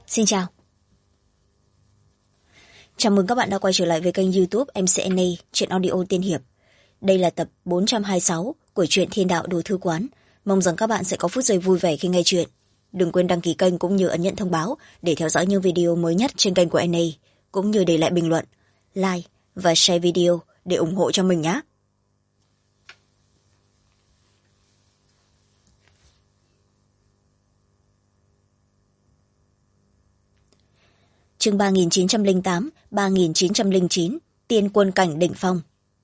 Xin chào. Chào mừng các bạn đã quay trở lại với kênh YouTube MCNA Truyện Audio Tiên Hiệp. Đây là tập 426 của truyện Thiên Đạo Đồ Thư Quán. Mong rằng các bạn sẽ có phút giây vui vẻ khi nghe chuyện. Đừng quên đăng ký kênh cũng như ấn nhận thông báo để theo dõi những video mới nhất trên kênh của NA, cũng như để lại bình luận, like và share video để ủng hộ cho mình nhé. Chương 3908, 3909, Tiên Quân Cảnh Đỉnh Phong.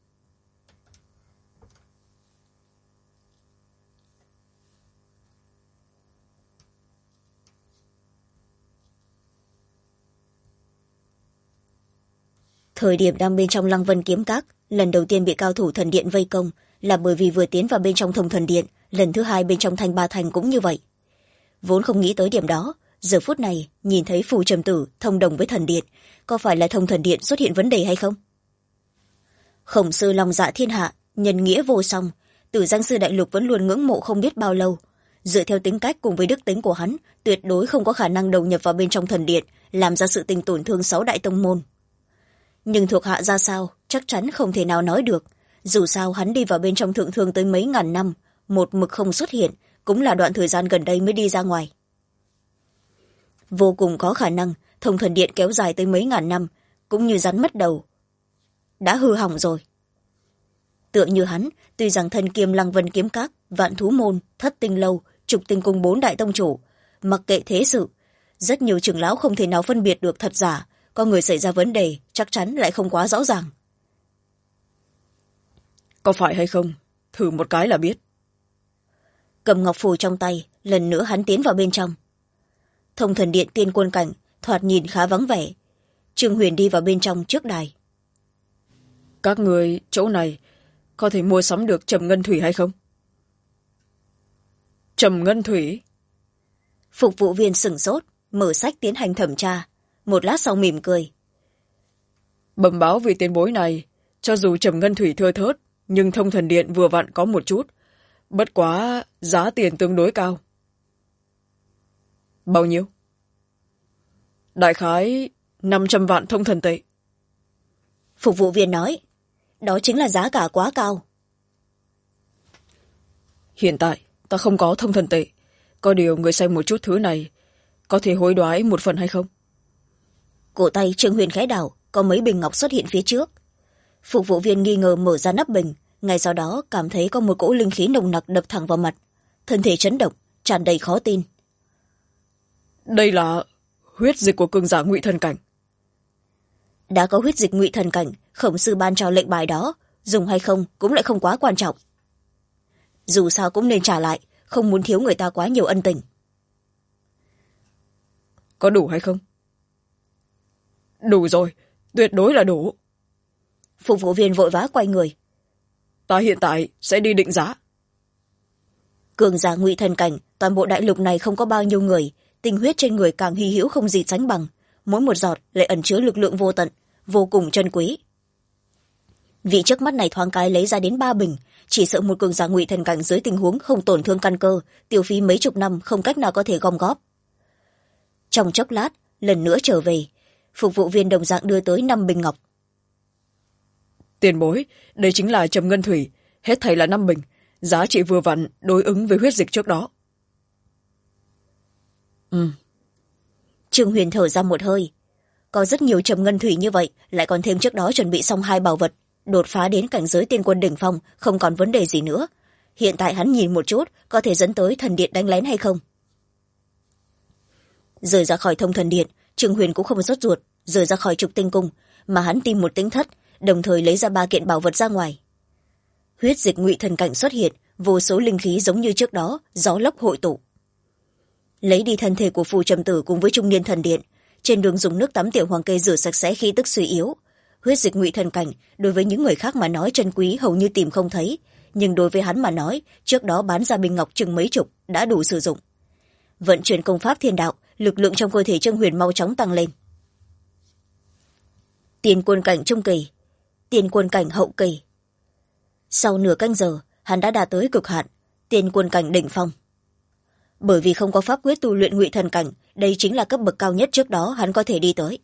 Thời điểm đang bên trong Lăng Vân Kiếm Các, lần đầu tiên bị cao thủ thần điện vây công là bởi vì vừa tiến vào bên trong Thông Thần Điện, lần thứ hai bên trong Thanh Ba Thành cũng như vậy. Vốn không nghĩ tới điểm đó, giờ phút này nhìn thấy phù trầm tử thông đồng với thần điện, có phải là Thông Thần Điện xuất hiện vấn đề hay không? Khổng sư lòng dạ thiên hạ, nhân nghĩa vô song, Tử Danh Sư Đại Lục vẫn luôn ngưỡng mộ không biết bao lâu. Dựa theo tính cách cùng với đức tính của hắn, tuyệt đối không có khả năng đầu nhập vào bên trong thần điện, làm ra sự tình tổn thương 6 đại tông môn. Nhưng thuộc hạ ra sao, chắc chắn không thể nào nói được. Dù sao hắn đi vào bên trong thượng thương tới mấy ngàn năm, một mực không xuất hiện, cũng là đoạn thời gian gần đây mới đi ra ngoài. Vô cùng có khả năng Thông Thần Điện kéo dài tới mấy ngàn năm, cũng như rắn mất đầu, đã hư hỏng rồi. Tựa như hắn, tuy rằng thân kiêm Lăng Vân Kiếm Các, Vạn Thú Môn, Thất Tinh Lâu, Trục Tinh Cung 4 đại tông chủ, mặc kệ thế sự, rất nhiều trưởng lão không thể nào phân biệt được thật giả, có người xảy ra vấn đề chắc chắn lại không quá rõ ràng. Có phải hay không, thử một cái là biết. Cầm ngọc phù trong tay, lần nữa hắn tiến vào bên trong. Thông Thần Điện Tiên Quân Cảnh thoạt nhìn khá vắng vẻ. Trương Huyền đi vào bên trong trước đài. Các người chỗ này có thể mua sắm được Trầm Ngân Thủy hay không? Trầm Ngân Thủy? Phục vụ viên sửng sốt, mở sách tiến hành thẩm tra. Một lát sau mỉm cười. Bẩm báo vì tiền bối này, cho dù Trầm Ngân Thủy thưa thớt, nhưng Thông Thần Điện vừa vặn có một chút. Bất quá giá tiền tương đối cao. Bao nhiêu? Đại khái 500 vạn thông thần tệ. Phục vụ viên nói, đó chính là giá cả quá cao. Hiện tại ta không có thông thần tệ, có điều người xem một chút thứ này có thể hối đoái một phần hay không? Cổ tay Trương Huyền khẽ đảo, có mấy bình ngọc xuất hiện phía trước. Phục vụ viên nghi ngờ mở ra nắp bình, ngay sau đó cảm thấy có một cỗ linh khí nồng nặc đập thẳng vào mặt, thân thể chấn động, tràn đầy khó tin. Đây là huyết dịch của cường giả Ngụy Thần Cảnh. Đã có huyết dịch Ngụy Thần Cảnh, Khổng sư ban cho lệnh bài đó, dùng hay không cũng lại không quá quan trọng. Dù sao cũng nên trả lại, không muốn thiếu người ta quá nhiều ân tình. Có đủ hay không? Đủ rồi, tuyệt đối là đủ. Phục vụ viên vội vã quay người. Ta hiện tại sẽ đi định giá. Cường giả Ngụy Thần Cảnh, toàn bộ đại lục này không có bao nhiêu người, tinh huyết trên người càng hy hữu không gì sánh bằng, mỗi một giọt lại ẩn chứa lực lượng vô tận, vô cùng chân quý. Vị trước mắt này thoáng cái lấy ra đến 3 bình, chỉ sợ một cường giả Ngụy Thần Cảnh dưới tình huống không tổn thương căn cơ, tiêu phí mấy chục năm không cách nào có thể gom góp. Trong chốc lát, lần nữa trở về, phục vụ viên đồng dạng đưa tới 5 bình ngọc. Tiền bối, đây chính là Trầm Ngân Thủy, hết thảy là 5 bình, giá trị vừa vặn đối ứng với huyết dịch trước đó. Trương Huyền thở ra một hơi. Có rất nhiều Trầm Ngân Thủy như vậy, lại còn thêm trước đó chuẩn bị xong 2 bảo vật, đột phá đến cảnh giới tiên quân đỉnh phong, không còn vấn đề gì nữa. Hiện tại hắn nhìn một chút, có thể dẫn tới thần điện đánh lén hay không? Rời ra khỏi Thông Thần Điện, Trương Huyền cũng không sốt ruột, rời ra khỏi Trục Tinh Cung, mà hắn tìm một tính thất, đồng thời lấy ra 3 kiện bảo vật ra ngoài. Huyết dịch Ngụy Thần Cảnh xuất hiện, vô số linh khí giống như trước đó, gió lốc hội tụ. Lấy đi thân thể của phù trầm tử cùng với trung niên thần điện, trên đường dùng nước tắm tiểu hoàng kê rửa sạch sẽ khí tức suy yếu. Huyết dịch Ngụy Thần Cảnh đối với những người khác mà nói chân quý hầu như tìm không thấy, nhưng đối với hắn mà nói, trước đó bán ra bình ngọc chừng mấy chục đã đủ sử dụng. Vận chuyển công pháp thiên đạo, lực lượng trong cơ thể Trương Huyền mau chóng tăng lên. Tiên Quân Cảnh trung kỳ, Tiên Quân Cảnh hậu kỳ. Sau nửa canh giờ, hắn đã đạt tới cực hạn, Tiên Quân Cảnh đỉnh phong. Bởi vì không có pháp quyết tu luyện Ngụy Thần Cảnh, đây chính là cấp bậc cao nhất trước đó hắn có thể đi tới.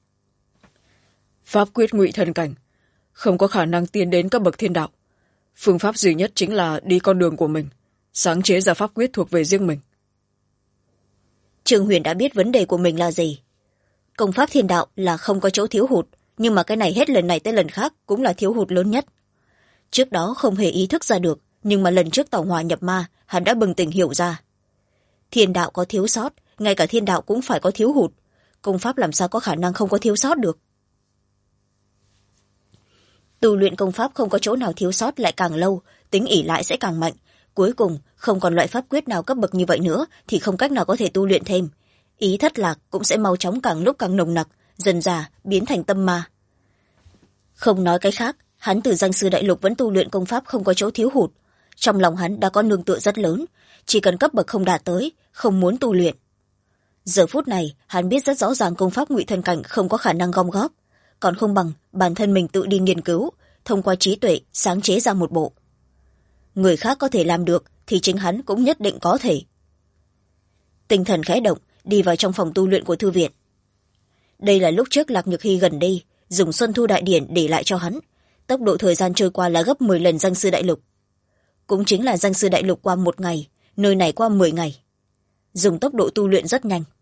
Pháp quyết ngụy thần cảnh không có khả năng tiến đến cấp bậc thiên đạo. Phương pháp duy nhất chính là đi con đường của mình, sáng chế ra pháp quyết thuộc về riêng mình. Trương Huyền đã biết vấn đề của mình là gì. Công pháp thiên đạo là không có chỗ thiếu hụt, nhưng mà cái này hết lần này tới lần khác cũng là thiếu hụt lớn nhất. Trước đó không hề ý thức ra được, nhưng mà lần trước tẩu hỏa nhập ma hắn đã bừng tỉnh hiểu ra. Thiên đạo có thiếu sót, ngay cả thiên đạo cũng phải có thiếu hụt. Công pháp làm sao có khả năng không có thiếu sót được. Tu luyện công pháp không có chỗ nào thiếu sót lại càng lâu, tính ỷ lại sẽ càng mạnh. Cuối cùng không còn loại pháp quyết nào cấp bậc như vậy nữa thì không cách nào có thể tu luyện thêm. Ý thất lạc cũng sẽ mau chóng càng lúc càng nồng nặc, dần dà biến thành tâm ma. Không nói cái khác, hắn từ danh sư đại lục vẫn tu luyện công pháp không có chỗ thiếu hụt. Trong lòng hắn đã có nương tựa rất lớn, chỉ cần cấp bậc không đạt tới, không muốn tu luyện. Giờ phút này hắn biết rất rõ ràng công pháp ngụy thần cảnh không có khả năng gom góp, còn không bằng bản thân mình tự đi nghiên cứu, thông qua trí tuệ sáng chế ra một bộ. Người khác có thể làm được thì chính hắn cũng nhất định có thể. Tinh thần khẽ động, đi vào trong phòng tu luyện của thư viện. Đây là lúc trước Lạc Nhược Hy gần đi dùng Xuân Thu Đại Điển để lại cho hắn. Tốc độ thời gian trôi qua là gấp 10 lần danh sư đại lục. Cũng chính là danh sư đại lục qua 1 ngày, nơi này qua 10 ngày. Dùng tốc độ tu luyện rất nhanh.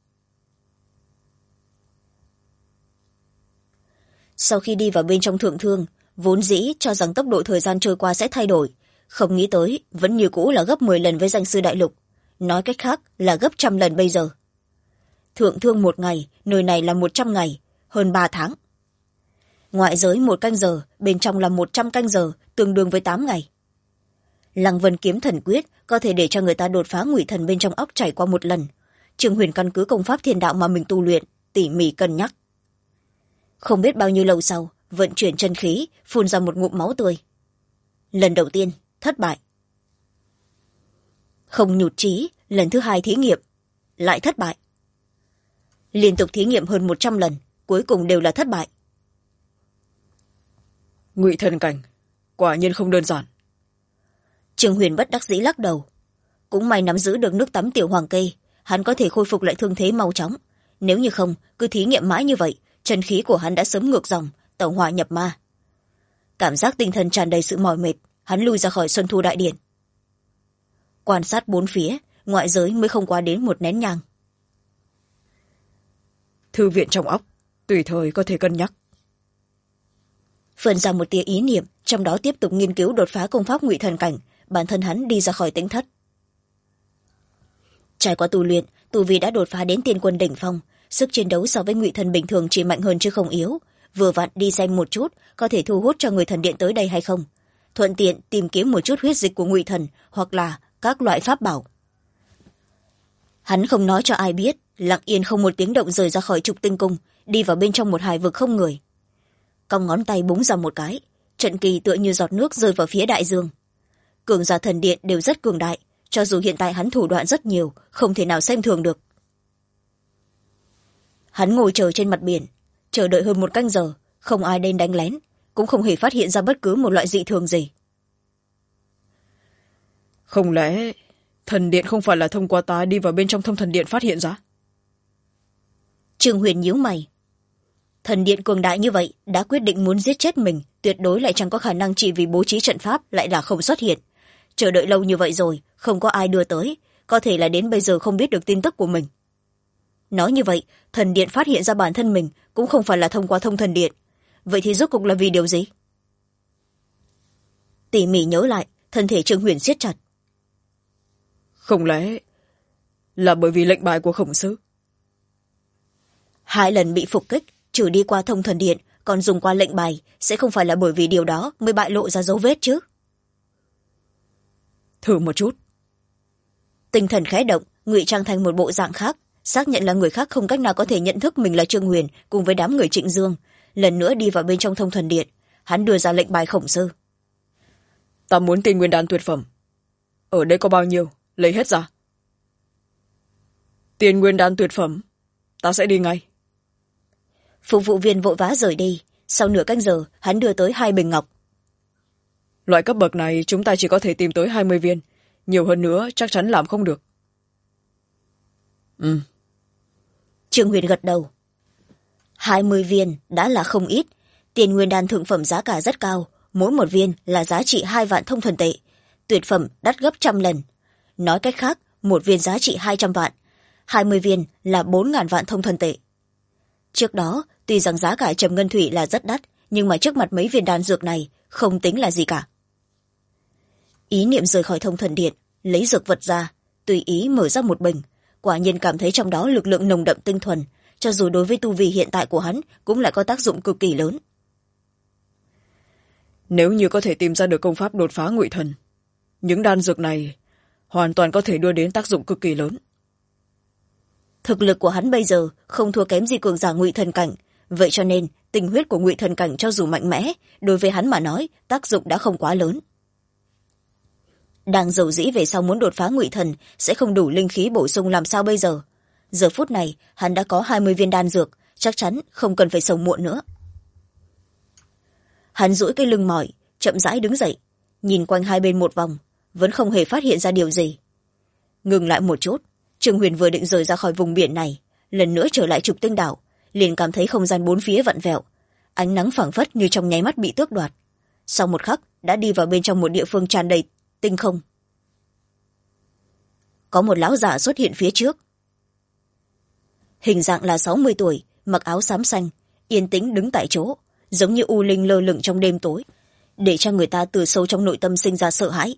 Sau khi đi vào bên trong thượng thương, vốn dĩ cho rằng tốc độ thời gian trôi qua sẽ thay đổi, không nghĩ tới vẫn như cũ là gấp 10 lần với danh sư đại lục. Nói cách khác là gấp 100 lần bây giờ. Thượng thương 1 ngày, nơi này là 100 ngày, hơn 3 tháng. Ngoại giới 1 canh giờ, bên trong là 100 canh giờ, tương đương với 8 ngày. Lăng Vân kiếm thần quyết có thể để cho người ta đột phá ngụy thần bên trong óc trải qua 1 lần. Trương Huyền căn cứ công pháp thiên đạo mà mình tu luyện, tỉ mỉ cân nhắc. Không biết bao nhiêu lâu sau, vận chuyển chân khí, phun ra một ngụm máu tươi. Lần đầu tiên, thất bại. Không nhụt chí, lần thứ 2 thí nghiệm, lại thất bại. Liên tục thí nghiệm hơn 100 lần, cuối cùng đều là thất bại. Ngụy thần cảnh, quả nhiên không đơn giản. Trương Huyền bất đắc dĩ lắc đầu. Cũng may nắm giữ được nước tắm tiểu hoàng cây, hắn có thể khôi phục lại thương thế mau chóng. Nếu như không, cứ thí nghiệm mãi như vậy, chân khí của hắn đã sớm ngược dòng, tẩu hỏa nhập ma. Cảm giác tinh thần tràn đầy sự mỏi mệt, hắn lui ra khỏi Xuân Thu Đại Điển. Quan sát 4 phía, ngoại giới mới không quá đến 1 nén nhang. Thư viện trong óc, tùy thời có thể cân nhắc. Phân ra một tia ý niệm, trong đó tiếp tục nghiên cứu đột phá công pháp ngụy thần cảnh, bản thân hắn đi ra khỏi tĩnh thất. Trải qua tu luyện, tu vi đã đột phá đến tiên quân đỉnh phong, sức chiến đấu so với ngụy thần bình thường chỉ mạnh hơn chứ không yếu. Vừa vặn đi xem một chút có thể thu hút cho người thần điện tới đây hay không, thuận tiện tìm kiếm một chút huyết dịch của ngụy thần hoặc là các loại pháp bảo. Hắn không nói cho ai biết, lặng yên không một tiếng động rời ra khỏi trục tinh cung, đi vào bên trong một hải vực không người. Cong ngón tay búng ra một cái, trận kỳ tựa như giọt nước rơi vào phía đại dương. Cường giả thần điện đều rất cường đại, cho dù hiện tại hắn thủ đoạn rất nhiều, không thể nào xem thường được. Hắn ngồi chờ trên mặt biển, chờ đợi hơn 1 canh giờ, không ai đến đánh lén, cũng không hề phát hiện ra bất cứ một loại dị thường gì. Không lẽ thần điện không phải là thông qua ta đi vào bên trong thông thần điện phát hiện ra? Trương Huyền nhíu mày. Thần điện cường đại như vậy đã quyết định muốn giết chết mình, tuyệt đối lại chẳng có khả năng chỉ vì bố trí trận pháp lại là không xuất hiện. Chờ đợi lâu như vậy rồi, không có ai đưa tới, có thể là đến bây giờ không biết được tin tức của mình. Nói như vậy, thần điện phát hiện ra bản thân mình cũng không phải là thông qua thông thần điện. Vậy thì rốt cuộc là vì điều gì? Tỉ mỉ nhớ lại, thân thể Trương Huyền siết chặt. Không lẽ là bởi vì lệnh bài của Khổng Sư? 2 lần bị phục kích, trừ đi qua thông thần điện, còn dùng qua lệnh bài, sẽ không phải là bởi vì điều đó mới bại lộ ra dấu vết chứ? Thử một chút. Tinh thần khẽ động, ngụy trang thành một bộ dạng khác, xác nhận là người khác không cách nào có thể nhận thức mình là Trương Huyền cùng với đám người Trịnh Dương. Lần nữa đi vào bên trong thông thần điện, hắn đưa ra lệnh bài Khổng Sư. Ta muốn Tiên Nguyên đan tuyệt phẩm. Ở đây có bao nhiêu, lấy hết ra. Tiên Nguyên đan tuyệt phẩm, ta sẽ đi ngay. Phục vụ viên vội vã rời đi, sau nửa canh giờ hắn đưa tới 2 bình ngọc. Loại cấp bậc này chúng ta chỉ có thể tìm tới 20 viên, nhiều hơn nữa chắc chắn làm không được. Trương Huyền gật đầu. 20 viên đã là không ít. Tiền nguyên đan thượng phẩm giá cả rất cao, mỗi một viên là giá trị 2 vạn thông thần tệ, tuyệt phẩm đắt gấp 100 lần. Nói cách khác, một viên giá trị 200 vạn, 20 viên là 4.000 vạn thông thần tệ. Trước đó, tuy rằng giá cả trầm ngân thủy là rất đắt, nhưng mà trước mặt mấy viên đan dược này không tính là gì cả. Ý niệm rời khỏi thông thần điện, lấy dược vật ra, tùy ý mở ra một bình, quả nhiên cảm thấy trong đó lực lượng nồng đậm tinh thuần, cho dù đối với tu vi hiện tại của hắn cũng lại có tác dụng cực kỳ lớn. Nếu như có thể tìm ra được công pháp đột phá ngụy thần, những đan dược này hoàn toàn có thể đưa đến tác dụng cực kỳ lớn. Thực lực của hắn bây giờ không thua kém gì cường giả ngụy thần cảnh, vậy cho nên tình huyết của ngụy thần cảnh cho dù mạnh mẽ, đối với hắn mà nói tác dụng đã không quá lớn. Đang dầu dĩ về sau muốn đột phá ngụy thần sẽ không đủ linh khí bổ sung, làm sao bây giờ? Giờ phút này hắn đã có 20 viên đan dược, chắc chắn không cần phải sầu muộn nữa. Hắn duỗi cái lưng mỏi, chậm rãi đứng dậy, nhìn quanh hai bên một vòng, vẫn không hề phát hiện ra điều gì. Ngừng lại một chút, Trương Huyền vừa định rời ra khỏi vùng biển này, lần nữa trở lại Trục Tinh đảo, liền cảm thấy không gian bốn phía vặn vẹo, ánh nắng phảng phất như trong nháy mắt bị tước đoạt. Sau một khắc đã đi vào bên trong một địa phương tràn đầy tinh không. Có một lão giả xuất hiện phía trước. Hình dạng là 60 tuổi, mặc áo xám xanh, yên tĩnh đứng tại chỗ, giống như u linh lơ lửng trong đêm tối, để cho người ta từ sâu trong nội tâm sinh ra sợ hãi.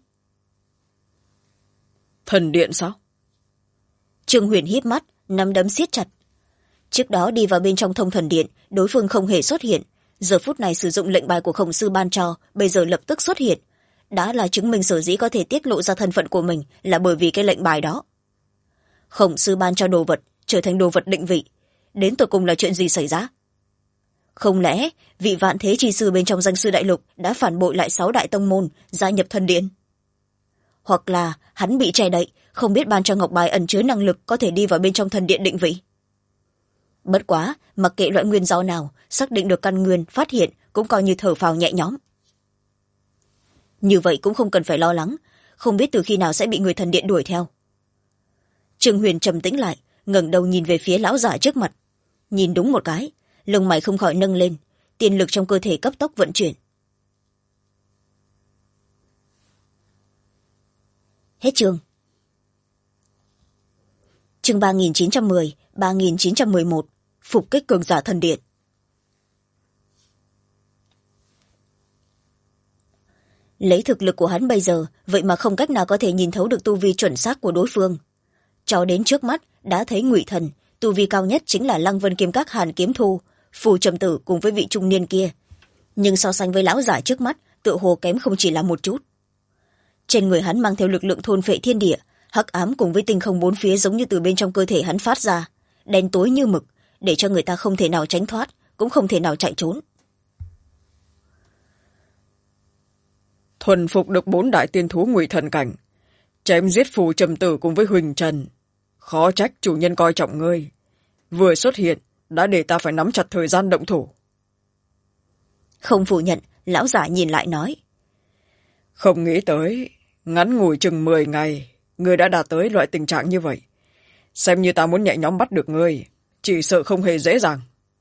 Thần điện sao? Trương Huyền híp mắt, nắm đấm siết chặt. Trước đó đi vào bên trong thông thần điện, đối phương không hề xuất hiện, giờ phút này sử dụng lệnh bài của khổng sư ban cho, bây giờ lập tức xuất hiện, đã là chứng minh sở dĩ có thể tiết lộ ra thân phận của mình là bởi vì cái lệnh bài đó. Khổng sư ban cho đồ vật trở thành đồ vật định vị, đến tột cùng là chuyện gì xảy ra? Không lẽ vị vạn thế chi sư bên trong danh sư đại lục đã phản bội lại 6 đại tông môn, gia nhập thần điện? Hoặc là hắn bị che đậy, không biết ban cho ngọc bài ẩn chứa năng lực có thể đi vào bên trong thần điện định vị? Bất quá, mặc kệ loại nguyên do nào, xác định được căn nguyên, phát hiện cũng coi như thở phào nhẹ nhõm. Như vậy cũng không cần phải lo lắng, không biết từ khi nào sẽ bị người thần điện đuổi theo. Trương Huyền trầm tĩnh lại, ngẩng đầu nhìn về phía lão giả trước mặt, nhìn đúng một cái, lông mày không khỏi nâng lên, tiên lực trong cơ thể cấp tốc vận chuyển. Hết chương. Chương 3910, 3911, phục kích cường giả thần điện. Lấy thực lực của hắn bây giờ, vậy mà không cách nào có thể nhìn thấu được tu vi chuẩn xác của đối phương. Cho đến trước mắt đã thấy ngụy thần, tu vi cao nhất chính là Lăng Vân Kiếm Các Hàn Kiếm Thu, Phù Trầm Tử cùng với vị trung niên kia, nhưng so sánh với lão giả trước mắt, tựa hồ kém không chỉ là một chút. Trên người hắn mang theo lực lượng thôn phệ thiên địa, hắc ám cùng với tinh không bốn phía giống như từ bên trong cơ thể hắn phát ra, đen tối như mực, để cho người ta không thể nào tránh thoát, cũng không thể nào chạy trốn. Thuần phục được 4 đại tiên thú ngụy thần cảnh, chém giết Phù Trầm Tử cùng với Huỳnh Trần, khó trách chủ nhân coi trọng ngươi, vừa xuất hiện đã để ta phải nắm chặt thời gian động thủ. Không phủ nhận, lão giả nhìn lại nói, không nghĩ tới ngắn ngủi chừng 10 ngày ngươi đã đạt tới loại tình trạng như vậy, xem như ta muốn nhẹ nhõm bắt được ngươi, chỉ sợ không hề dễ dàng.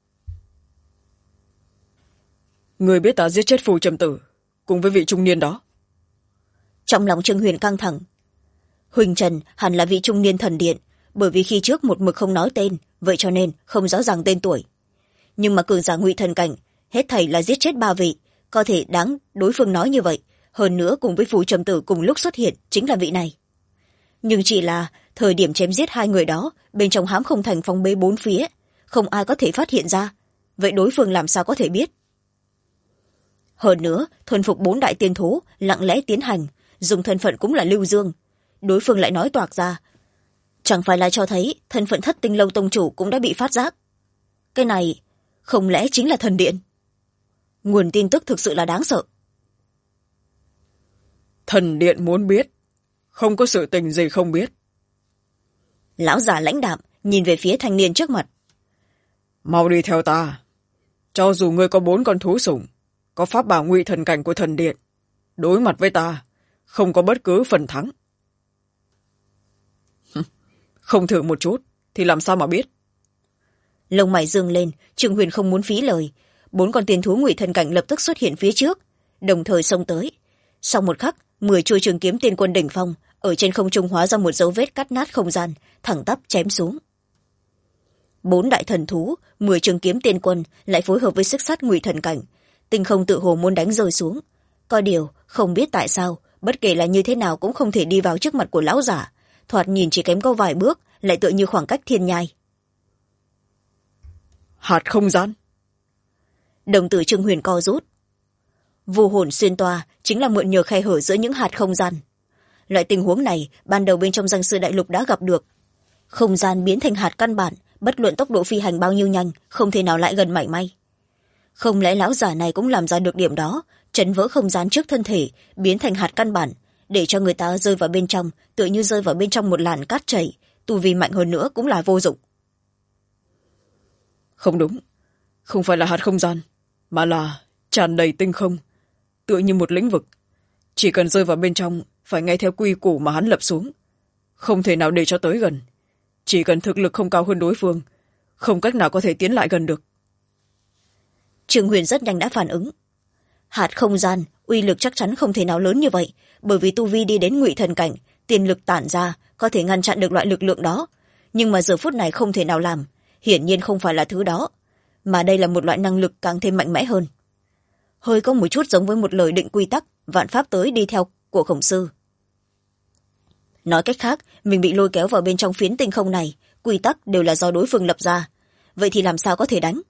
Ngươi biết ta giết chết Phù Trầm Tử cùng với vị trung niên đó? Trong lòng Trương Huyền căng thẳng. Huỳnh Trần hẳn là vị trung niên thần điện, bởi vì khi trước một mực không nói tên, vậy cho nên không rõ ràng tên tuổi. Nhưng mà cường giả ngụy thần cảnh, hết thảy là giết chết 3 vị, có thể đáng đối phương nói như vậy, hơn nữa cùng với Phù Trầm Tử cùng lúc xuất hiện chính là vị này. Nhưng chỉ là thời điểm chém giết 2 người đó, bên trong hám không thành phong bế 4 phía, không ai có thể phát hiện ra, vậy đối phương làm sao có thể biết? Hơn nữa, thuần phục 4 đại tiên thú lặng lẽ tiến hành, dùng thân phận cũng là Lưu Dương, đối phương lại nói toạc ra, chẳng phải là cho thấy thân phận Thất Tinh Lâu tông chủ cũng đã bị phát giác. Cái này không lẽ chính là thần điện? Nguồn tin tức thực sự là đáng sợ. Thần điện muốn biết, không có sự tình gì không biết. Lão già lãnh đạm nhìn về phía thanh niên trước mặt. Mau đi theo ta, cho dù ngươi có 4 con thú sủng, có pháp bảo ngụy thần cảnh của thần điện, đối mặt với ta không có bất cứ phần thắng. Không thử một chút thì làm sao mà biết? lông mày dương lên. Trương Huyền không muốn phí lời. 4 con tiên thú ngụy thần cảnh lập tức xuất hiện phía trước, đồng thời xông tới. Sau một khắc, 10 chuôi trường kiếm tiên quân đỉnh phong ở trên không trung hóa ra một dấu vết cắt nát không gian, thẳng tắp chém xuống. 4 đại thần thú, 10 trường kiếm tiên quân lại phối hợp với sức sát ngụy thần cảnh, tinh không tự hồ muốn đánh rơi xuống. Có điều không biết tại sao, bất kể là như thế nào cũng không thể đi vào trước mặt của lão giả, thoạt nhìn chỉ kém có vài bước, lại tựa như khoảng cách thiên nhai. Hạt không gian. Đồng tử Trương Huyền co rút. Vô hồn xuyên toa chính là mượn nhờ khe hở giữa những hạt không gian. Loại tình huống này ban đầu bên trong Giang Sư Đại Lục đã gặp được. Không gian biến thành hạt căn bản, bất luận tốc độ phi hành bao nhiêu nhanh, không thể nào lại gần mảy may. Không lẽ lão giả này cũng làm ra được điểm đó, chấn vỡ không gian trước thân thể, biến thành hạt căn bản, để cho người ta rơi vào bên trong, tựa như rơi vào bên trong một làn cát chảy, tu vi mạnh hơn nữa cũng là vô dụng. Không đúng, không phải là hạt không gian, mà là tràn đầy tinh không, tựa như một lĩnh vực. Chỉ cần rơi vào bên trong, phải nghe theo quy củ mà hắn lập xuống, không thể nào để cho tới gần. Chỉ cần thực lực không cao hơn đối phương, không cách nào có thể tiến lại gần được. Trương Huyền rất nhanh đã phản ứng. Hạt không gian uy lực chắc chắn không thể nào lớn như vậy, bởi vì tu vi đi đến ngụy thần cảnh, tiền lực tản ra có thể ngăn chặn được loại lực lượng đó, nhưng mà giờ phút này không thể nào làm, hiển nhiên không phải là thứ đó, mà đây là một loại năng lực càng thêm mạnh mẽ hơn. Hơi có một chút giống với một lời định quy tắc vạn pháp tới đi theo của Khổng Sư. Nói cách khác, mình bị lôi kéo vào bên trong phiến tinh không này, quy tắc đều là do đối phương lập ra, vậy thì làm sao có thể đánh?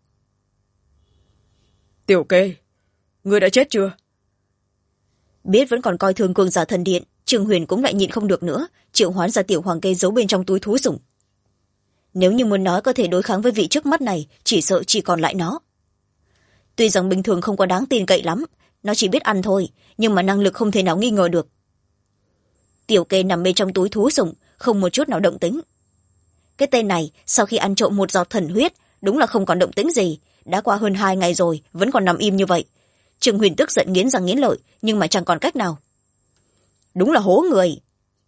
Tiểu Kê, ngươi đã chết chưa? Biết vẫn còn coi thường cường giả thần điện, Trương Huyền cũng lại nhịn không được nữa, triệu hoán ra Tiểu Hoàng Kê giấu bên trong túi thú sủng. Nếu như muốn nói có thể đối kháng với vị trước mắt này, chỉ sợ chỉ còn lại nó. Tuy rằng bình thường không có đáng tin cậy lắm, nó chỉ biết ăn thôi, nhưng mà năng lực không thể nào nghi ngờ được. Tiểu Kê nằm bên trong túi thú sủng, không một chút nào động tĩnh. Cái tên này sau khi ăn trộm một giọt thần huyết, đúng là không còn động tĩnh gì, đã qua hơn 2 ngày rồi vẫn còn nằm im như vậy. Trương Huyền tức giận nghiến răng nghiến lợi, nhưng mà chẳng còn cách nào. Đúng là hố người.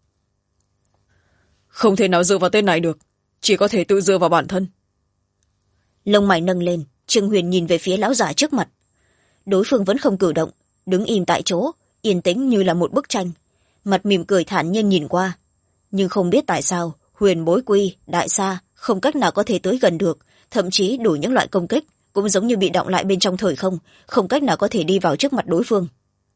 Không thể nào dựa vào tên này được, chỉ có thể tự dựa vào bản thân. Lông mày nâng lên, Trương Huyền nhìn về phía lão giả trước mặt. Đối phương vẫn không cử động, đứng im tại chỗ, yên tĩnh như là một bức tranh, mặt mỉm cười thản nhiên nhìn qua. Nhưng không biết tại sao Huyền Bối Quy, Đại Sa không cách nào có thể tới gần được, thậm chí đủ những loại công kích cũng giống như bị đọng lại bên trong thời không, không cách nào có thể đi vào trước mặt đối phương.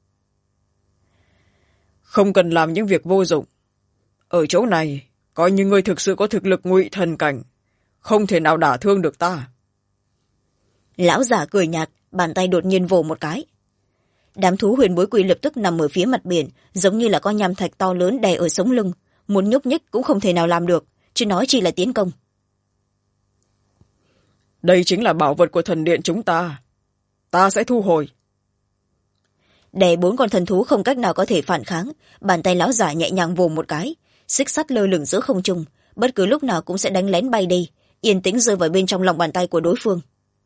Không cần làm những việc vô dụng. Ở chỗ này, coi như ngươi thực sự có thực lực ngụy thần cảnh, không thể nào đả thương được ta. Lão giả cười nhạt, bàn tay đột nhiên vồ một cái. Đám thú Huyền Bối Quy lập tức nằm ở phía mặt biển, giống như là có nham thạch to lớn đè ở sống lưng, muốn nhúc nhích cũng không thể nào làm được, chứ nói chi là tiến công. Đây chính là bảo vật của thần điện chúng ta sẽ thu hồi. Đè 4 con thần thú không cách nào có thể phản kháng, bàn tay lão giả nhẹ nhàng vồ một cái, xích sắt lơ lửng giữa không trung, bất cứ lúc nào cũng sẽ đánh lén bay đi, yên tĩnh rơi vào bên trong lòng bàn tay của đối phương.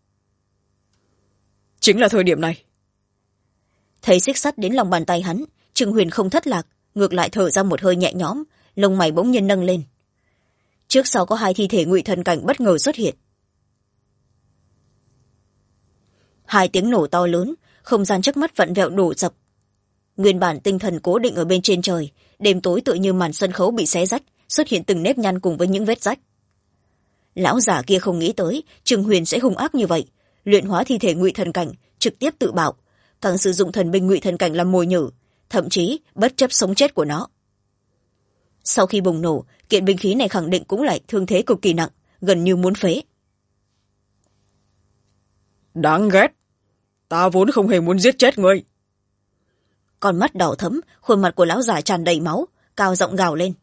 Chính là thời điểm này. Thấy xích sắt đến lòng bàn tay hắn, Trương Huyền không thất lạc, ngược lại thở ra một hơi nhẹ nhõm, lông mày bỗng nhiên nâng lên. Trước sau có 2 thi thể ngụy thần cảnh bất ngờ xuất hiện. 2 tiếng nổ to lớn, không gian trước mắt vặn vẹo đổ sập. Nguyên bản tinh thần cố định ở bên trên trời, đêm tối tựa như màn sân khấu bị xé rách, xuất hiện từng nếp nhăn cùng với những vết rách. Lão giả kia không nghĩ tới Trương Huyền sẽ hung ác như vậy, luyện hóa thi thể ngụy thần cảnh, trực tiếp tự bạo, càng sử dụng thần binh ngụy thần cảnh làm mồi nhử, thậm chí bất chấp sống chết của nó. Sau khi bùng nổ, kiện binh khí này khẳng định cũng lại thương thế cực kỳ nặng, gần như muốn phế. Đáng ghét, ta vốn không hề muốn giết chết ngươi. Con mắt đỏ thẫm, khuôn mặt của lão già tràn đầy máu, cao giọng gào lên.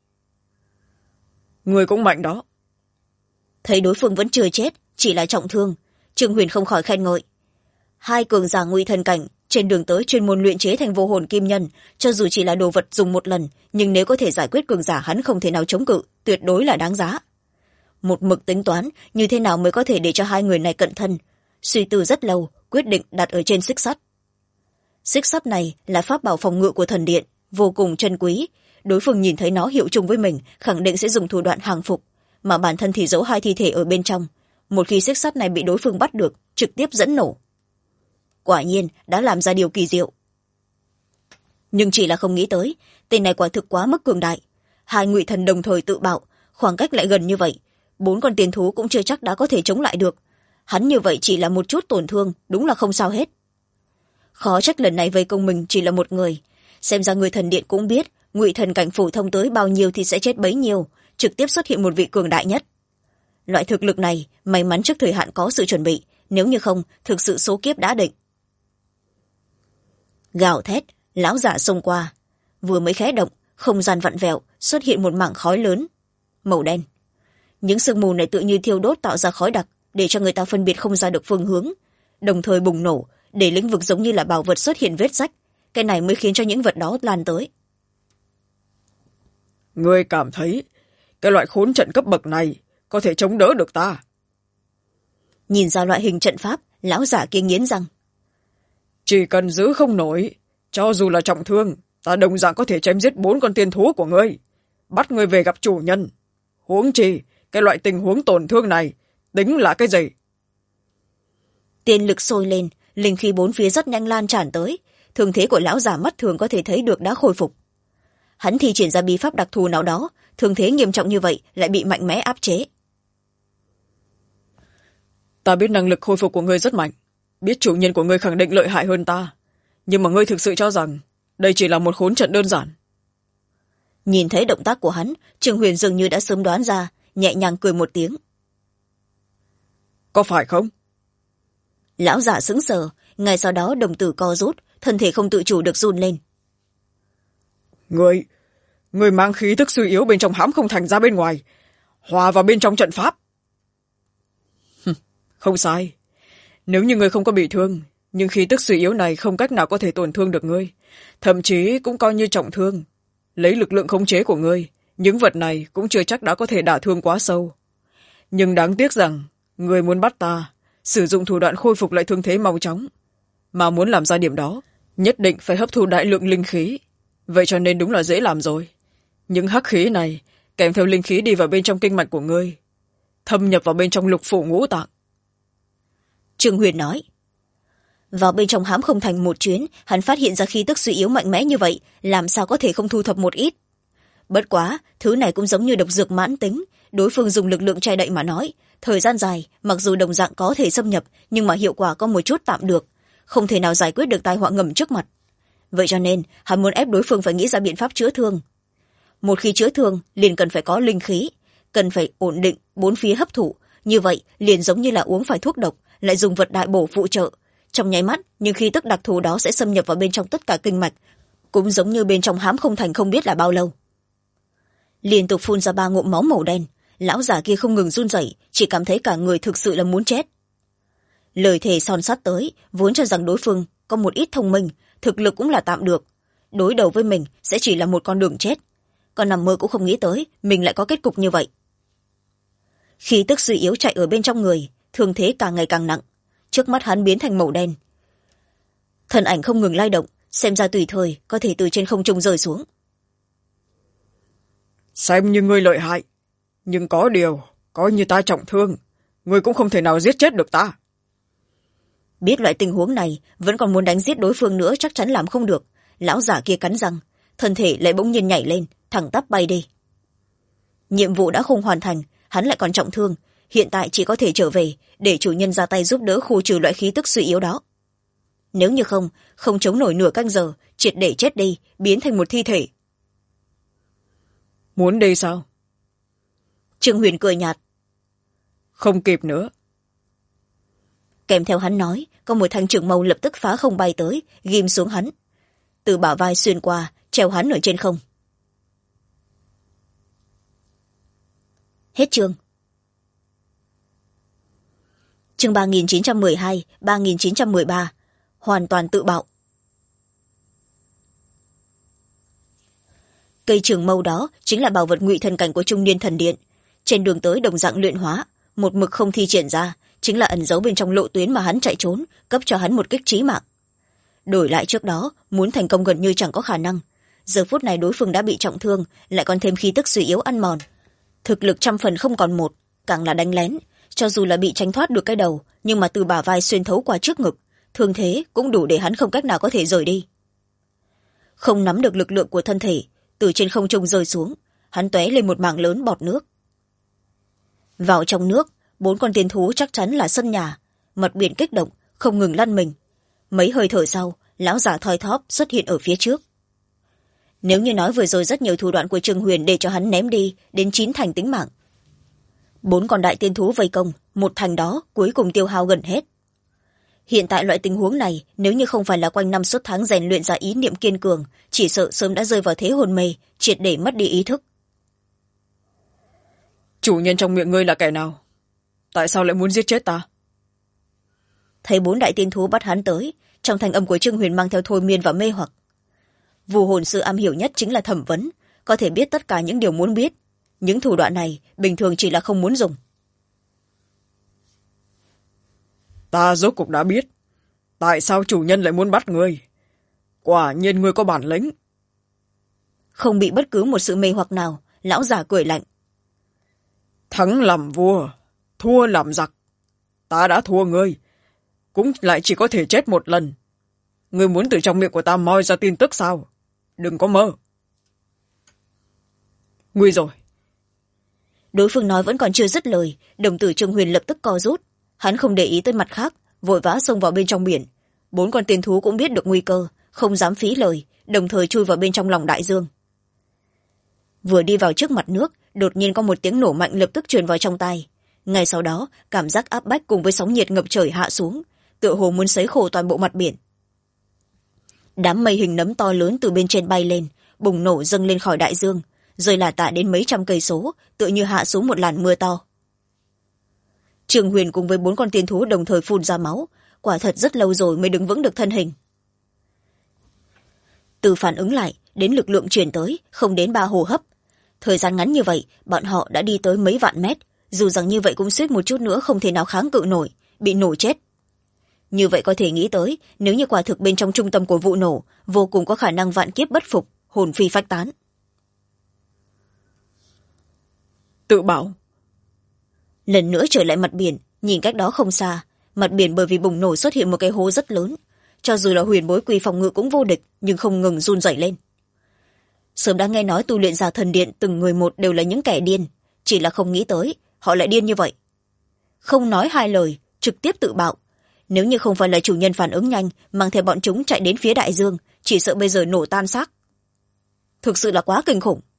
Ngươi cũng mạnh đó. Thấy đối phương vẫn chưa chết, chỉ là trọng thương, Trương Huyền không khỏi khen ngợi. 2 cường giả ngụy thần cảnh trên đường tới chuyên môn luyện chế thành vô hồn kim nhân, cho dù chỉ là đồ vật dùng một lần, nhưng nếu có thể giải quyết cường giả hắn không thể nào chống cự, tuyệt đối là đáng giá. Một mực tính toán như thế nào mới có thể để cho 2 người này cận thân, suy tư rất lâu, quyết định đặt ở trên xích sắt. Xích sắt này là pháp bảo phòng ngự của thần điện, vô cùng chân quý, đối phương nhìn thấy nó hiệu chung với mình, khẳng định sẽ dùng thủ đoạn hàng phục, mà bản thân thì giấu 2 thi thể ở bên trong, một khi xích sắt này bị đối phương bắt được trực tiếp dẫn nổ. Quả nhiên đã làm ra điều kỳ diệu. Nhưng chỉ là không nghĩ tới tên này quả thực quá mức cường đại. Hai ngụy thần đồng thời tự bạo, khoảng cách lại gần như vậy, 4 con tiền thú cũng chưa chắc đã có thể chống lại được. Hắn như vậy chỉ là một chút tổn thương, đúng là không sao hết. Khó trách lần này vây công mình chỉ là một người. Xem ra người thần điện cũng biết ngụy thần cảnh phổ thông tới bao nhiêu thì sẽ chết bấy nhiêu, trực tiếp xuất hiện một vị cường đại nhất. Loại thực lực này may mắn trước thời hạn có sự chuẩn bị, nếu như không thực sự số kiếp đã định. Gào thét, lão giả xông qua, vừa mới khẽ động, không gian vặn vẹo, xuất hiện một mảng khói lớn màu đen. Những sương mù này tự như thiêu đốt tạo ra khói đặc, để cho người ta phân biệt không ra được phương hướng, đồng thời bùng nổ, để lĩnh vực giống như là bảo vật xuất hiện vết rách. Cái này mới khiến cho những vật đó lan tới. Ngươi cảm thấy cái loại khốn trận cấp bậc này có thể chống đỡ được ta? Nhìn ra loại hình trận pháp, lão giả kia nghiến răng. Chỉ cần giữ không nổi, cho dù là trọng thương, ta đồng dạng có thể chém giết 4 con tiên thú của ngươi, bắt ngươi về gặp chủ nhân. Huống chi cái loại tình huống tổn thương này tính là cái gì? Tiên lực sôi lên, linh khí bốn phía rất nhanh lan tràn tới, thương thế của lão giả mắt thường có thể thấy được đã khôi phục. Hắn thi triển ra bí pháp đặc thù nào đó, thương thế nghiêm trọng như vậy lại bị mạnh mẽ áp chế. Ta biết năng lực khôi phục của ngươi rất mạnh, biết chủ nhân của ngươi khẳng định lợi hại hơn ta, nhưng mà ngươi thực sự cho rằng đây chỉ là một khốn trận đơn giản? Nhìn thấy động tác của hắn, Trương Huyền dường như đã sớm đoán ra, nhẹ nhàng cười một tiếng. Có phải không? Lão giả sững sờ, ngay sau đó đồng tử co rút, thân thể không tự chủ được run lên. Người mang khí tức suy yếu bên trong hãm không thành ra bên ngoài, hòa vào bên trong trận pháp. Không sai, nếu như ngươi không có bị thương, nhưng khí tức suy yếu này không cách nào có thể tổn thương được ngươi, thậm chí cũng coi như trọng thương. Lấy lực lượng khống chế của ngươi, những vật này cũng chưa chắc đã có thể đả thương quá sâu. Nhưng đáng tiếc rằng ngươi muốn bắt ta sử dụng thủ đoạn khôi phục lại thương thế mau chóng, mà muốn làm ra điểm đó nhất định phải hấp thu đại lượng linh khí. Vậy cho nên đúng là dễ làm rồi. Những hắc khí này kèm theo linh khí đi vào bên trong kinh mạch của ngươi, thâm nhập vào bên trong lục phủ ngũ tạng. Trương Huyền nói. Vào bên trong hãm không thành một chuyến, hắn phát hiện ra khí tức suy yếu mạnh mẽ như vậy, làm sao có thể không thu thập một ít. Bất quá, thứ này cũng giống như độc dược mãn tính, đối phương dùng lực lượng che đậy mà nói, thời gian dài, mặc dù đồng dạng có thể xâm nhập, nhưng mà hiệu quả có một chút tạm được, không thể nào giải quyết được tai họa ngầm trước mặt. Vậy cho nên, hắn muốn ép đối phương phải nghĩ ra biện pháp chữa thương. Một khi chữa thương, liền cần phải có linh khí, cần phải ổn định, bốn phía hấp thụ, như vậy liền giống như là uống phải thuốc độc, lại dùng vật đại bổ phụ trợ. Trong nháy mắt, nhưng khí tức đặc thù đó sẽ xâm nhập vào bên trong tất cả kinh mạch, cũng giống như bên trong hãm không thành không biết là bao lâu. Liên tục phun ra 3 ngụm máu màu đen, lão giả kia không ngừng run rẩy, chỉ cảm thấy cả người thực sự là muốn chết. Lời thề son sắt tới, vốn cho rằng đối phương có một ít thông minh, thực lực cũng là tạm được, đối đầu với mình sẽ chỉ là một con đường chết, còn nằm mơ cũng không nghĩ tới mình lại có kết cục như vậy. Khí tức suy yếu chạy ở bên trong người, thương thế càng ngày càng nặng, trước mắt hắn biến thành màu đen, thân ảnh không ngừng lay động, xem ra tùy thời có thể từ trên không trung rơi xuống. Xem như ngươi lợi hại, nhưng có điều coi như ta trọng thương, ngươi cũng không thể nào giết chết được ta. Biết loại tình huống này vẫn còn muốn đánh giết đối phương nữa chắc chắn làm không được, lão giả kia cắn răng, thân thể lại bỗng nhiên nhảy lên, thẳng tắp bay đi. Nhiệm vụ đã không hoàn thành, hắn lại còn trọng thương, hiện tại chỉ có thể trở về để chủ nhân ra tay giúp đỡ khu trừ loại khí tức suy yếu đó. Nếu như không chống nổi nửa canh giờ, triệt để chết đi, biến thành một thi thể. Muốn đi sao? Trương Huyền cười nhạt. Không kịp nữa. Kèm theo hắn nói, có một thanh trường mâu lập tức phá không bay tới, ghim xuống hắn, từ bả vai xuyên qua, treo hắn ở trên không. Hết chương. Chương 3912, 3913, hoàn toàn tự bạo. Cây trường mâu đó chính là bảo vật ngụy thần cảnh của trung niên thần điện, trên đường tới đồng dạng luyện hóa, một mực không thi triển ra, chính là ẩn giấu bên trong lộ tuyến mà hắn chạy trốn, cấp cho hắn một kích chí mạng. Đổi lại trước đó, muốn thành công gần như chẳng có khả năng. Giờ phút này đối phương đã bị trọng thương, lại còn thêm khí tức suy yếu ăn mòn, thực lực 100% không còn một, càng là đánh lén, cho dù là bị tránh thoát được cái đầu, nhưng mà từ bả vai xuyên thấu qua trước ngực, thương thế cũng đủ để hắn không cách nào có thể rời đi. Không nắm được lực lượng của thân thể, từ trên không trung rơi xuống, hắn tóe lên một mảng lớn bọt nước. Vào trong nước, 4 con tiên thú chắc chắn là sân nhà, mặt biển kích động, không ngừng lăn mình. Mấy hơi thở sau, lão già thoi thóp xuất hiện ở phía trước. Nếu như nói vừa rồi rất nhiều thủ đoạn của Trương Huyền để cho hắn ném đi đến 9 thành tính mạng, 4 con đại tiên thú vây công, 1 thành đó cuối cùng tiêu hao gần hết. Hiện tại loại tình huống này, nếu như không phải là quanh năm suốt tháng rèn luyện ra ý niệm kiên cường, chỉ sợ sớm đã rơi vào thế hôn mê, triệt để mất đi ý thức. Chủ nhân trong miệng ngươi là kẻ nào? Tại sao lại muốn giết chết ta? Thấy 4 đại tiên thú bắt hắn tới, trong thanh âm của Trương Huyền mang theo thôi miên và mê hoặc. Vu hồn sư am hiểu nhất chính là thẩm vấn, có thể biết tất cả những điều muốn biết. Những thủ đoạn này bình thường chỉ là không muốn dùng. Ta rốt cuộc đã biết tại sao chủ nhân lại muốn bắt ngươi. Quả nhiên ngươi có bản lĩnh. Không bị bất cứ một sự mê hoặc nào, lão già cười lạnh. Thắng làm vua, thua làm giặc. Ta đã thua ngươi, cũng lại chỉ có thể chết một lần. Ngươi muốn từ trong miệng của ta moi ra tin tức sao? Đừng có mơ. Nguy rồi. Đối phương nói vẫn còn chưa dứt lời, đồng tử Trương Huyền lập tức co rút. Hắn không để ý tới mặt khác, vội vã xông vào bên trong biển. 4 con tiên thú cũng biết được nguy cơ, không dám phí lời, đồng thời chui vào bên trong lòng đại dương. Vừa đi vào trước mặt nước, đột nhiên có một tiếng nổ mạnh lập tức truyền vào trong tai. Ngay sau đó, cảm giác áp bách cùng với sóng nhiệt ngập trời hạ xuống, tựa hồ muốn sấy khô toàn bộ mặt biển. Đám mây hình nấm to lớn từ bên trên bay lên, bùng nổ dâng lên khỏi đại dương, rơi lả tả đến mấy trăm cây số, tựa như hạ xuống một làn mưa to. Trương Huyền cùng với 4 con tiên thú đồng thời phun ra máu, quả thật rất lâu rồi mới đứng vững được thân hình. Từ phản ứng lại đến lực lượng truyền tới, không đến 3 hô hấp. Thời gian ngắn như vậy, bọn họ đã đi tới mấy vạn mét, dù rằng như vậy cũng suýt một chút nữa không thể nào kháng cự nổi, bị nổ chết. Như vậy có thể nghĩ tới, nếu như quả thực bên trong trung tâm của vụ nổ, vô cùng có khả năng vạn kiếp bất phục, hồn phi phách tán. Tự bảo. Lần nữa trở lại mặt biển, nhìn cách đó không xa, mặt biển bởi vì bùng nổ xuất hiện một cái hố rất lớn. Cho dù là huyền bối quỳ phòng ngự cũng vô địch, nhưng không ngừng run rẩy lên. Sớm đã nghe nói tu luyện giả thần điện từng người một đều là những kẻ điên, chỉ là không nghĩ tới, họ lại điên như vậy. Không nói hai lời, trực tiếp tự bạo. Nếu như không phải là chủ nhân phản ứng nhanh, mang theo bọn chúng chạy đến phía đại dương, chỉ sợ bây giờ nổ tan xác. Thực sự là quá kinh khủng.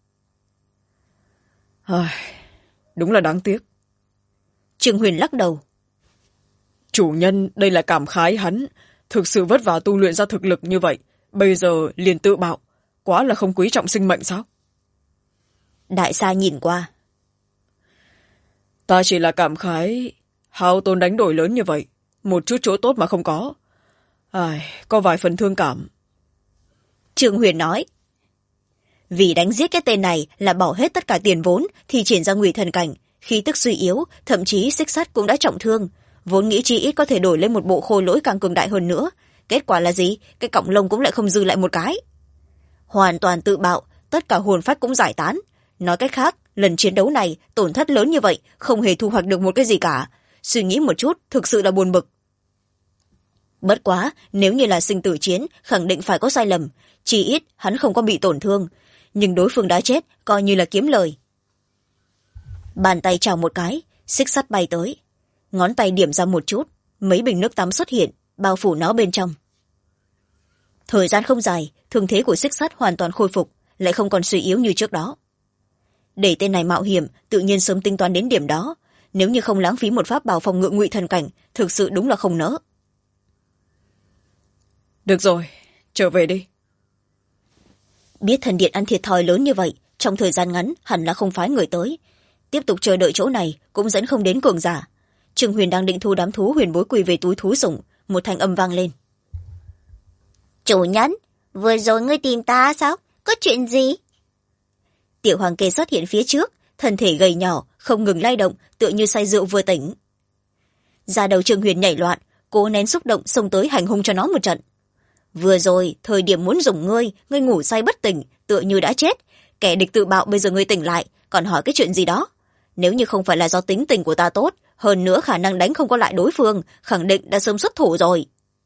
Đúng là đáng tiếc. Trương Huyền lắc đầu. Chủ nhân đây là cảm khái hắn, thực sự vất vả tu luyện ra thực lực như vậy, bây giờ liền tự bạo, quá là không quý trọng sinh mệnh sao? Đại Sa nhìn qua. Ta chỉ là cảm khái, hao tốn đánh đổi lớn như vậy, một chút chỗ tốt mà không có. Có vài phần thương cảm. Trương Huyền nói. Vì đánh giết cái tên này là bỏ hết tất cả tiền vốn thì triển ra ngụy thần cảnh, khí tức suy yếu, thậm chí xích sắt cũng đã trọng thương, vốn nghĩ chi ít có thể đổi lên một bộ khôi lỗi càng cường đại hơn nữa. Kết quả là gì? Cái cọng lông cũng lại không dư lại một cái. Hoàn toàn tự bạo, tất cả hồn phách cũng giải tán. Nói cách khác, lần chiến đấu này tổn thất lớn như vậy, không hề thu hoạch được một cái gì cả. Suy nghĩ một chút, thực sự là buồn bực. Bất quá, nếu như là sinh tử chiến, khẳng định phải có sai lầm. Chỉ ít, hắn không có bị tổn thương. Nhưng đối phương đã chết, coi như là kiếm lời. Bàn tay chào một cái, xích sắt bay tới. Ngón tay điểm ra một chút, mấy bình nước tắm xuất hiện, bao phủ nó bên trong. Thời gian không dài, thương thế của xích sắt hoàn toàn khôi phục, lại không còn suy yếu như trước đó. Để tên này mạo hiểm, tự nhiên sớm tính toán đến điểm đó. Nếu như không lãng phí một pháp bảo phòng ngự ngụy thần cảnh, thực sự đúng là không nỡ. Được rồi, trở về đi. Biết thần điện ăn thiệt thòi lớn như vậy, trong thời gian ngắn hẳn là không phái người tới. Tiếp tục chờ đợi chỗ này cũng dẫn không đến cường giả. Trương Huyền đang định thu đám thú huyền bối quỳ về túi thú sủng, một thanh âm vang lên. Chủ nhân, vừa rồi ngươi tìm ta sao? Có chuyện gì? Tiểu hoàng kê xuất hiện phía trước, thân thể gầy nhỏ, không ngừng lay động, tựa như say rượu vừa tỉnh. Da đầu Trương Huyền nhảy loạn, cố nén xúc động xông tới hành hung cho nó một trận. Vừa rồi, thời điểm muốn dùng ngươi ngủ say bất tỉnh, tựa như đã chết. Kẻ địch tự bạo bây giờ ngươi tỉnh lại, còn hỏi cái chuyện gì đó. Nếu như không phải là do tính tình của ta tốt, hơn nữa khả năng đánh không có lại đối phương, khẳng định đã sớm xuất thủ rồi.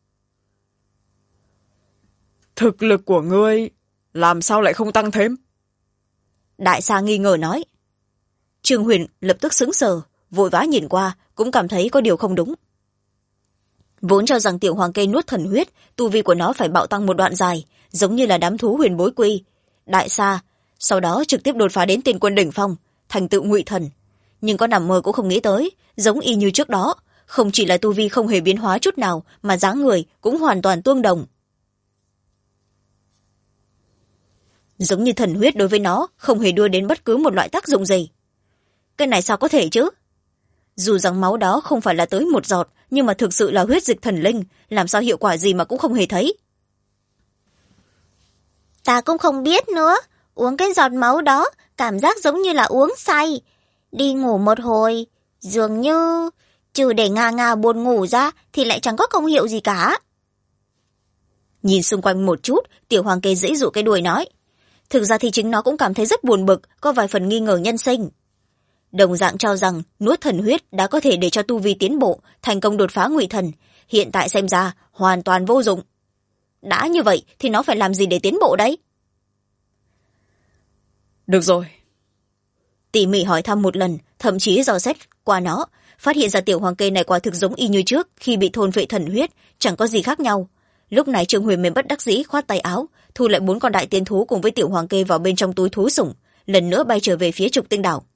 Thực lực của ngươi làm sao lại không tăng thêm? Đại Sa nghi ngờ nói. Trương Huyền lập tức sững sờ, vội vã nhìn qua, cũng cảm thấy có điều không đúng. Vốn cho rằng tiểu hoàng cây nuốt thần huyết, tu vi của nó phải bạo tăng một đoạn dài, giống như là đám thú huyền bối quy. Đại Sa sau đó trực tiếp đột phá đến tiên quân đỉnh phong, thành tựu ngụy thần. Nhưng có nằm mơ cũng không nghĩ tới, giống y như trước đó, không chỉ là tu vi không hề biến hóa chút nào, mà dáng người cũng hoàn toàn tương đồng. Giống như thần huyết đối với nó không hề đưa đến bất cứ một loại tác dụng gì. Cái này sao có thể chứ? Dù rằng máu đó không phải là tới một giọt, nhưng mà thực sự là huyết dịch thần linh, làm sao hiệu quả gì mà cũng không hề thấy. Ta cũng không biết nữa, uống cái giọt máu đó, cảm giác giống như là uống say. Đi ngủ một hồi, dường như trừ để ngà ngà buồn ngủ ra thì lại chẳng có công hiệu gì cả. Nhìn xung quanh một chút, tiểu hoàng kê giãy giụa cái đuôi nói. Thực ra thì chính nó cũng cảm thấy rất buồn bực, có vài phần nghi ngờ nhân sinh. Đồng dạng cho rằng nuốt thần huyết đã có thể để cho tu vi tiến bộ, thành công đột phá ngụy thần, hiện tại xem ra hoàn toàn vô dụng. Đã như vậy thì nó phải làm gì để tiến bộ đấy? Được rồi. Tỉ mỉ hỏi thăm một lần, thậm chí dò xét qua nó, phát hiện ra tiểu hoàng kê này quả thực giống y như trước khi bị thôn phệ thần huyết, chẳng có gì khác nhau. Lúc này Trương Huyền mới bất đắc dĩ khoát tay áo, thu lại 4 con đại tiên thú cùng với tiểu hoàng kê vào bên trong túi thú sủng, lần nữa bay trở về phía Trục Tinh Đảo.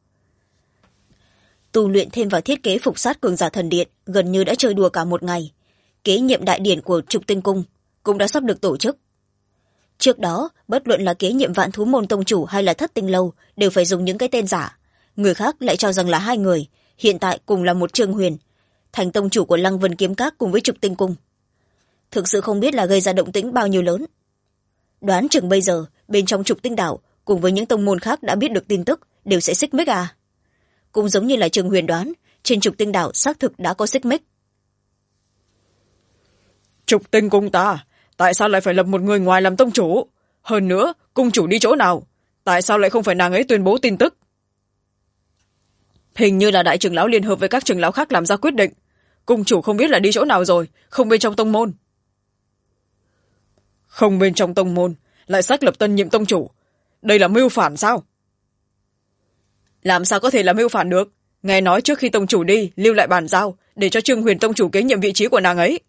Tu luyện thêm vào thiết kế phục sát cường giả thần điện, gần như đã chơi đùa cả một ngày. Kế nhiệm đại điển của Trục Tinh Cung cũng đã sắp được tổ chức. Trước đó, bất luận là kế nhiệm Vạn Thú Môn tông chủ hay là Thất Tinh Lâu đều phải dùng những cái tên giả. Người khác lại cho rằng là hai người, hiện tại cùng là một Trương Huyền, thành tông chủ của Lăng Vân Kiếm Các cùng với Trục Tinh Cung. Thực sự không biết là gây ra động tĩnh bao nhiêu lớn. Đoán chừng bây giờ, bên trong Trục Tinh Đảo cùng với những tông môn khác đã biết được tin tức, đều sẽ xích mích à. Cũng giống như là Trương Huyền đoán, trên Trục Tinh Đảo xác thực đã có xích mích. Trục Tinh Cung ta, tại sao lại phải lập một người ngoài làm tông chủ? Hơn nữa, cung chủ đi chỗ nào? Tại sao lại không phải nàng ấy tuyên bố tin tức? Hình như là đại trưởng lão liên hợp với các trưởng lão khác làm ra quyết định. Cung chủ không biết là đi chỗ nào rồi, không bên trong tông môn. Không bên trong tông môn, lại xác lập tân nhiệm tông chủ. Đây là mưu phản sao? Làm sao có thể là mưu phản được? Nghe nói trước khi tông chủ đi, lưu lại bản giao, để cho Trương Huyền tông chủ kế nhiệm vị trí của nàng ấy.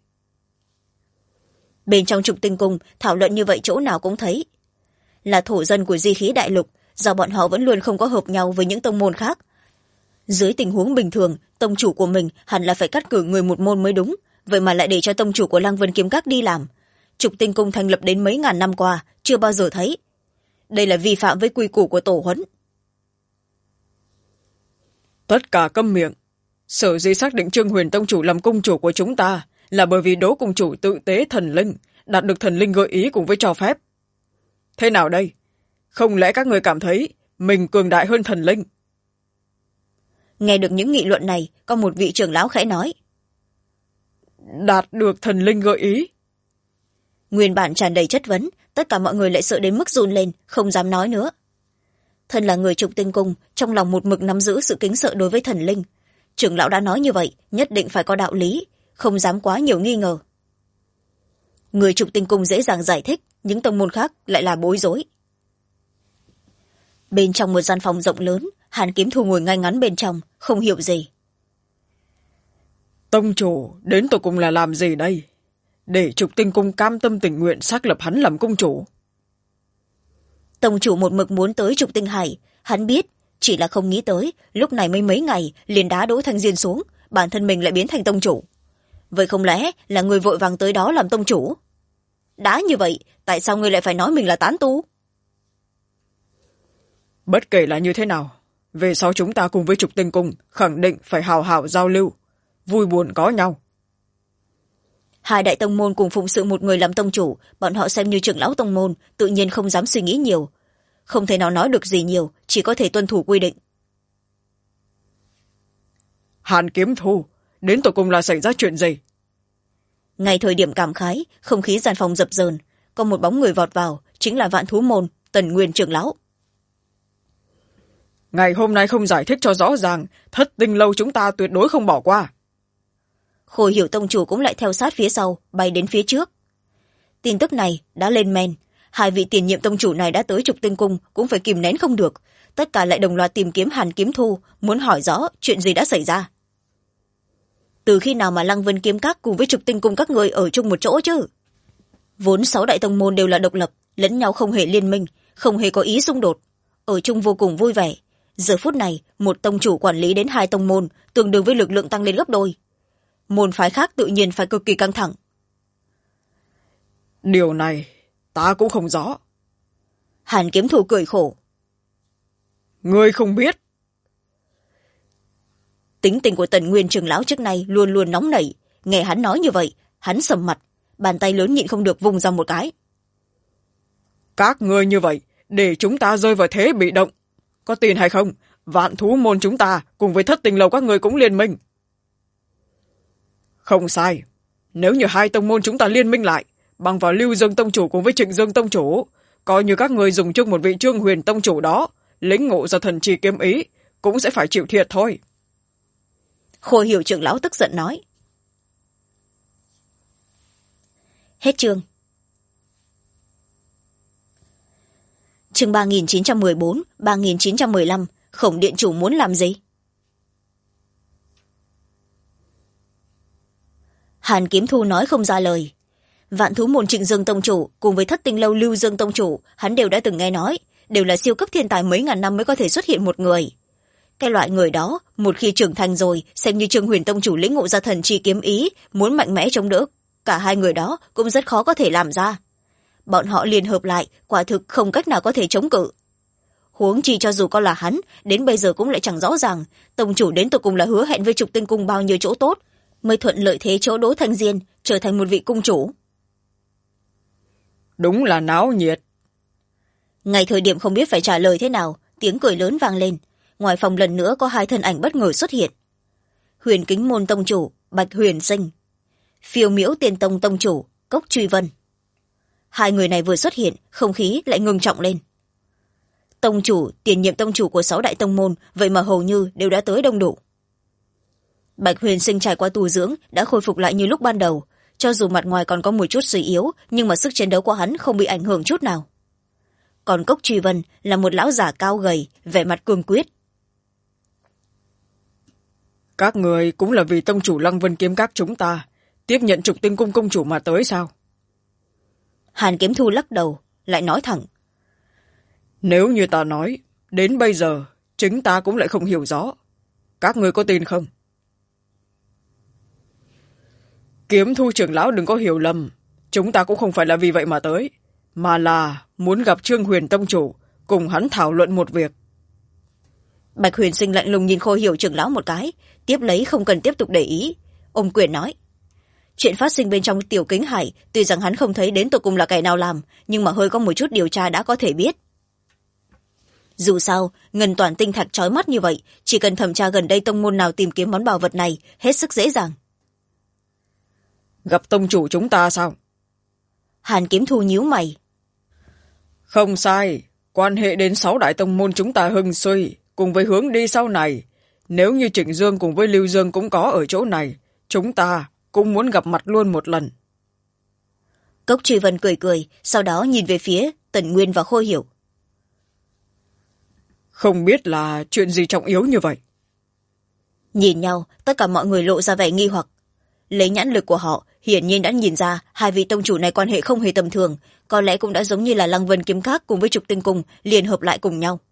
Bên trong Trục Tinh Cung, thảo luận như vậy chỗ nào cũng thấy. Là thổ dân của di khí đại lục, do bọn họ vẫn luôn không có hợp nhau với những tông môn khác. Dưới tình huống bình thường, tông chủ của mình hẳn là phải cắt cử người một môn mới đúng, vậy mà lại để cho tông chủ của Lăng Vân Kiếm Các đi làm. Trục Tinh Cung thành lập đến mấy ngàn năm qua, chưa bao giờ thấy. Đây là vi phạm với quy củ của tổ huấn. Tất cả câm miệng. Sở dĩ xác định Trương Huyền tông chủ làm cung chủ của chúng ta là bởi vì Đỗ cung chủ tự tế thần linh, đạt được thần linh gợi ý cùng với cho phép. Thế nào đây? Không lẽ các người cảm thấy mình cường đại hơn thần linh? Nghe được những nghị luận này, có một vị trưởng lão khẽ nói. Đạt được thần linh gợi ý? Nguyên bản tràn đầy chất vấn, tất cả mọi người lại sợ đến mức run lên, không dám nói nữa. Thân là người Trục Tinh Cung, trong lòng một mực nắm giữ sự kính sợ đối với thần linh. Trưởng lão đã nói như vậy, nhất định phải có đạo lý, không dám quá nhiều nghi ngờ. Người Trục Tinh Cung dễ dàng giải thích, những tông môn khác lại là bối rối. Bên trong một gian phòng rộng lớn, Hàn Kiếm Thu ngồi ngay ngắn bên trong, không hiểu gì. Tông chủ, đến tột cùng là làm gì đây? Để Trục Tinh Cung cam tâm tình nguyện xác lập hắn làm cung chủ. Tông chủ một mực muốn tới Trục Tinh Hải, hắn biết, chỉ là không nghĩ tới, lúc này mới mấy ngày, liền đá Đỗ Thanh Diên xuống, bản thân mình lại biến thành tông chủ. Vậy không lẽ là người vội vàng tới đó làm tông chủ? Đã như vậy, tại sao ngươi lại phải nói mình là tán tu? Bất kể là như thế nào, về sau chúng ta cùng với Trục Tinh Cung khẳng định phải hào hào giao lưu, vui buồn có nhau. Hai đại tông môn cùng phụng sự một người làm tông chủ, bọn họ xem như trưởng lão tông môn, tự nhiên không dám suy nghĩ nhiều. Không thể nào nói được gì nhiều, chỉ có thể tuân thủ quy định. Hàn Kiếm Thu, đến tột cùng là xảy ra chuyện gì? Ngay thời điểm cảm khái, không khí gian phòng dập dờn, có một bóng người vọt vào, chính là Vạn Thú Môn, Tần Nguyên trưởng lão. ngày hôm nay không giải thích cho rõ ràng, Thất Tinh Lâu chúng ta tuyệt đối không bỏ qua. Khôi Hiểu tông chủ cũng lại theo sát phía sau, bay đến phía trước. Tin tức này đã lên men, hai vị tiền nhiệm tông chủ này đã tới Trục Tinh Cung cũng phải kìm nén không được, tất cả lại đồng loạt tìm kiếm Hàn Kiếm Thu, muốn hỏi rõ chuyện gì đã xảy ra. Từ khi nào mà Lăng Vân Kiếm Các cùng với Trục Tinh Cung các người ở chung một chỗ chứ? Vốn 6 đại tông môn đều là độc lập, lẫn nhau không hề liên minh, không hề có ý xung đột, ở chung vô cùng vui vẻ. Giờ phút này một tông chủ quản lý đến 2 tông môn, tương đương với lực lượng tăng lên gấp đôi. Môn phái khác tự nhiên phải cực kỳ căng thẳng. Điều này ta cũng không rõ. Hàn Kiếm Thu cười khổ. Ngươi không biết. Tính tình của Tần Nguyên trưởng lão trước nay luôn luôn nóng nảy, nghe hắn nói như vậy, hắn sầm mặt, bàn tay lớn nhịn không được vùng ra một cái. Các ngươi như vậy để chúng ta rơi vào thế bị động, có tin hay không? Vạn Thú môn chúng ta cùng với Thất Tình Lầu các ngươi cũng liên minh. Không sai, nếu như 2 tông môn chúng ta liên minh lại, bằng vào Lưu Dương tông chủ cùng với Trịnh Dương tông chủ, coi như các ngươi dùng chung một vị Trương Huyền tông chủ đó, lĩnh ngộ ra thần chi kiếm ý, cũng sẽ phải chịu thiệt thôi. Khôi Hiểu trưởng lão tức giận nói. Hết chương. Chương 3914, 3915, Khổng điện chủ muốn làm gì? Hàn Kiếm Thu nói không ra lời. Vạn Thú môn Trịnh Dương tông chủ cùng với Thất Tinh Lâu Lưu Dương tông chủ, hắn đều đã từng nghe nói, đều là siêu cấp thiên tài mấy ngàn năm mới có thể xuất hiện một người. Cái loại người đó, một khi trưởng thành rồi, xem như Trương Huyền tông chủ lĩnh ngộ ra thần chi kiếm ý, muốn mạnh mẽ chống đỡ, cả hai người đó cũng rất khó có thể làm ra. Bọn họ liên hợp lại, quả thực không cách nào có thể chống cự. Huống chi cho dù có là hắn, đến bây giờ cũng lại chẳng rõ ràng, tông chủ đến tột cùng là hứa hẹn với Trục Tinh Cung bao nhiêu chỗ tốt, mới thuận lợi thế chỗ Đỗ Thanh Diên trở thành một vị cung chủ. Đúng là náo nhiệt. Ngay thời điểm không biết phải trả lời thế nào, tiếng cười lớn vang lên. Ngoài phòng lần nữa có 2 thân ảnh bất ngờ xuất hiện. Huyền Kính môn tông chủ Bạch Huyền Sinh, Phiêu Miễu Tiên tông tông chủ Cốc Truy Vân. 2 người này vừa xuất hiện, không khí lại ngưng trọng lên. Tông chủ, tiền nhiệm tông chủ của 6 đại tông môn, vậy mà hầu như đều đã tới đông đủ. Bạch Huyền Sinh trải qua tu dưỡng đã khôi phục lại như lúc ban đầu, cho dù mặt ngoài còn có một chút suy yếu, nhưng mà sức chiến đấu của hắn không bị ảnh hưởng chút nào. Còn Cốc Truy Vân là một lão giả cao gầy, vẻ mặt cương quyết. Các người cũng là vì tông chủ Lăng Vân Kiếm Các chúng ta tiếp nhận Trục Tinh Cung công chủ mà tới sao? Hàn Kiếm Thu lắc đầu, lại nói thẳng. Nếu như ta nói, đến bây giờ chính ta cũng lại không hiểu rõ. Các người có tin không? Kiếm Thu trưởng lão đừng có hiểu lầm, chúng ta cũng không phải là vì vậy mà tới, mà là muốn gặp Trương Huyền tông chủ, cùng hắn thảo luận một việc. Bạch Huyền Sinh lạnh lùng nhìn Khôi Hiểu trưởng lão một cái, tiếp lấy không cần tiếp tục để ý, ôm quyền nói. Chuyện phát sinh bên trong Tiểu Kính Hải, tuy rằng hắn không thấy đến tột cùng là kẻ nào làm, nhưng mà hơi có một chút điều tra đã có thể biết. Dù sao, ngân toàn tinh thạch chói mắt như vậy, chỉ cần thẩm tra gần đây tông môn nào tìm kiếm món bảo vật này, hết sức dễ dàng. Gặp tông chủ chúng ta sao? Hàn Kiếm Thu nhíu mày. Không sai, quan hệ đến 6 đại tông môn chúng ta hưng suy, cùng với hướng đi sau này. Nếu như Trịnh Dương cùng với Lưu Dương cũng có ở chỗ này, chúng ta cũng muốn gặp mặt luôn một lần. Cốc Truy Vân cười cười, sau đó nhìn về phía Tần Nguyên và Khôi Hiểu. Không biết là chuyện gì trọng yếu như vậy? Nhìn nhau, tất cả mọi người lộ ra vẻ nghi hoặc. Lấy nhãn lực của họ, hiển nhiên đã nhìn ra 2 vị tông chủ này quan hệ không hề tầm thường, có lẽ cũng đã giống như là Lăng Vân Kiếm Các cùng với Trục Tinh Cung liên hợp lại cùng nhau.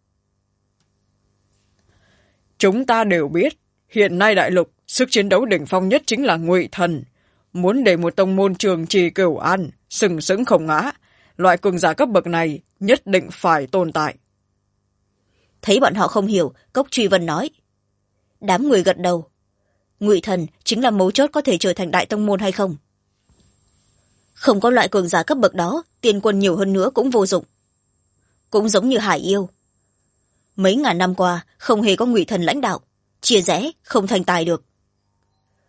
Chúng ta đều biết, hiện nay đại lục, sức chiến đấu đỉnh phong nhất chính là Ngụy Thần. Muốn để một tông môn trường trì cửu an, sừng sững không ngã, loại cường giả cấp bậc này nhất định phải tồn tại. Thấy bọn họ không hiểu, Cốc Truy Vân nói. Đám người gật đầu. Ngụy Thần chính là mấu chốt có thể trở thành đại tông môn hay không? Không có loại cường giả cấp bậc đó, tiền quân nhiều hơn nữa cũng vô dụng. Cũng giống như Hải Yêu. Mấy ngàn năm qua, không hề có Ngụy Thần lãnh đạo, chia rẽ, không thành tài được.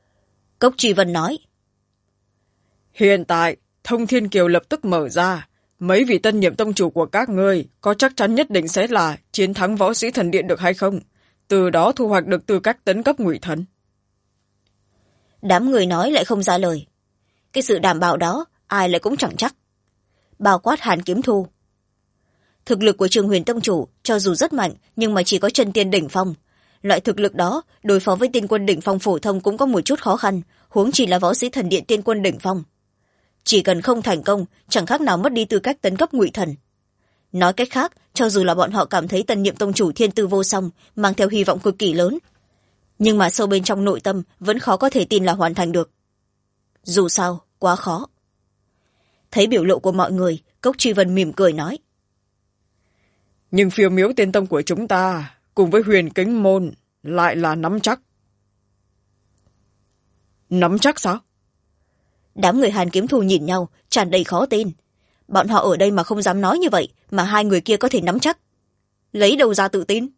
Cốc Truy Vân nói. Hiện tại, Thông Thiên Kiều lập tức mở ra, mấy vị tân nhiệm tông chủ của các ngươi có chắc chắn nhất định sẽ là chiến thắng võ sĩ thần điện được hay không, từ đó thu hoạch được tư cách tấn cấp ngụy thần? Đám người nói lại không ra lời. Cái sự đảm bảo đó ai lại cũng chẳng chắc. Bao quát Hàn Kiếm Thu. Thực lực của Trường Huyền tông chủ cho dù rất mạnh nhưng mà chỉ có chân tiên đỉnh phong. Loại thực lực đó đối phó với tiên quân đỉnh phong phổ thông cũng có một chút khó khăn, huống chỉ là võ sĩ thần điện tiên quân đỉnh phong. Chỉ cần không thành công chẳng khác nào mất đi tư cách tấn cấp ngụy thần. Nói cách khác, cho dù là bọn họ cảm thấy tân nhiệm tông chủ thiên tư vô song, mang theo hy vọng cực kỳ lớn, nhưng mà sâu bên trong nội tâm vẫn khó có thể tin là hoàn thành được. Dù sao quá khó. Thấy biểu lộ của mọi người, Cốc Truy Vân mỉm cười nói: nhưng Phiêu Miếu Tiên Tông của chúng ta cùng với Huyền Kính Môn lại là nắm chắc. Nắm chắc sao? Đám người Hàn Kiếm Thu nhìn nhau tràn đầy khó tin. Bọn họ ở đây mà không dám nói như vậy, mà hai người kia có thể nắm chắc. Lấy đâu ra tự tin?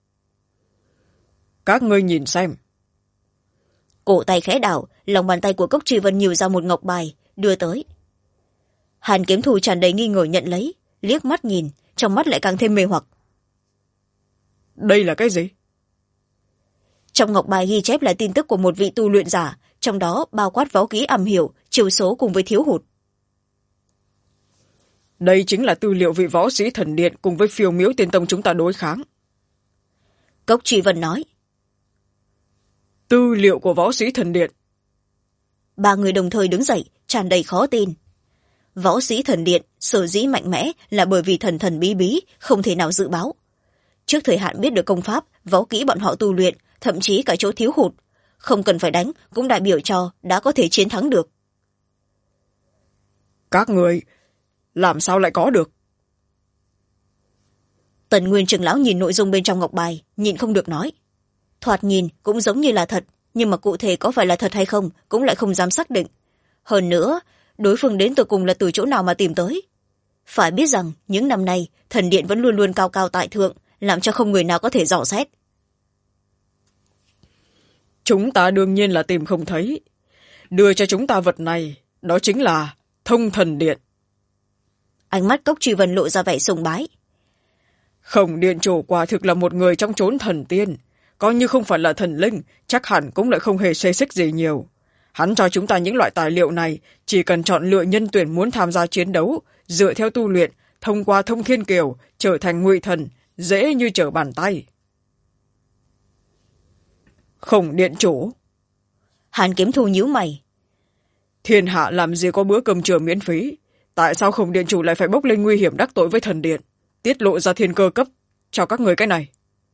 Các ngươi nhìn xem. Cổ tay khẽ đảo, lòng bàn tay của Cốc Truy Vân nhiều ra một ngọc bài đưa tới. Hàn Kiếm Thu tràn đầy nghi ngờ nhận lấy, liếc mắt nhìn, trong mắt lại càng thêm mê hoặc. Đây là cái gì? Trong ngọc bài ghi chép là tin tức của một vị tu luyện giả, trong đó bao quát võ ký am hiểu, chiều số cùng với thiếu hụt. Đây chính là tư liệu vị võ sĩ thần điện cùng với Phiêu Miếu Tiên Tông chúng ta đối kháng. Cốc Truy Vân nói. Tư liệu của võ sĩ thần điện. Ba người đồng thời đứng dậy, tràn đầy khó tin. Võ sĩ thần điện sở dĩ mạnh mẽ là bởi vì thần thần bí bí, không thể nào dự báo. Trước thời hạn biết được công pháp, võ kỹ bọn họ tu luyện, thậm chí cả chỗ thiếu hụt, không cần phải đánh cũng đại biểu cho đã có thể chiến thắng được. Các người làm sao lại có được? Tần Nguyên trưởng lão nhìn nội dung bên trong ngọc bài, nhịn không được nói. Thoạt nhìn cũng giống như là thật, nhưng mà cụ thể có phải là thật hay không cũng lại không dám xác định. Hơn nữa, đối phương đến từ cùng là từ chỗ nào mà tìm tới. Phải biết rằng những năm nay thần điện vẫn luôn luôn cao cao tại thượng, làm cho không người nào có thể dò xét. Chúng ta đương nhiên là tìm không thấy. Đưa cho chúng ta vật này, đó chính là Thông Thần Điện. Ánh mắt Cốc Truy Vân lộ ra vẻ sùng bái. Khổng điện chủ quả thực là một người trong chốn thần tiên, coi như không phải là thần linh, chắc hẳn cũng lại không hề xê xích gì nhiều. Hắn cho chúng ta những loại tài liệu này, chỉ cần chọn lựa nhân tuyển muốn tham gia chiến đấu, dựa theo tu luyện, thông qua thông thiên kiều, trở thành ngụy thần, dễ như trở bàn tay. Khổng điện chủ. Hàn Kiếm Thu nhíu mày. Thiên hạ làm gì có bữa cơm trưa miễn phí, tại sao Khổng điện chủ lại phải bốc lên nguy hiểm đắc tội với thần điện, tiết lộ ra thiên cơ cấp cho các người cái này?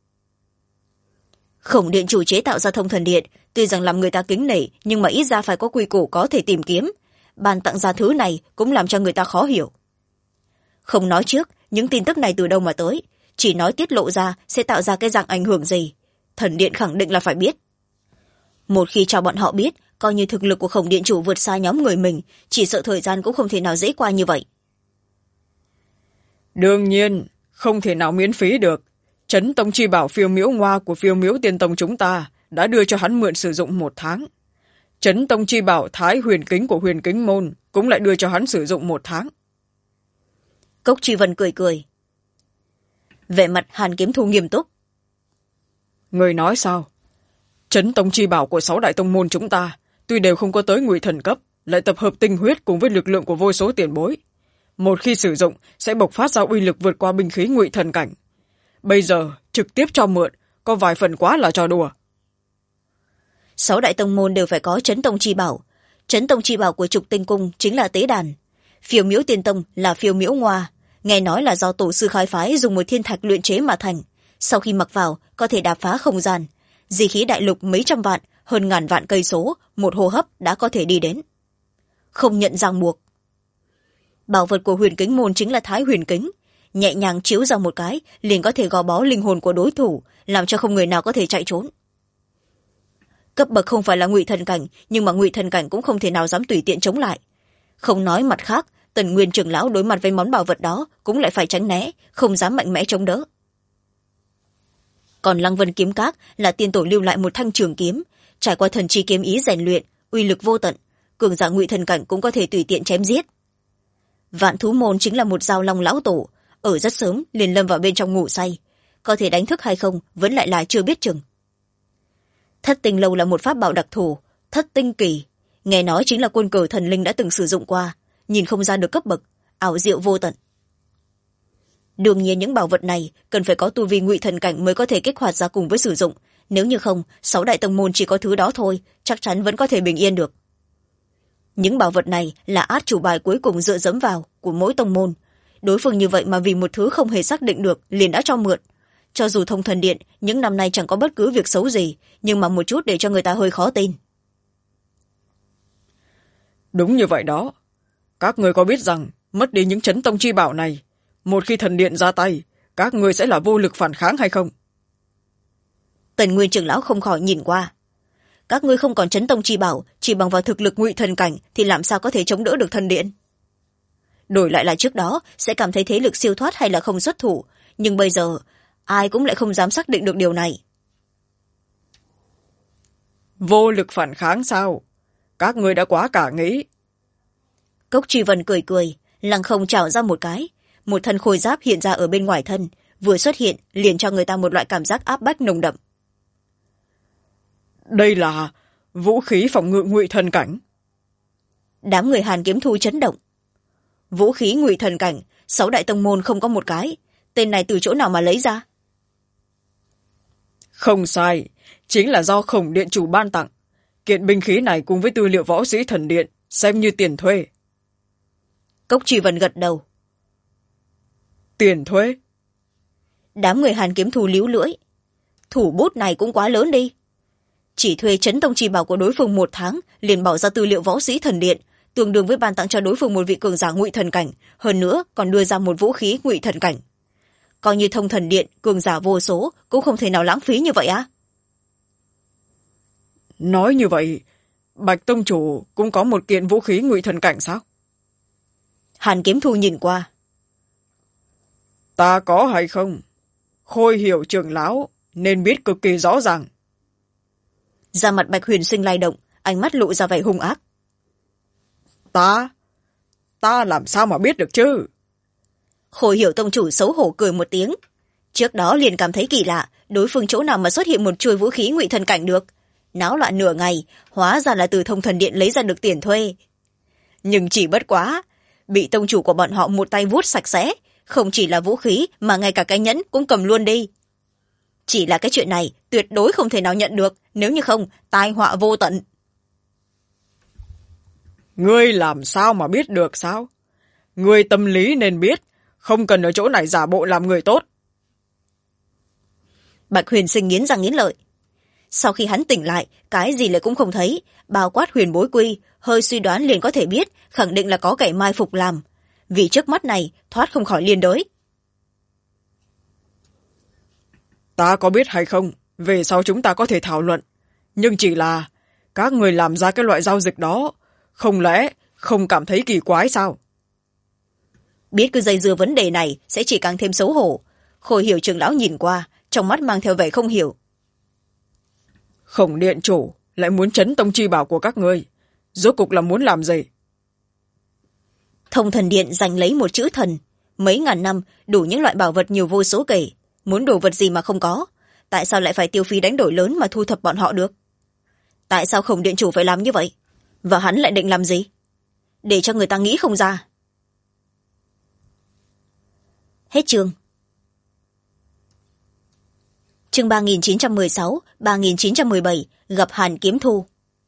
Khổng điện chủ chế tạo ra Thông Thần Điện, tuy rằng làm người ta kính nể, nhưng mà ít ra phải có quy củ có thể tìm kiếm. Ban tặng ra thứ này cũng làm cho người ta khó hiểu. Không nói trước những tin tức này từ đâu mà tới, chỉ nói tiết lộ ra sẽ tạo ra cái dạng ảnh hưởng gì, thần điện khẳng định là phải biết. Một khi cho bọn họ biết, coi như thực lực của Khổng điện chủ vượt xa nhóm người mình, chỉ sợ thời gian cũng không thể nào dễ qua như vậy. Đương nhiên không thể nào miễn phí được. Trấn Tông chi bảo Phiêu Miếu Ngoa của Phiêu Miếu Tiên Tông chúng ta đã đưa cho hắn mượn sử dụng 1 tháng. Trấn Tông chi bảo Thái Huyền Kính của Huyền Kính Môn cũng lại đưa cho hắn sử dụng 1 tháng. Cốc Truy Vân cười cười. Vẻ mặt Hàn Kiếm Thu nghiêm túc. Người nói sao? Trấn Tông chi bảo của 6 đại tông môn chúng ta tuy đều không có tới ngụy thần cấp, lại tập hợp tinh huyết cùng với lực lượng của vô số tiền bối. Một khi sử dụng sẽ bộc phát ra uy lực vượt qua binh khí ngụy thần cảnh. Bây giờ trực tiếp cho mượn có vài phần quá là trò đùa. 6 đại tông môn đều phải có Trấn Tông chi bảo. Trấn Tông chi bảo của Trục Tinh Cung chính là tế đàn. Phiêu Miếu Tiên Tông là Phiêu Miếu Ngoa, nghe nói là do tổ sư khai phái dùng một thiên thạch luyện chế mà thành. Sau khi mặc vào có thể đạp phá không gian, dị khí đại lục mấy trăm vạn, hơn ngàn vạn cây số, một hô hấp đã có thể đi đến. Không nhận ràng buộc. Bảo vật của Huyền Kính Môn chính là Thái Huyền Kính, nhẹ nhàng chiếu ra một cái liền có thể gò bó linh hồn của đối thủ, làm cho không người nào có thể chạy trốn. Cấp bậc không phải là ngụy thần cảnh, nhưng mà ngụy thần cảnh cũng không thể nào dám tùy tiện chống lại. Không nói mặt khác, Tần Nguyên trưởng lão đối mặt với món bảo vật đó cũng lại phải tránh né, không dám mạnh mẽ chống đỡ. Còn Lăng Vân kiếm các là tiên tổ lưu lại một thanh trường kiếm, trải qua thần chi kiếm ý rèn luyện, uy lực vô tận, cường giả ngụy thần cảnh cũng có thể tùy tiện chém giết. Vạn thú môn chính là một giao long lão tổ, ở rất sớm liền lâm vào bên trong ngủ say, có thể đánh thức hay không vẫn lại là chưa biết chừng. Thất tinh lâu là một pháp bảo đặc thù, thất tinh kỳ, nghe nói chính là quân cờ thần linh đã từng sử dụng qua, nhìn không ra được cấp bậc, ảo diệu vô tận. Đương nhiên những bảo vật này cần phải có tu vi ngụy thần cảnh mới có thể kích hoạt ra cùng với sử dụng, nếu như không 6 đại tông môn chỉ có thứ đó thôi chắc chắn vẫn có thể bình yên được. Những bảo vật này là át chủ bài cuối cùng dựa dẫm vào của mỗi tông môn, đối phương như vậy mà vì một thứ không hề xác định được liền đã cho mượn. Cho dù Thông Thần Điện những năm nay chẳng có bất cứ việc xấu gì, nhưng mà một chút để cho người ta hơi khó tin. Đúng như vậy đó. Các người có biết rằng mất đi những chấn tông chi bảo này, một khi thần điện ra tay, các người sẽ là vô lực phản kháng hay không? Tần Nguyên trưởng lão không khỏi nhìn qua. Các ngươi không còn chấn tông chi bảo, chỉ bằng vào thực lực ngụy thần cảnh thì làm sao có thể chống đỡ được thần điện? Đổi lại là trước đó sẽ cảm thấy thế lực siêu thoát hay là không xuất thủ, nhưng bây giờ ai cũng lại không dám xác định được điều này. Vô lực phản kháng sao? Các người đã quá cả nghĩ. Cốc Truy Vân cười cười, lăng không trào ra một cái, một thân khôi giáp hiện ra ở bên ngoài thân, vừa xuất hiện liền cho người ta một loại cảm giác áp bách nồng đậm. Đây là vũ khí phòng ngự ngụy thần cảnh. Đám người Hàn Kiếm Thu chấn động. Vũ khí ngụy thần cảnh, 6 đại tông môn không có một cái, tên này từ chỗ nào mà lấy ra? Không sai, chính là do Khổng Điện chủ ban tặng. Kiện binh khí này cùng với tư liệu võ sĩ thần điện xem như tiền thuê. Cốc Truy Vân gật đầu. Tiền thuê? Đám người Hàn Kiếm Thu líu lưỡi. Thủ bút này cũng quá lớn đi. Chỉ thuê chấn tông chi bảo của đối phương 1 tháng liền bỏ ra tư liệu võ sĩ thần điện, tương đương với ban tặng cho đối phương một vị cường giả ngụy thần cảnh, hơn nữa còn đưa ra một vũ khí ngụy thần cảnh. Coi như Thông Thần Điện cường giả vô số cũng không thể nào lãng phí như vậy á. Nói như vậy, Bạch tông chủ cũng có một kiện vũ khí ngụy thần cảnh sao? Hàn Kiếm Thu nhìn qua. Ta có hay không? Khôi Hiểu trưởng lão nên biết cực kỳ rõ ràng. Da mặt Bạch Huyền Sinh lay động, ánh mắt lộ ra vẻ hung ác. Ta làm sao mà biết được chứ? Khôi Hiểu tông chủ xấu hổ cười một tiếng. Trước đó liền cảm thấy kỳ lạ, đối phương chỗ nào mà xuất hiện một chuôi vũ khí ngụy thần cảnh được. Náo loạn nửa ngày, hóa ra là từ Thông Thần Điện lấy ra được tiền thuê. Nhưng chỉ bất quá, bị tông chủ của bọn họ một tay vuốt sạch sẽ, không chỉ là vũ khí mà ngay cả cái nhẫn cũng cầm luôn đi. Chỉ là cái chuyện này tuyệt đối không thể nào nhận được, nếu như không, tai họa vô tận. Ngươi làm sao mà biết được sao? Ngươi tâm lý nên biết, không cần ở chỗ này giả bộ làm người tốt. Bạch Huyền Sinh nghiến răng nghiến lợi. Sau khi hắn tỉnh lại, cái gì lại cũng không thấy, bao quát huyền bối quy, hơi suy đoán liền có thể biết, khẳng định là có kẻ mai phục làm. Vì trước mắt này, thoát không khỏi liên đới. Ta có biết hay không, về sau chúng ta có thể thảo luận. Nhưng chỉ là, các người làm ra cái loại giao dịch đó, không lẽ không cảm thấy kỳ quái sao? Biết cứ dây dưa vấn đề này sẽ chỉ càng thêm xấu hổ. Khôi Hiểu trưởng lão nhìn qua, trong mắt mang theo vẻ không hiểu. Khổng Điện chủ lại muốn chấn tông chi bảo của các ngươi, rốt cục là muốn làm gì? Thông Thần Điện giành lấy một chữ thần, mấy ngàn năm đủ những loại bảo vật nhiều vô số kể, muốn đồ vật gì mà không có, tại sao lại phải tiêu phí đánh đổi lớn mà thu thập bọn họ được? Tại sao Khổng Điện chủ phải làm như vậy? Và hắn lại định làm gì? Để cho người ta nghĩ không ra. Hết chương. Chương 3916, 3917, gặp Hàn Kiếm Thu.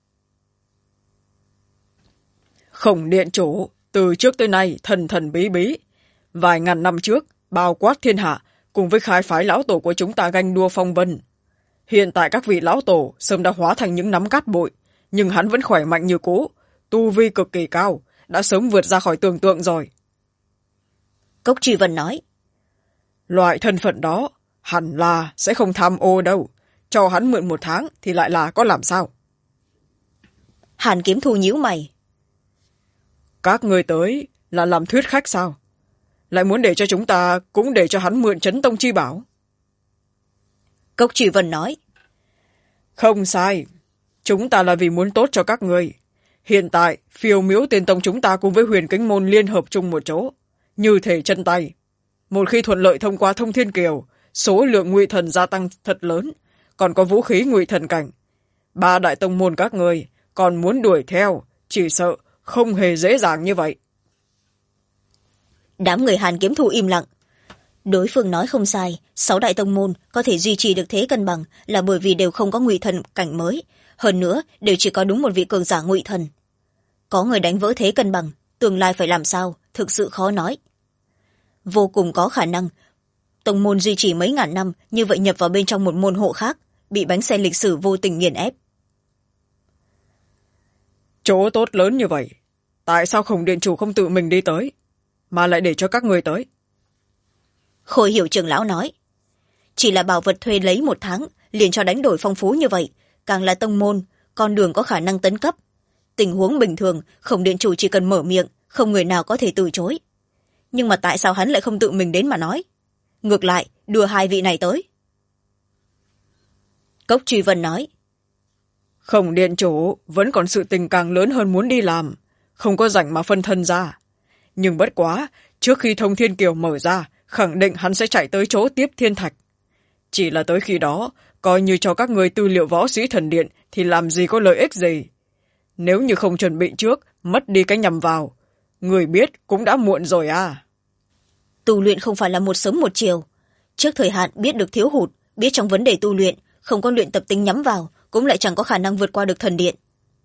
Khổng Điện chủ từ trước tới nay thần thần bí bí, vài ngàn năm trước bao quát thiên hạ cùng với khai phái lão tổ của chúng ta ganh đua phong vân. Hiện tại các vị lão tổ sớm đã hóa thành những nắm cát bụi, nhưng hắn vẫn khỏe mạnh như cũ, tu vi cực kỳ cao, đã sớm vượt ra khỏi tưởng tượng rồi. Cốc Truy Vân nói. Loại thân phận đó hẳn là sẽ không tham ô đâu, cho hắn mượn 1 tháng thì lại là có làm sao? Hàn Kiếm Thu nhíu mày. Các người tới là làm thuyết khách sao? Lại muốn để cho chúng ta cũng để cho hắn mượn chấn tông chi bảo? Cốc Truy Vân nói. Không sai, chúng ta là vì muốn tốt cho các người. hiện tại phiêu miếu tiên tông chúng ta cùng với huyền kính môn liên hợp chung một chỗ, như thể chân tay. Một khi thuận lợi thông qua thông thiên kiều, số lượng ngụy thần gia tăng thật lớn, còn có vũ khí ngụy thần cảnh. Ba đại tông môn các người còn muốn đuổi theo, chỉ sợ không hề dễ dàng như vậy. Đám người Hàn Kiếm Thu im lặng. Đối phương nói không sai, 6 đại tông môn có thể duy trì được thế cân bằng là bởi vì đều không có ngụy thần cảnh mới, hơn nữa đều chỉ có đúng một vị cường giả ngụy thần. Có người đánh vỡ thế cân bằng, tương lai phải làm sao thực sự khó nói. Vô cùng có khả năng tông môn duy trì mấy ngàn năm, như vậy nhập vào bên trong một môn hộ khác, bị bánh xe lịch sử vô tình nghiền ép. Chỗ tốt lớn như vậy, tại sao Khổng điện chủ không tự mình đi tới, mà lại để cho các người tới? Khôi Hiểu trưởng lão nói, chỉ là bảo vật thuê lấy 1 tháng liền cho đánh đổi phong phú như vậy, càng là tông môn, con đường có khả năng tấn cấp. Tình huống bình thường, Khổng điện chủ chỉ cần mở miệng, không người nào có thể từ chối. Nhưng mà tại sao hắn lại không tự mình đến mà nói, ngược lại đưa 2 vị này tới? Cốc Truy Vân nói, Khổng điện chủ vẫn còn sự tình càng lớn hơn muốn đi làm, không có rảnh mà phân thân ra. Nhưng bất quá, trước khi thông thiên kiều mở ra, khẳng định hắn sẽ chạy tới chỗ tiếp thiên thạch. Chỉ là tới khi đó, coi như cho các người tư liệu võ sĩ thần điện thì làm gì có lợi ích gì. Nếu như không chuẩn bị trước, mất đi cái nhằm vào, người biết cũng đã muộn rồi à. Tu luyện không phải là một sớm một chiều. Trước thời hạn biết được thiếu hụt, biết trong vấn đề tu luyện, không có luyện tập tính nhắm vào, cũng lại chẳng có khả năng vượt qua được thần điện.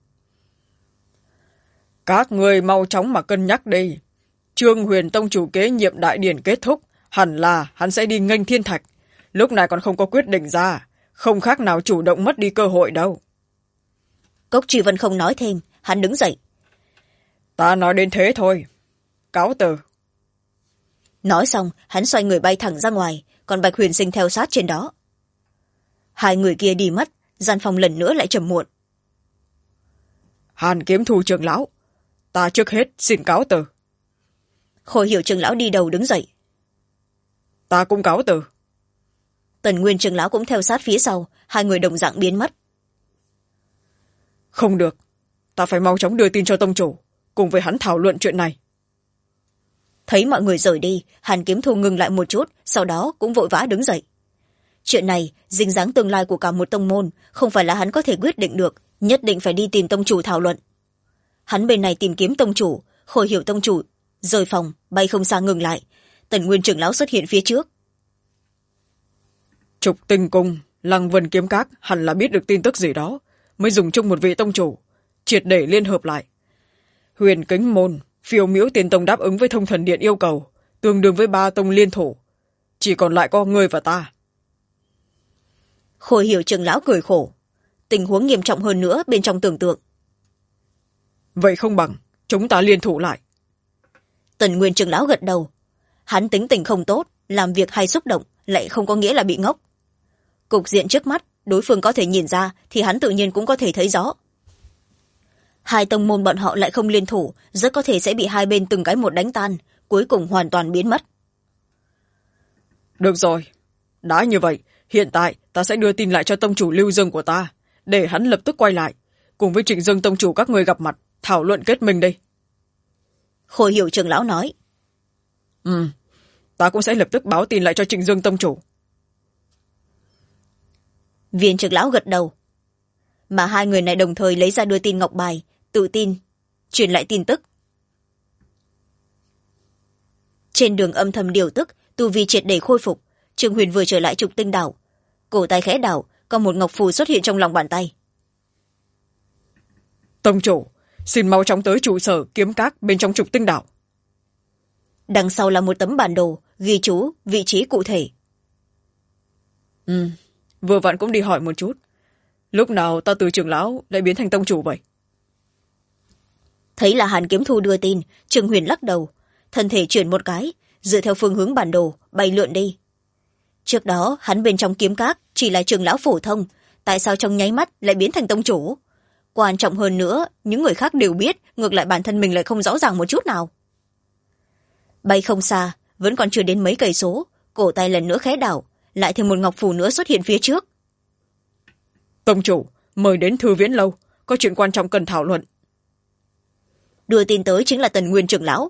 Các người mau chóng mà cân nhắc đi. Trương Huyền tông chủ kế nhiệm đại điển kết thúc, hẳn là hắn sẽ đi nghênh thiên thạch. Lúc này còn không có quyết định ra, không khác nào chủ động mất đi cơ hội đâu. Cốc Truy Vân không nói thêm, hắn đứng dậy. Ta nói đến thế thôi. Cáo từ. Nói xong, hắn xoay người bay thẳng ra ngoài, còn Bạch Huyền Sinh theo sát trên đó. 2 người kia đi mất, gian phòng lần nữa lại trầm muộn. Hàn Kiếm Thu trưởng lão, ta trước hết xin cáo từ. Khôi Hiểu trưởng lão đi đầu đứng dậy. Ta cũng cáo từ. Tần Nguyên trưởng lão cũng theo sát phía sau, 2 người đồng dạng biến mất. Không được, ta phải mau chóng đưa tin cho tông chủ, cùng với hắn thảo luận chuyện này. Thấy mọi người rời đi, Hàn Kiếm Thu ngừng lại một chút, sau đó cũng vội vã đứng dậy. Chuyện này dính dáng tương lai của cả một tông môn, không phải là hắn có thể quyết định được, nhất định phải đi tìm tông chủ thảo luận. Hắn bên này tìm kiếm tông chủ, Khôi Hiểu tông chủ rời phòng, bay không xa ngừng lại. Tần Nguyên trưởng lão xuất hiện phía trước. Trục Tinh Cung, Lăng Vân Kiếm Các hẳn là biết được tin tức gì đó, mới dùng chung một vị tông chủ, triệt để liên hợp lại. Huyền Kính Môn, Phiêu Miếu Tiên Tông đáp ứng với Thông Thần Điện yêu cầu, tương đương với 3 tông liên thủ. Chỉ còn lại có ngươi và ta. Khôi Hiểu trưởng lão cười khổ. Tình huống nghiêm trọng hơn nữa bên trong tưởng tượng. Vậy không bằng, chúng ta liên thủ lại. Tần Nguyên trưởng lão gật đầu. Hắn tính tình không tốt, làm việc hay xúc động, lại không có nghĩa là bị ngốc. Cục diện trước mắt, đối phương có thể nhìn ra, thì hắn tự nhiên cũng có thể thấy rõ. 2 tông môn bọn họ lại không liên thủ, rất có thể sẽ bị 2 bên từng cái một đánh tan, cuối cùng hoàn toàn biến mất. Được rồi, đã như vậy, hiện tại ta sẽ đưa tin lại cho tông chủ Lưu Dương của ta, để hắn lập tức quay lại, cùng với Trịnh Dương tông chủ các người gặp mặt, thảo luận kết minh đây. Khôi Hiểu trưởng lão nói. Ta cũng sẽ lập tức báo tin lại cho Trịnh Dương tông chủ. Viên trưởng lão gật đầu. Mà 2 người này đồng thời lấy ra đưa tin ngọc bài, tự tin truyền lại tin tức. Trên đường âm thầm điều tức, tu vi triệt để khôi phục. Trương Huyền vừa trở lại Trục Tinh đảo, cổ tay khẽ đảo, có một ngọc phù xuất hiện trong lòng bàn tay. Tông chủ, xin mau chóng tới trụ sở Kiếm Các bên trong Trục Tinh đảo. Đằng sau là một tấm bản đồ ghi chú vị trí cụ thể. Vừa vặn cũng đi hỏi một chút, lúc nào ta từ trưởng lão lại biến thành tông chủ vậy? Thấy là Hàn Kiếm Thu đưa tin, Trương Huyền lắc đầu, thân thể chuyển một cái, dựa theo phương hướng bản đồ bay lượn đi. Trước đó hắn bên trong Kiếm Các chỉ là trưởng lão phổ thông, tại sao trong nháy mắt lại biến thành tông chủ? Quan trọng hơn nữa, những người khác đều biết, ngược lại bản thân mình lại không rõ ràng một chút nào. Bay không xa, vẫn còn chưa đến mấy cây số, cổ tay lần nữa khẽ đảo, lại thêm một ngọc phù nữa xuất hiện phía trước. Tông chủ, mời đến Thư Viễn lâu, có chuyện quan trọng cần thảo luận. đưa tin tới chính là Tần Nguyên trưởng lão.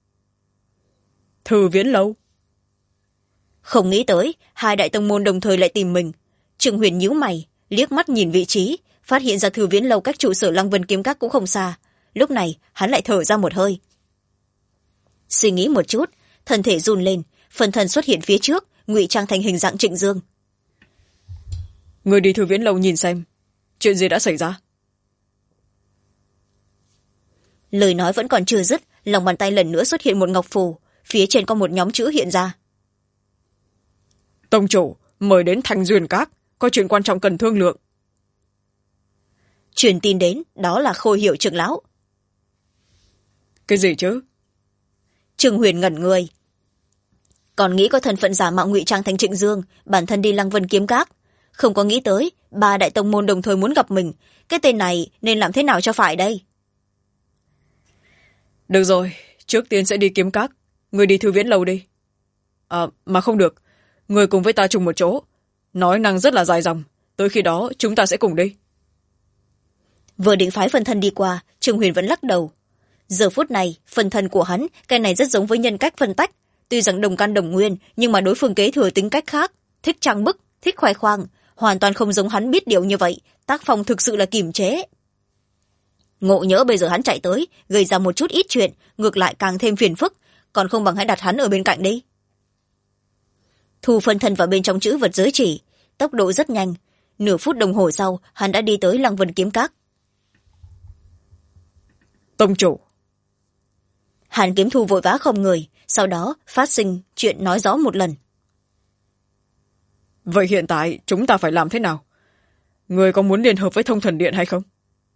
Thư Viễn Lâu. Không nghĩ tới hai đại tông môn đồng thời lại tìm mình. Trương Huyền nhíu mày, liếc mắt nhìn vị trí, phát hiện ra Thư Viễn Lâu cách trụ sở Lăng Vân Kiếm Các cũng không xa. Lúc này hắn lại thở ra một hơi. Suy nghĩ một chút, thân thể run lên, phần thân xuất hiện phía trước, ngụy trang thành hình dạng Trịnh Dương. Người đi Thư Viễn Lâu nhìn xem, chuyện gì đã xảy ra. Lời nói vẫn còn chưa dứt, lòng bàn tay lần nữa xuất hiện một ngọc phù, phía trên có một nhóm chữ hiện ra. Tông chủ mời đến Thanh Duyên Các, có chuyện quan trọng cần thương lượng. Truyền tin đến, đó là Khôi Hiệu trưởng lão. Cái gì chứ? Trương Huyền ngẩn người. Còn nghĩ có thân phận giả mạo ngụy trang thành Trịnh Dương, bản thân đi Lăng Vân Kiếm Các. Không có nghĩ tới ba đại tông môn đồng thời muốn gặp mình. Cái tên này nên làm thế nào cho phải đây? Được rồi, trước tiên sẽ đi Kiếm Các. Người đi Thư Viễn Lâu đi. Mà không được, người cùng với ta chung một chỗ. Nói năng rất là dài dòng, tới khi đó chúng ta sẽ cùng đi. Vừa định phái phân thân đi qua, Trương Huyền vẫn lắc đầu. Giờ phút này phân thân của hắn, cái này rất giống với nhân cách phân tách. Tuy rằng đồng căn đồng nguyên, nhưng mà đối phương kế thừa tính cách khác, thích trang bức, thích khoe khoang, hoàn toàn không giống hắn biết điều như vậy. Tác phong thực sự là kiềm chế. Ngộ nhỡ bây giờ hắn chạy tới, gây ra một chút ít chuyện, ngược lại càng thêm phiền phức, còn không bằng hãy đặt hắn ở bên cạnh đi. Thu phân thân vào bên trong chữ vật giới chỉ, tốc độ rất nhanh. Nửa phút đồng hồ sau, hắn đã đi tới Lăng Vân Kiếm Các. Tông chủ. Hàn Kiếm Thu vội vã không người, sau đó phát sinh chuyện nói rõ một lần. Vậy hiện tại chúng ta phải làm thế nào? Người có muốn liên hợp với Thông Thần Điện hay không?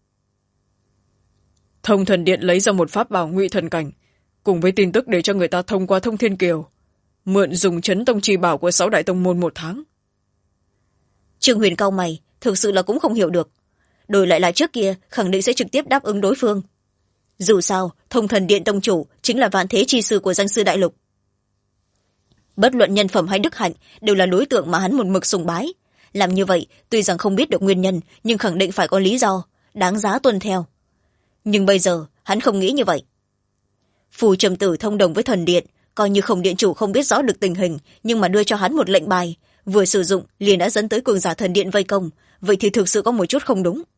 Thông Thần Điện lấy ra một pháp bảo ngụy thần cảnh, cùng với tin tức để cho người ta thông qua Thông Thiên Kiều, mượn dùng chấn tông chi bảo của 6 đại tông môn 1 tháng. Trương Huyền cau mày, thực sự là cũng không hiểu được. Đổi lại là trước kia, khẳng định sẽ trực tiếp đáp ứng đối phương. Dù sao, Thông Thần Điện tông chủ chính là vạn thế chi sư của danh sư đại lục. Bất luận nhân phẩm hay đức hạnh đều là đối tượng mà hắn một mực sùng bái. Làm như vậy, tuy rằng không biết được nguyên nhân, nhưng khẳng định phải có lý do, đáng giá tuân theo. Nhưng bây giờ, hắn không nghĩ như vậy. Phù Trầm Tử thông đồng với thần điện, coi như Không điện chủ không biết rõ được tình hình, nhưng mà đưa cho hắn một lệnh bài, vừa sử dụng liền đã dẫn tới cường giả thần điện vây công, vậy thì thực sự có một chút không đúng.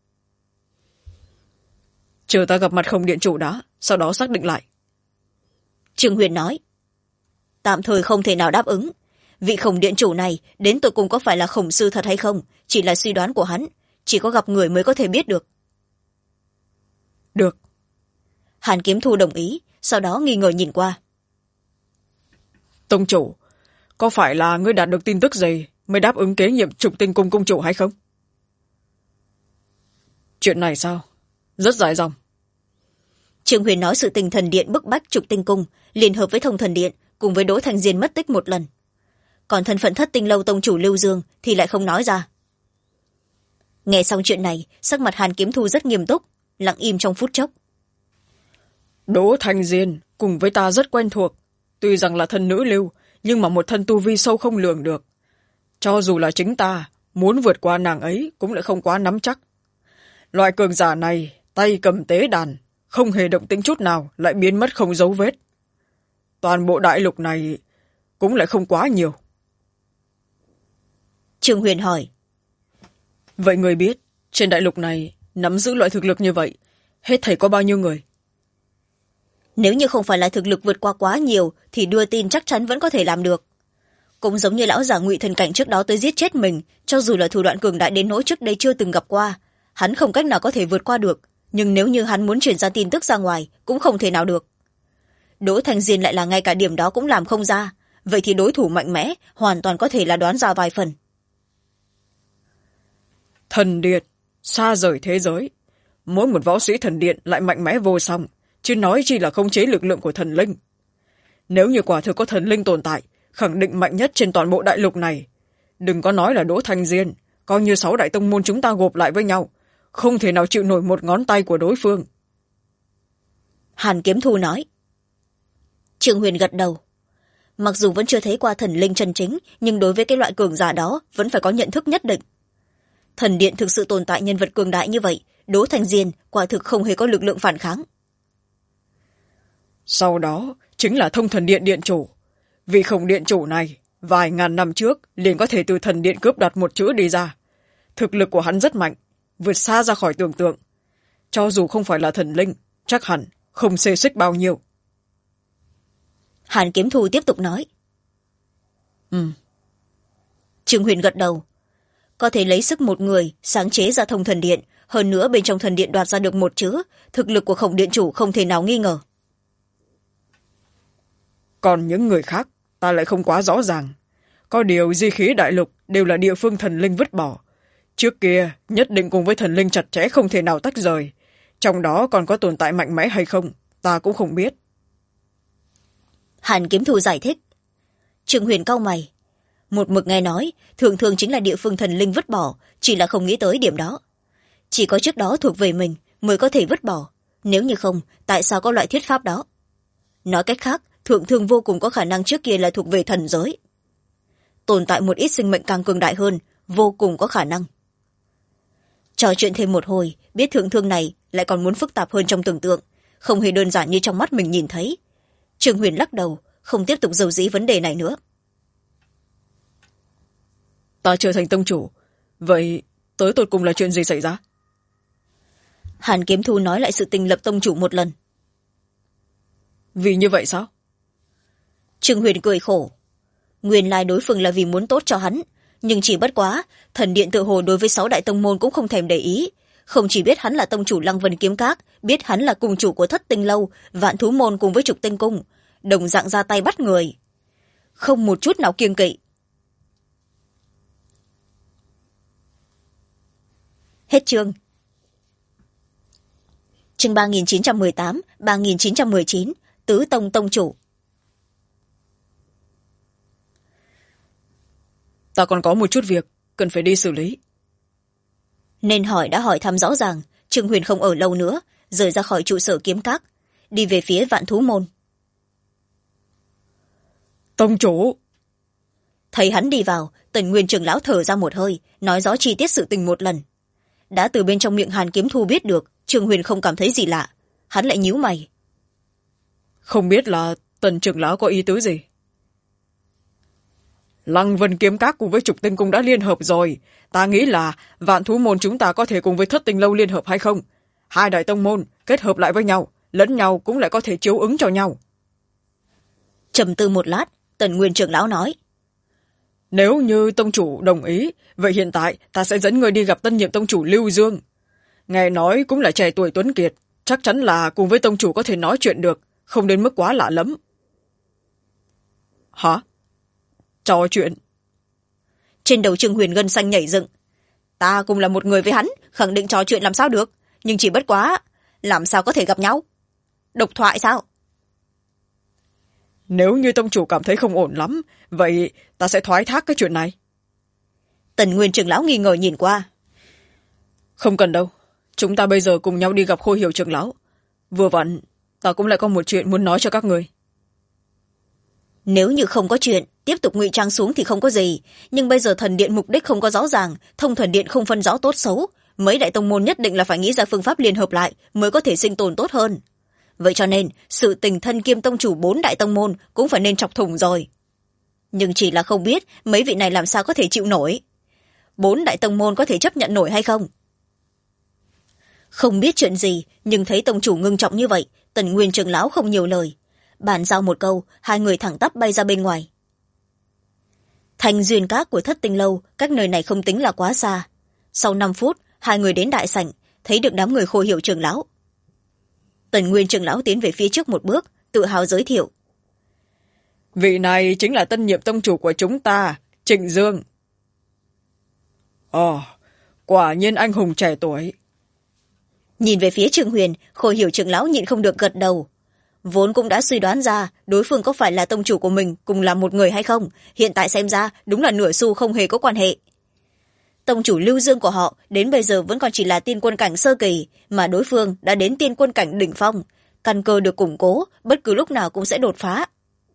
Chờ ta gặp mặt Không điện chủ đã, sau đó xác định lại. Trương Huyền nói. Tạm thời không thể nào đáp ứng. Vị Khổng điện chủ này đến tột cùng có phải là khổng sư thật hay không, chỉ là suy đoán của hắn, chỉ có gặp người mới có thể biết được. Được. Hàn Kiếm Thu đồng ý, sau đó nghi ngờ nhìn qua. Tông chủ, có phải là ngươi đạt được tin tức gì mới đáp ứng kế nhiệm Trục Tinh Cung cung chủ hay không? Chuyện này sao? Rất dài dòng. Trương Huyền nói sự tình thần điện bức bách Trục Tinh Cung liên hợp với Thông Thần Điện cùng với Đỗ Thành Diên mất tích một lần. Còn thân phận Thất Tinh Lâu tông chủ Lưu Dương thì lại không nói ra. Nghe xong chuyện này, sắc mặt Hàn Kiếm Thu rất nghiêm túc, lặng im trong phút chốc. Đỗ Thành Diên cùng với ta rất quen thuộc, tuy rằng là thân nữ lưu, nhưng mà một thân tu vi sâu không lường được. Cho dù là chính ta muốn vượt qua nàng ấy cũng lại không quá nắm chắc. Loại cường giả này tay cầm tế đàn, không hề động tĩnh chút nào, lại biến mất không dấu vết. Toàn bộ đại lục này cũng lại không quá nhiều. Trương Huyền hỏi. Vậy người biết trên đại lục này nắm giữ loại thực lực như vậy hết thảy có bao nhiêu người? Nếu như không phải là thực lực vượt qua quá nhiều thì đưa tin chắc chắn vẫn có thể làm được. Cũng giống như lão giả ngụy thần cảnh trước đó tới giết chết mình, cho dù là thủ đoạn cường đại đến nỗi trước đây chưa từng gặp qua, hắn không cách nào có thể vượt qua được, nhưng nếu như hắn muốn truyền ra tin tức ra ngoài cũng không thể nào được. Đỗ Thành Diên lại là ngay cả điểm đó cũng làm không ra, vậy thì đối thủ mạnh mẽ hoàn toàn có thể là đoán ra vài phần. Thần điện xa rời thế giới, mỗi một võ sĩ thần điện lại mạnh mẽ vô song, chứ nói chi là khống chế lực lượng của thần linh. Nếu như quả thực có thần linh tồn tại, khẳng định mạnh nhất trên toàn bộ đại lục này. Đừng có nói là Đỗ Thành Diên, coi như 6 đại tông môn chúng ta gộp lại với nhau, không thể nào chịu nổi một ngón tay của đối phương. Hàn Kiếm Thu nói. Trương Huyền gật đầu. Mặc dù vẫn chưa thấy qua thần linh chân chính, nhưng đối với cái loại cường giả đó vẫn phải có nhận thức nhất định. Thần điện thực sự tồn tại nhân vật cường đại như vậy, Đỗ Thành Diên quả thực không hề có lực lượng phản kháng. sau đó chính là thông thần điện điện chủ. Vị Khổng điện chủ này vài ngàn năm trước liền có thể từ thần điện cướp đoạt một chữ đi ra. Thực lực của hắn rất mạnh, vượt xa ra khỏi tưởng tượng. Cho dù không phải là thần linh, chắc hẳn không xê xích bao nhiêu. Hàn Kiếm Thu tiếp tục nói. Trương Huyền gật đầu. Có thể lấy sức một người sáng chế ra thông thần điện, hơn nữa bên trong thần điện đoạt ra được một chữ, thực lực của Khổng điện chủ không thể nào nghi ngờ. Còn những người khác ta lại không quá rõ ràng. Có điều di khí đại lục đều là địa phương thần linh vứt bỏ. Trước kia nhất định cùng với thần linh chặt chẽ không thể nào tách rời. Trong đó còn có tồn tại mạnh mẽ hay không, ta cũng không biết. Hàn Kiếm Thu giải thích. Trương Huyền cau mày. Một mực nghe nói thường thường chính là địa phương thần linh vứt bỏ, chỉ là không nghĩ tới điểm đó. Chỉ có trước đó thuộc về mình mới có thể vứt bỏ, nếu như không tại sao có loại thuyết pháp đó. Nói cách khác, thượng thương vô cùng có khả năng trước kia là thuộc về thần giới. Tồn tại một ít sinh mệnh càng cường đại hơn, vô cùng có khả năng. Trò chuyện thêm một hồi, biết thượng thương này lại còn muốn phức tạp hơn trong tưởng tượng, không hề đơn giản như trong mắt mình nhìn thấy. Trương Huyền lắc đầu, không tiếp tục dầu dĩ vấn đề này nữa. Ta trở thành tông chủ, vậy tới tột cùng là chuyện gì xảy ra? Hàn Kiếm Thu nói lại sự tình lập tông chủ một lần. Vì như vậy sao? Trương Huyền cười khổ. Nguyên lai đối phương là vì muốn tốt cho hắn, nhưng chỉ bất quá thần điện tự hồ đối với 6 đại tông môn cũng không thèm để ý, không chỉ biết hắn là tông chủ Lăng Vân Kiếm Các, biết hắn là cùng chủ của Thất Tinh Lâu, Vạn Thú Môn cùng với Trục Tinh Cung, đồng dạng ra tay bắt người, không một chút nào kiêng kỵ. Hết chương. Chương 3918, 3919, Tứ Tông Tông Chủ. Ta còn có một chút việc cần phải đi xử lý. Nên hỏi đã hỏi thăm rõ ràng, Trương Huyền không ở lâu nữa, rời ra khỏi trụ sở Kiếm Các, đi về phía Vạn Thú Môn. Tông chủ! Thấy hắn đi vào, Tần Nguyên trưởng lão thở ra một hơi, nói rõ chi tiết sự tình một lần. Đã từ bên trong miệng Hàn Kiếm Thu biết được, Trương Huyền không cảm thấy gì lạ, hắn lại nhíu mày. Không biết là Tần trưởng lão có ý tứ gì? Lăng Vân Kiếm Các cùng với Trục Tinh Cung đã liên hợp rồi, ta nghĩ là Vạn Thú Môn chúng ta có thể cùng với Thất Tinh Lâu liên hợp hay không? Hai đại tông môn kết hợp lại với nhau, lẫn nhau cũng lại có thể chiếu ứng cho nhau. Trầm tư một lát, Tần Nguyên trưởng lão nói. Nếu như tông chủ đồng ý, vậy hiện tại ta sẽ dẫn người đi gặp tân nhiệm tông chủ Lưu Dương. Nghe nói cũng là trẻ tuổi tuấn kiệt, chắc chắn là cùng với tông chủ có thể nói chuyện được, không đến mức quá lạ lắm. Hả? Trò chuyện? Trên đầu Trương Huyền gân xanh nhảy dựng. Ta cùng là một người với hắn, khẳng định trò chuyện làm sao được, nhưng chỉ bất quá, làm sao có thể gặp nhau? Độc thoại sao? Nếu như tông chủ cảm thấy không ổn lắm, vậy ta sẽ thoái thác cái chuyện này. Tần Nguyên trưởng lão nghi ngờ nhìn qua. Không cần đâu, chúng ta bây giờ cùng nhau đi gặp Khôi Hiểu trưởng lão. Vừa vặn, ta cũng lại có một chuyện muốn nói cho các người. Nếu như không có chuyện, tiếp tục ngụy trang xuống thì không có gì, nhưng bây giờ thần điện mục đích không có rõ ràng, thông thần điện không phân rõ tốt xấu, mấy đại tông môn nhất định là phải nghĩ ra phương pháp liên hợp lại mới có thể sinh tồn tốt hơn. Vậy cho nên sự tình thân kiêm tông chủ 4 đại tông môn cũng phải nên chọc thủng rồi. Nhưng chỉ là không biết mấy vị này làm sao có thể chịu nổi. 4 đại tông môn có thể chấp nhận nổi hay không? Không biết chuyện gì, nhưng thấy tông chủ ngưng trọng như vậy, Tần Nguyên trưởng lão không nhiều lời, bàn giao một câu, hai người thẳng tắp bay ra bên ngoài. Thành Duyên Các của Thất Tinh Lâu cách nơi này không tính là quá xa. Sau 5 phút, hai người đến đại sảnh, thấy được đám người Khôi Hiểu trưởng lão. Tần Nguyên trưởng lão tiến về phía trước một bước, tự hào giới thiệu. Vị này chính là tân nhiệm tông chủ của chúng ta, Trịnh Dương. Ồ, quả nhiên anh hùng trẻ tuổi. Nhìn về phía Trương Huyền, Khôi Hiểu trưởng lão nhịn không được gật đầu. Vốn cũng đã suy đoán ra đối phương có phải là tông chủ của mình cùng là một người hay không, hiện tại xem ra đúng là nửa xu không hề có quan hệ. Tông chủ Lưu Dương của họ đến bây giờ vẫn còn chỉ là tiên quân cảnh sơ kỳ, mà đối phương đã đến tiên quân cảnh đỉnh phong, căn cơ được củng cố, bất cứ lúc nào cũng sẽ đột phá.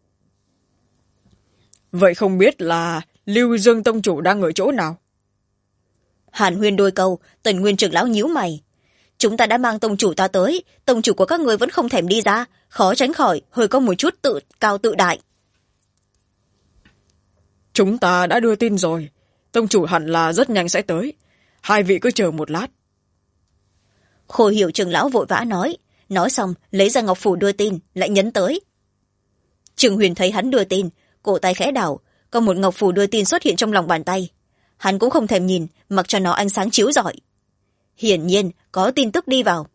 Vậy không biết là Lưu Dương tông chủ đang ở chỗ nào? Hàn huyên đôi câu, Tần Nguyên trưởng lão nhíu mày. chúng ta đã mang tông chủ ta tới, tông chủ của các người vẫn không thèm đi ra, khó tránh khỏi hơi có một chút tự cao tự đại. Chúng ta đã đưa tin rồi, tông chủ hẳn là rất nhanh sẽ tới, hai vị cứ chờ một lát. Khôi Hiểu trưởng lão vội vã nói xong lấy ra ngọc phù đưa tin, lại nhấn tới. Trương Huyền thấy hắn đưa tin, cổ tay khẽ đảo, có một ngọc phù đưa tin xuất hiện trong lòng bàn tay. Hắn cũng không thèm nhìn, mặc cho nó ánh sáng chiếu rọi. Hiển nhiên có tin tức đi vào.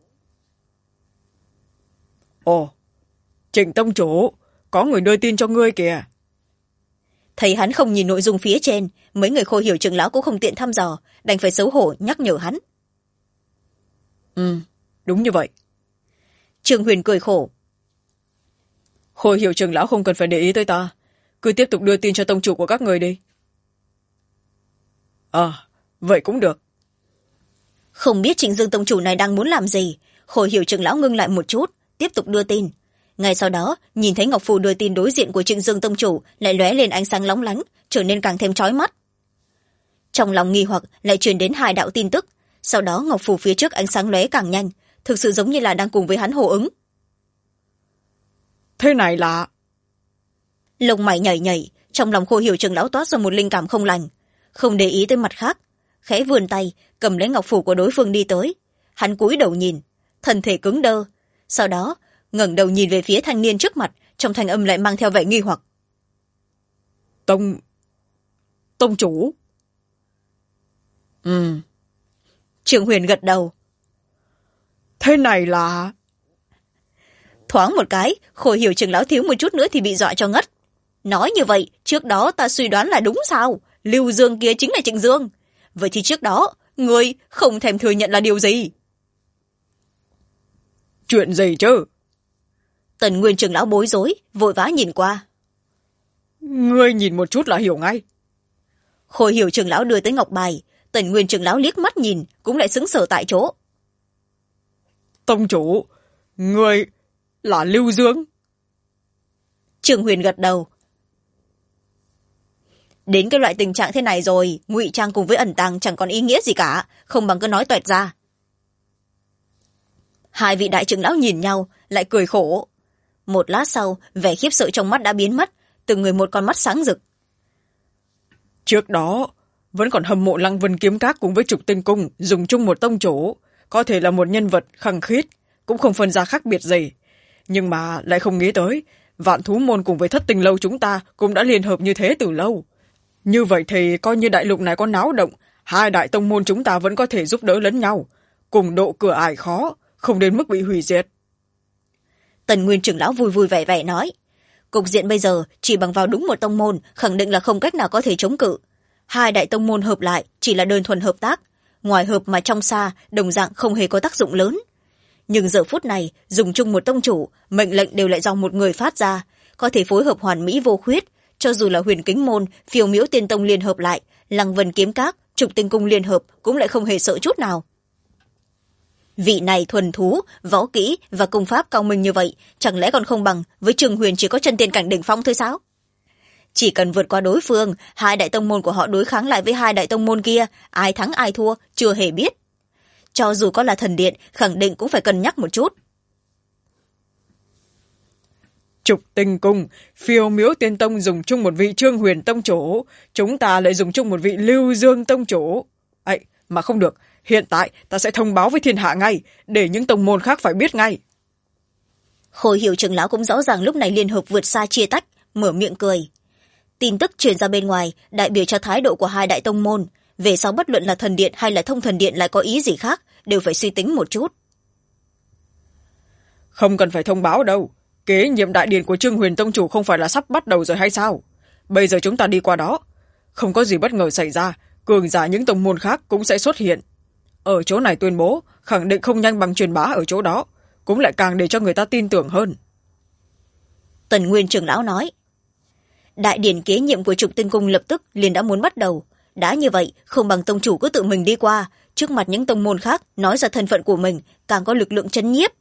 Ồ, Trịnh tông chủ, có người đưa tin cho ngươi kìa. Thấy hắn không nhìn nội dung phía trên, mấy người Khôi Hiểu trưởng lão cũng không tiện thăm dò, đành phải xấu hổ nhắc nhở hắn. Đúng như vậy. Trương Huyền cười khổ. Khôi Hiểu trưởng lão không cần phải để ý tới ta, cứ tiếp tục đưa tin cho tông chủ của các người đi. Vậy cũng được. Không biết Trịnh Dương tông chủ này đang muốn làm gì, Khôi Hiểu trưởng lão ngưng lại một chút, tiếp tục đưa tin. Ngay sau đó nhìn thấy ngọc phù đưa tin đối diện của Trịnh Dương tông chủ lại lóe lên ánh sáng lóng lánh, trở nên càng thêm chói mắt. Trong lòng nghi hoặc lại truyền đến hai đạo tin tức, sau đó ngọc phù phía trước ánh sáng lóe càng nhanh, thực sự giống như là đang cùng với hắn hô ứng. Thế này là... Lông mày nhảy nhảy, trong lòng Khôi Hiểu trưởng lão toát ra một linh cảm không lành, không để ý tới mặt khác, khẽ vươn tay cầm lấy ngọc phù của đối phương đi tới. Hắn cúi đầu nhìn, thân thể cứng đơ, sau đó ngẩng đầu nhìn về phía thanh niên trước mặt, trong thanh âm lại mang theo vẻ nghi hoặc. Tông chủ. Trương Huyền gật đầu. Thế này là... Thoáng một cái, Khôi Hiểu trưởng lão thiếu một chút nữa thì bị dọa cho ngất. Nói như vậy, trước đó ta suy đoán là đúng sao? Lưu Dương kia chính là Trịnh Dương. Vậy thì trước đó, ngươi không thèm thừa nhận là điều gì? Chuyện gì chứ? Tần Nguyên trưởng lão bối rối, vội vã nhìn qua. Ngươi nhìn một chút là hiểu ngay. Khôi Hiểu trưởng lão đưa tới ngọc bài, Tần Nguyên trưởng lão liếc mắt nhìn, cũng lại sững sờ tại chỗ. Tông chủ, ngươi là Lưu Dương? Trương Huyền gật đầu. Đến cái loại tình trạng thế này rồi, ngụy trang cùng với ẩn tàng chẳng còn ý nghĩa gì cả, không bằng cứ nói toẹt ra. Hai vị đại trưởng lão nhìn nhau, lại cười khổ. Một lát sau, vẻ khiếp sợ trong mắt đã biến mất, từng người một con mắt sáng rực. Trước đó, vẫn còn hâm mộ Lăng Vân Kiếm Các cùng với Trục Tinh Cung dùng chung một tông chủ, có thể là một nhân vật khăng khít, cũng không phân ra khác biệt gì. Nhưng mà lại không nghĩ tới, Vạn Thú Môn cùng với Thất Tinh Lâu chúng ta cũng đã liên hợp như thế từ lâu. Như vậy thì coi như đại lục này có náo động, hai đại tông môn chúng ta vẫn có thể giúp đỡ lẫn nhau, cùng độ cửa ải khó, không đến mức bị hủy diệt. Tần Nguyên trưởng lão vui vui vẻ vẻ nói, cục diện bây giờ chỉ bằng vào đúng một tông môn khẳng định là không cách nào có thể chống cự. Hai đại tông môn hợp lại chỉ là đơn thuần hợp tác, ngoài hợp mà trong xa đồng dạng không hề có tác dụng lớn. Nhưng giờ phút này dùng chung một tông chủ, mệnh lệnh đều lại do một người phát ra, có thể phối hợp hoàn mỹ vô khuyết. Cho dù là Huyền Kính Môn, Phiêu Miễu Tiên Tông liên hợp lại, Lăng Vân Kiếm Các, Trục Tinh Cung liên hợp cũng lại không hề sợ chút nào. Vị này thuần thú, võ kỹ và công pháp cao minh như vậy, chẳng lẽ còn không bằng với Trương Huyền chỉ có chân tiên cảnh đỉnh phong thôi sao? Chỉ cần vượt qua đối phương, hai đại tông môn của họ đối kháng lại với hai đại tông môn kia, ai thắng ai thua chưa hề biết. Cho dù có là thần điện, khẳng định cũng phải cân nhắc một chút. Trục Tinh Cung, Phiêu Miễu Tiên Tông dùng chung một vị Trương Huyền tông chủ, chúng ta lại dùng chung một vị Lưu Dương tông chủ. Ấy, mà không được, hiện tại ta sẽ thông báo với thiên hạ ngay, để những tông môn khác phải biết ngay. Khôi Hiểu trưởng lão cũng rõ ràng lúc này liên hợp vượt xa chia tách, mở miệng cười. Tin tức truyền ra bên ngoài, đại biểu cho thái độ của hai đại tông môn. Về sau bất luận là thần điện hay là thông thần điện lại có ý gì khác, đều phải suy tính một chút. Không cần phải thông báo đâu. Kế nhiệm đại điện của Trương Huyền tông chủ không phải là sắp bắt đầu rồi hay sao? Bây giờ chúng ta đi qua đó. Không có gì bất ngờ xảy ra, cường giả những tông môn khác cũng sẽ xuất hiện. Ở chỗ này tuyên bố, khẳng định không nhanh bằng truyền bá ở chỗ đó, cũng lại càng để cho người ta tin tưởng hơn. Tần Nguyên trưởng lão nói. Đại điển kế nhiệm của Trục Tinh Cung lập tức liền đã muốn bắt đầu. Đã như vậy, không bằng tông chủ cứ tự mình đi qua, trước mặt những tông môn khác nói ra thân phận của mình, càng có lực lượng trấn nhiếp.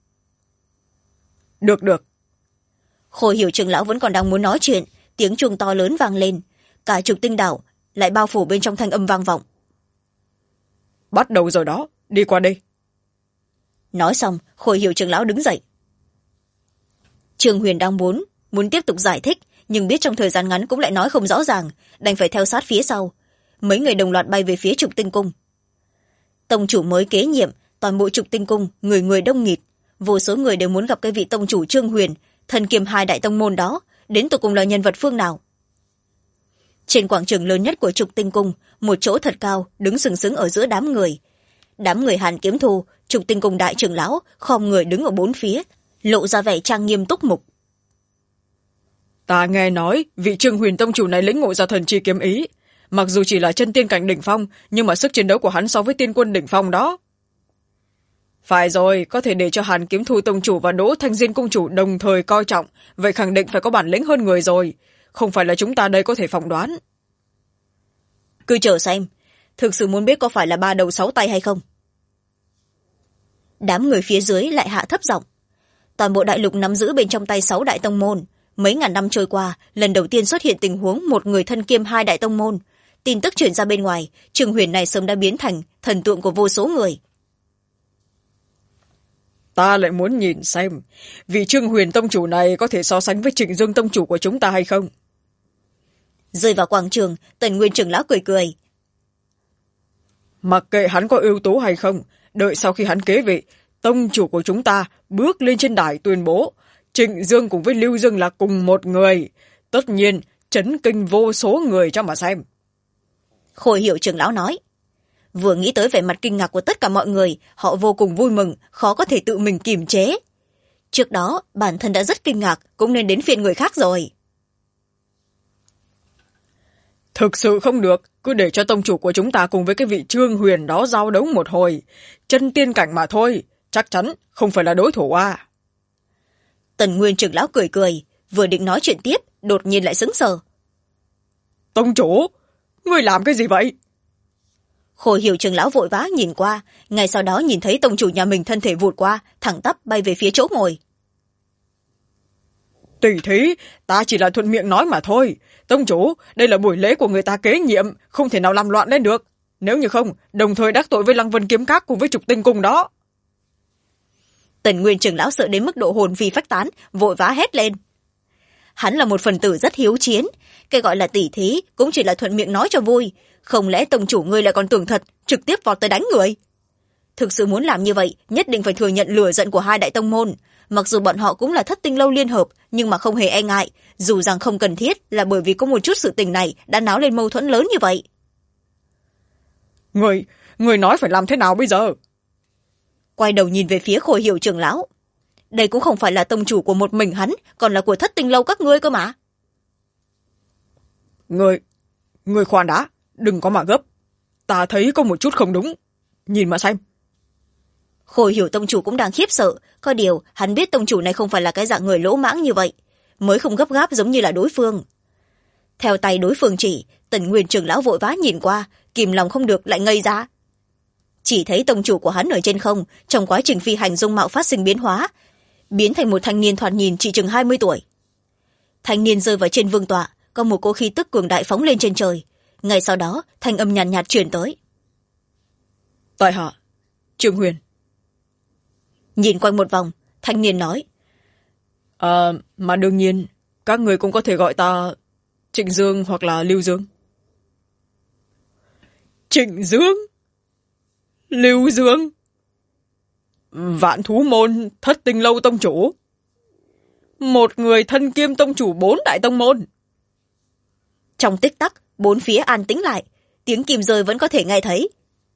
Được. Khôi Hiểu trưởng lão vẫn còn đang muốn nói chuyện, tiếng chuông to lớn vang lên, cả Trục Tinh đảo lại bao phủ bên trong thanh âm vang vọng. Bắt đầu rồi đó, đi qua đây. nói xong Khôi Hiểu trưởng lão đứng dậy. Trương Huyền đang muốn tiếp tục giải thích, nhưng biết trong thời gian ngắn cũng lại nói không rõ ràng, đành phải theo sát phía sau. Mấy người đồng loạt bay về phía Trục Tinh Cung. Tông chủ mới kế nhiệm, toàn bộ Trục Tinh Cung người người đông nghịt, vô số người đều muốn gặp cái vị tông chủ Trương Huyền, thần kiêm hai đại tông môn đó, đến tột cùng là nhân vật phương nào. Trên quảng trường lớn nhất của Trục Tinh Cung, một chỗ thật cao đứng sừng sững ở giữa đám người. Đám người Hàn Kiếm Thu, Trục Tinh Cung đại trưởng lão khom người đứng ở bốn phía, lộ ra vẻ trang nghiêm túc mục. Ta nghe nói vị Trương Huyền tông chủ này lĩnh ngộ ra thần chi kiếm ý, mặc dù chỉ là chân tiên cảnh đỉnh phong, nhưng mà sức chiến đấu của hắn so với tiên quân đỉnh phong đó. Phải rồi, có thể để cho Hàn Kiếm Thu tông chủ và Đỗ Thanh Diên cung chủ đồng thời coi trọng, vậy khẳng định phải có bản lĩnh hơn người rồi, không phải là chúng ta đây có thể phỏng đoán. Cứ chờ xem, thực sự muốn biết có phải là 3 đầu 6 tay hay không. Đám người phía dưới lại hạ thấp giọng. Toàn bộ đại lục nắm giữ bên trong tay 6 đại tông môn, mấy ngàn năm trôi qua, lần đầu tiên xuất hiện tình huống một người thân kiêm 2 đại tông môn. Tin tức truyền ra bên ngoài, Trương Huyền này sớm đã biến thành thần tượng của vô số người. Ta lại muốn nhìn xem vị Trương Huyền tông chủ này có thể so sánh với Trịnh Dương tông chủ của chúng ta hay không. Rơi vào quảng trường, Tần Nguyên trưởng lão cười cười. Mặc kệ hắn có ưu tú hay không, đợi sau khi hắn kế vị, tông chủ của chúng ta bước lên trên đài tuyên bố Trịnh Dương cùng với Lưu Dương là cùng một người, tất nhiên chấn kinh vô số người cho mà xem. Khôi Hiểu trưởng lão nói. Vừa nghĩ tới vẻ mặt kinh ngạc của tất cả mọi người, họ vô cùng vui mừng, khó có thể tự mình kiềm chế. Trước đó bản thân đã rất kinh ngạc, cũng nên đến phiên người khác rồi. Thực sự không được, cứ để cho tông chủ của chúng ta cùng với cái vị Trương Huyền đó giao đấu một hồi, chân tiên cảnh mà thôi, chắc chắn không phải là đối thủ à. Tần Nguyên trưởng lão cười cười, vừa định nói chuyện tiếp, đột nhiên lại sững sờ. Tông chủ, ngươi làm cái gì vậy? Khôi Hiểu trưởng lão vội vã nhìn qua, ngay sau đó nhìn thấy tông chủ nhà mình thân thể vụt qua, thẳng tắp bay về phía chỗ ngồi. Tỷ thí, ta chỉ là thuận miệng nói mà thôi. Tông chủ, đây là buổi lễ của người ta kế nhiệm, không thể nào làm loạn lên được. Nếu như không, đồng thời đắc tội với Lăng Vân Kiếm Các cùng với Trục Tinh Cung đó. Tần Nguyên trưởng lão sợ đến mức độ hồn phi phách tán, vội vã hét lên. Hắn là một phần tử rất hiếu chiến, cái gọi là tỷ thí cũng chỉ là thuận miệng nói cho vui, không lẽ tông chủ ngươi lại còn tưởng thật, trực tiếp vọt tới đánh người? Thực sự muốn làm như vậy, nhất định phải thừa nhận lửa giận của hai đại tông môn. Mặc dù bọn họ cũng là Thất Tinh Lâu liên hợp, nhưng mà không hề e ngại, dù rằng không cần thiết là bởi vì có một chút sự tình này đã náo lên mâu thuẫn lớn như vậy. Người nói phải làm thế nào bây giờ? Quay đầu nhìn về phía Khôi Hiểu trưởng lão. Đây cũng không phải là tông chủ của một mình hắn, còn là của Thất Tinh Lâu các ngươi cơ mà. Người khoan đã, đừng có mà gấp. Ta thấy có một chút không đúng. Nhìn mà xem. Khôi Hiểu tông chủ cũng đang khiếp sợ, có điều hắn biết tông chủ này không phải là cái dạng người lỗ mãng như vậy, mới không gấp gáp giống như là đối phương. Theo tay đối phương chỉ, Tần Nguyên trưởng lão vội vã nhìn qua, kìm lòng không được lại ngây ra. Chỉ thấy tông chủ của hắn ở trên không, trong quá trình phi hành dung mạo phát sinh biến hóa, biến thành một thanh niên thoạt nhìn chỉ chừng 20 tuổi. Thanh niên rơi vào trên vương tọa, có một cỗ khí tức cường đại phóng lên trên trời. Ngay sau đó, thanh âm nhàn nhạt truyền tới. Tại hạ, Trương Huyền. Nhìn quanh một vòng, thanh niên nói. Mà đương nhiên, các người cũng có thể gọi ta Trịnh Dương hoặc là Lưu Dương. Trịnh Dương? Lưu Dương? Vạn Thú Môn Thất Tinh Lâu tông chủ. Một người thân kiêm tông chủ 4 đại tông môn. Trong tích tắc, bốn phía an tĩnh lại, tiếng kim rơi vẫn có thể nghe thấy.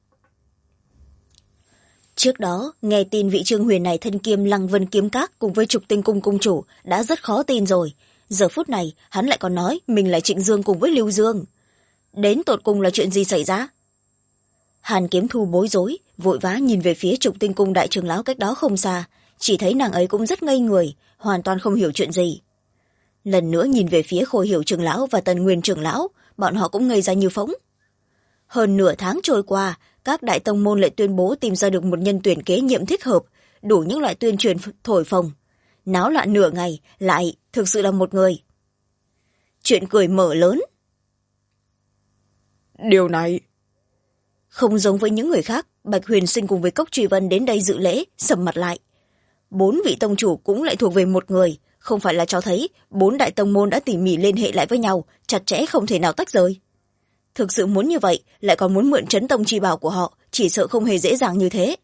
Trước đó, nghe tin vị Trương Huyền này thân kiêm Lăng Vân Kiếm Các cùng với Trục Tinh Cung cung chủ đã rất khó tin rồi. Giờ phút này, hắn lại còn nói mình là Trịnh Dương cùng với Lưu Dương. Đến tột cùng là chuyện gì xảy ra? Hàn Kiếm Thu bối rối, vội vã nhìn về phía Trục Tinh Cung đại trưởng lão cách đó không xa, chỉ thấy nàng ấy cũng rất ngây người, hoàn toàn không hiểu chuyện gì. Lần nữa nhìn về phía Khôi Hiểu trưởng lão và Tần Nguyên trưởng lão, bọn họ cũng ngây ra như phỗng. Hơn nửa tháng trôi qua, các đại tông môn lại tuyên bố tìm ra được một nhân tuyển kế nhiệm thích hợp, đủ những loại tuyên truyền thổi phồng. Náo loạn nửa ngày, lại thực sự là một người. Chuyện cười mở lớn. Điều này Không giống với những người khác, Bạch Huyền Sinh cùng với Cốc Truy Vân đến đây dự lễ, sầm mặt lại. 4 vị tông chủ cũng lại thuộc về một người, không phải là cho thấy 4 đại tông môn đã tỉ mỉ liên hệ lại với nhau, chặt chẽ không thể nào tách rời. Thực sự muốn như vậy, lại còn muốn mượn trấn tông chi bảo của họ, chỉ sợ không hề dễ dàng như thế.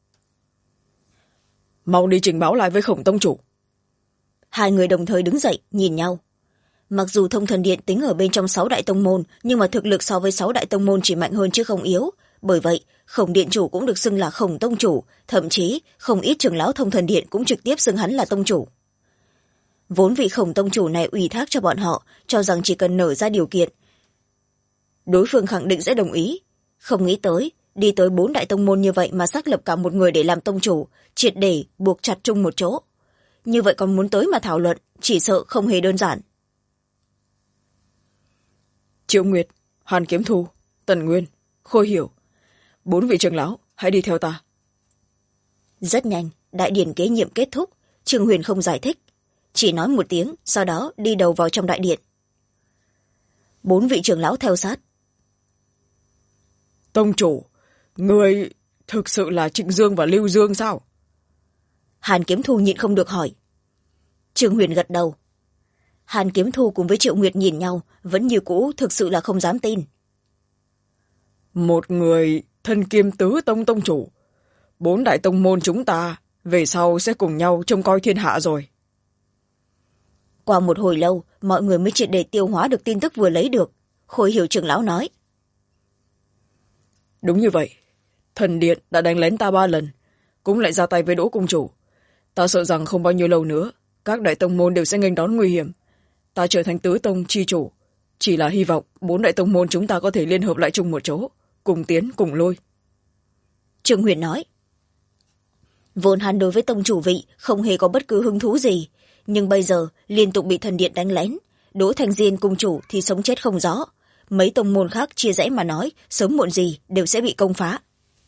Mau đi trình báo lại với Khổng tông chủ. Hai người đồng thời đứng dậy, nhìn nhau. Mặc dù Thông Thần Điện tính ở bên trong 6 đại tông môn, nhưng mà thực lực so với 6 đại tông môn chỉ mạnh hơn chứ không yếu. Bởi vậy, Khổng Điện chủ cũng được xưng là Khổng tông chủ, thậm chí không ít trưởng lão Thông Thần Điện cũng trực tiếp xưng hắn là tông chủ. Vốn vị Khổng tông chủ này ủy thác cho bọn họ, cho rằng chỉ cần nở ra điều kiện, đối phương khẳng định sẽ đồng ý. Không nghĩ tới, đi tới 4 đại tông môn như vậy mà xác lập cả một người để làm tông chủ, triệt để buộc chặt chung một chỗ. Như vậy còn muốn tới mà thảo luận, chỉ sợ không hề đơn giản. Triệu Nguyệt, Hàn Kiếm Thu, Tần Nguyên, Khôi Hiểu, 4 vị trưởng lão, hãy đi theo ta. Rất nhanh, đại điển kế nhiệm kết thúc, Trương Huyền không giải thích, chỉ nói một tiếng, sau đó đi đầu vào trong đại điện. 4 vị trưởng lão theo sát. Tông chủ, người thực sự là Trịnh Dương và Lưu Dương sao? Hàn Kiếm Thu nhịn không được hỏi. Trương Huyền gật đầu. Hàn Kiếm Thu cùng với Triệu Nguyệt nhìn nhau, vẫn như cũ, thực sự là không dám tin. Một người thân kiêm tứ tông tông chủ, 4 đại tông môn chúng ta về sau sẽ cùng nhau trông coi thiên hạ rồi. Qua một hồi lâu, mọi người mới triệt để tiêu hóa được tin tức vừa lấy được. Khôi Hiểu trưởng lão nói. Đúng như vậy, thần điện đã đánh lén ta 3 lần, cũng lại ra tay với Đỗ cung chủ. Ta sợ rằng không bao nhiêu lâu nữa, các đại tông môn đều sẽ nghênh đón nguy hiểm. Ta trở thành tứ tông chi chủ, chỉ là hy vọng 4 đại tông môn chúng ta có thể liên hợp lại chung một chỗ, cùng tiến cùng lôi. Trương Huyền nói. Vốn hắn đối với tông chủ vị không hề có bất cứ hứng thú gì, nhưng bây giờ liên tục bị thần điện đánh lén, Đỗ Thành Diên cung chủ thì sống chết không rõ. Mấy tông môn khác chia rẽ mà nói, sớm muộn gì đều sẽ bị công phá.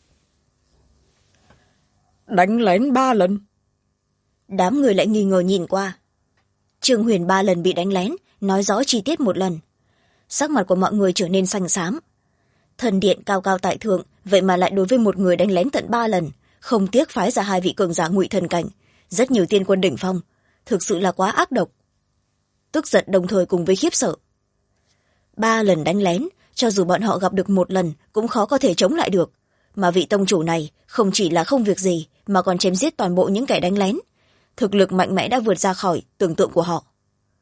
Đánh lén 3 lần. Đám người lại nghi ngờ nhìn qua. Trương Huyền 3 lần bị đánh lén, nói rõ chi tiết một lần. Sắc mặt của mọi người trở nên xanh xám. Thần điện cao cao tại thượng, vậy mà lại đối với một người đánh lén tận 3 lần, không tiếc phái ra 2 vị cường giả ngụy thần cảnh, rất nhiều tiên quân đỉnh phong, thực sự là quá ác độc. Tức giận đồng thời cùng với khiếp sợ. 3 lần đánh lén, cho dù bọn họ gặp được 1 lần cũng khó có thể chống lại được. Mà vị tông chủ này không chỉ là không việc gì mà còn chém giết toàn bộ những kẻ đánh lén. Thực lực mạnh mẽ đã vượt ra khỏi tưởng tượng của họ.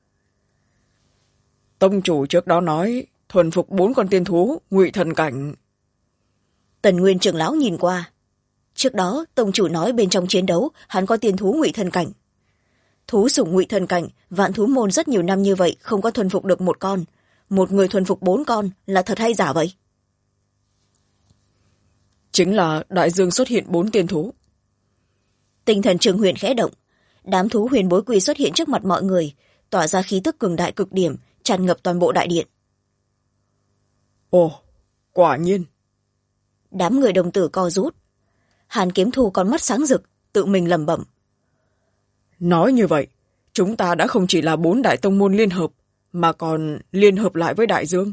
Tông chủ trước đó nói thuần phục 4 con tiên thú ngụy thần cảnh. Tần Nguyên trưởng lão nhìn qua. Trước đó tông chủ nói bên trong chiến đấu hắn có tiên thú ngụy thần cảnh. Thú sủng ngụy thần cảnh, Vạn Thú môn rất nhiều năm như vậy không có thuần phục được 1 con. Một người thuần phục 4 con là thật hay giả vậy? Chính là đại dương xuất hiện 4 tiên thú. Tinh thần Trương Huyền khẽ động. Đám thú huyền bối quỳ xuất hiện trước mặt mọi người, tỏa ra khí tức cường đại cực điểm, tràn ngập toàn bộ đại điện. Ồ, quả nhiên. Đám người đồng tử co rút. Hàn Kiếm Thu con mắt sáng rực, tự mình lẩm bẩm. Nói như vậy, chúng ta đã không chỉ là 4 đại tông môn liên hợp, mà còn liên hợp lại với đại dương.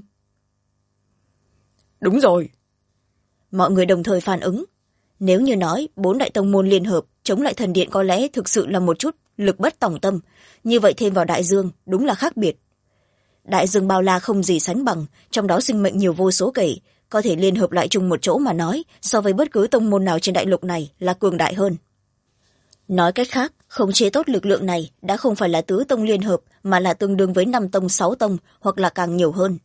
Đúng rồi. Mọi người đồng thời phản ứng. Nếu như nói 4 đại tông môn liên hợp chống lại thần điện có lẽ thực sự là một chút lực bất tòng tâm, như vậy thêm vào đại dương đúng là khác biệt. Đại dương bao la không gì sánh bằng, trong đó sinh mệnh nhiều vô số kể, có thể liên hợp lại chung một chỗ mà nói, so với bất cứ tông môn nào trên đại lục này là cường đại hơn. Nói cách khác, khống chế tốt lực lượng này đã không phải là tứ tông liên hợp, mà là tương đương với 5 tông 6 tông, hoặc là càng nhiều hơn.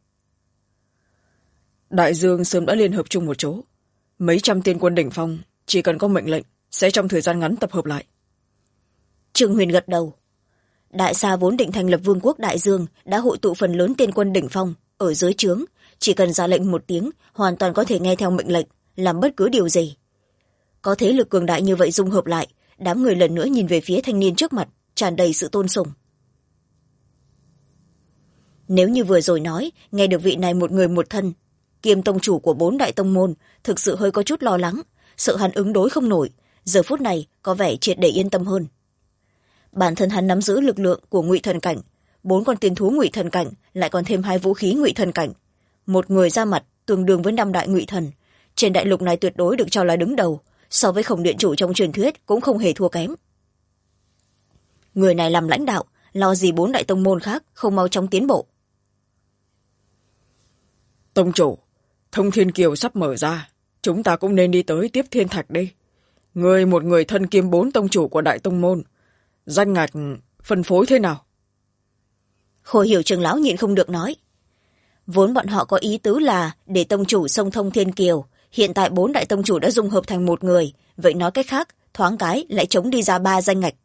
Đại dương sớm đã liên hợp chung một chỗ. Mấy trăm tiên quân đỉnh phong, chỉ cần có mệnh lệnh, sẽ trong thời gian ngắn tập hợp lại. Trương Huyền gật đầu. Đại Sa vốn định thành lập vương quốc Đại Dương, đã hội tụ phần lớn tiên quân đỉnh phong, ở dưới trướng, chỉ cần ra lệnh một tiếng, hoàn toàn có thể nghe theo mệnh lệnh, làm bất cứ điều gì. Có thế lực cường đại như vậy dung hợp lại, đám người lần nữa nhìn về phía thanh niên trước mặt, tràn đầy sự tôn sùng. Nếu như vừa rồi nói, nghe được vị này một người một thân, kiêm tông chủ của 4 đại tông môn, thực sự hơi có chút lo lắng, sợ hắn ứng đối không nổi, giờ phút này có vẻ triệt để yên tâm hơn. Bản thân hắn nắm giữ lực lượng của ngụy thần cảnh, 4 con tiên thú ngụy thần cảnh, lại còn thêm 2 vũ khí ngụy thần cảnh. Một người ra mặt tương đương với 5 đại ngụy thần, trên đại lục này tuyệt đối được cho là đứng đầu, so với Khổng điện chủ trong truyền thuyết cũng không hề thua kém. Người này làm lãnh đạo, lo gì 4 đại tông môn khác không mau chóng tiến bộ. Tông chủ, Thông Thiên Kiều sắp mở ra, chúng ta cũng nên đi tới tiếp thiên thạch đi. Người một người thân kiêm 4 tông chủ của đại tông môn, danh ngạch phân phối thế nào? Khôi Hiểu trưởng lão nhịn không được nói. Vốn bọn họ có ý tứ là để tông chủ xông Thông Thiên Kiều, hiện tại 4 đại tông chủ đã dung hợp thành một người, vậy nói cách khác, thoáng cái lại chống đi ra 3 danh ngạch.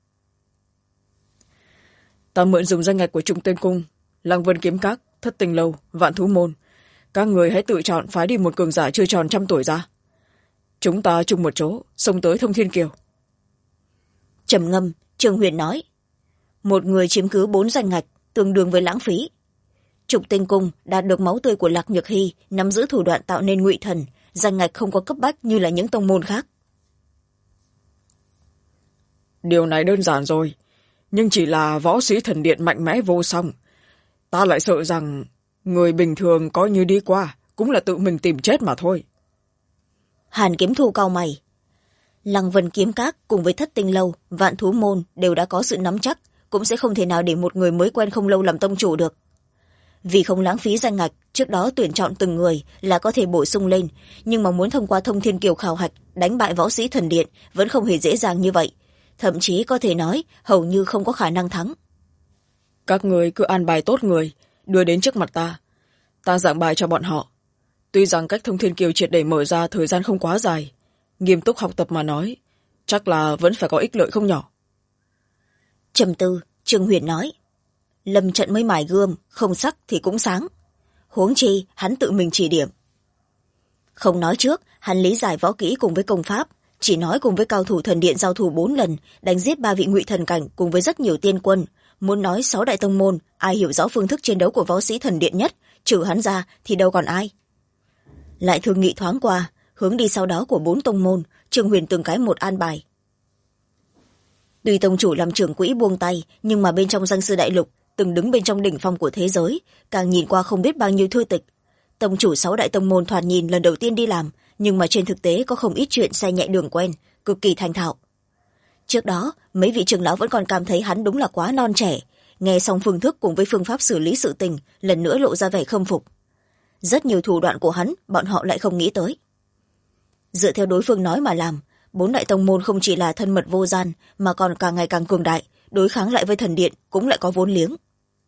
Ta mượn dùng danh ngạch của Trung Tên Cung, Lăng Vân Kiếm Các, Thất Tình Lâu, Vạn Thú Môn. Các người hãy tự chọn phái đi một cường giả chưa tròn 100 tuổi ra. Chúng ta chung một chỗ, xông tới Thông Thiên Kiều. Trầm ngâm, Trương Huyền nói. Một người chiếm cứ 4 danh ngạch, tương đương với lãng phí. Trục Tinh Cung đạt được máu tươi của Lạc Nhược Hy, nắm giữ thủ đoạn tạo nên ngụy thần, danh ngạch không có cấp bách như là những tông môn khác. Điều này đơn giản rồi, nhưng chỉ là võ sĩ thần điện mạnh mẽ vô song. Ta lại sợ rằng người bình thường coi như đi qua cũng là tự mình tìm chết mà thôi. Hàn Kiếm Thu cau mày. Lăng Vân Kiếm Các cùng với Thất Tinh Lâu, Vạn Thú Môn đều đã có sự nắm chắc, cũng sẽ không thể nào để một người mới quen không lâu làm tông chủ được. Vì không lãng phí danh ngạch, trước đó tuyển chọn từng người là có thể bổ sung lên, nhưng mà muốn thông qua Thông Thiên Kiều khảo hạch đánh bại võ sĩ thần điện vẫn không hề dễ dàng như vậy, thậm chí có thể nói hầu như không có khả năng thắng. Các người cứ an bài tốt người đưa đến trước mặt ta giảng bài cho bọn họ. Tuy rằng cách Thông Thiên Kiều triệt để mở ra thời gian không quá dài, nghiêm túc học tập mà nói chắc là vẫn phải có ích lợi không nhỏ. Trầm tư, Trương Huyền nói. Lâm trận mới mài gươm, không sắc thì cũng sáng. Huống chi hắn tự mình chỉ điểm. Không nói trước, hắn lý giải võ kỹ cùng với công pháp, chỉ nói cùng với cao thủ thần điện giao thủ 4 lần, đánh giết 3 vị ngụy thần cảnh cùng với rất nhiều tiên quân. Muốn nói 6 đại tông môn, ai hiểu rõ phương thức chiến đấu của võ sĩ thần điện nhất, trừ hắn ra thì đâu còn ai. Lại thương nghị thoáng qua, hướng đi sau đó của 4 tông môn, Trương Huyền từng cái một an bài. Tuy tông chủ làm trưởng quỹ buông tay, nhưng mà bên trong danh sư đại lục, từng đứng bên trong đỉnh phong của thế giới, càng nhìn qua không biết bao nhiêu thư tịch. Tông chủ 6 đại tông môn thoạt nhìn lần đầu tiên đi làm, nhưng mà trên thực tế có không ít chuyện xe nhẹ đường quen, cực kỳ thành thạo. Trước đó, mấy vị trưởng lão vẫn còn cảm thấy hắn đúng là quá non trẻ, nghe xong phương thức cùng với phương pháp xử lý sự tình, lần nữa lộ ra vẻ khâm phục. Rất nhiều thủ đoạn của hắn, bọn họ lại không nghĩ tới. Dựa theo đối phương nói mà làm, 4 đại tông môn không chỉ là thân mật vô gian, mà còn càng ngày càng cường đại, đối kháng lại với thần điện cũng lại có vốn liếng.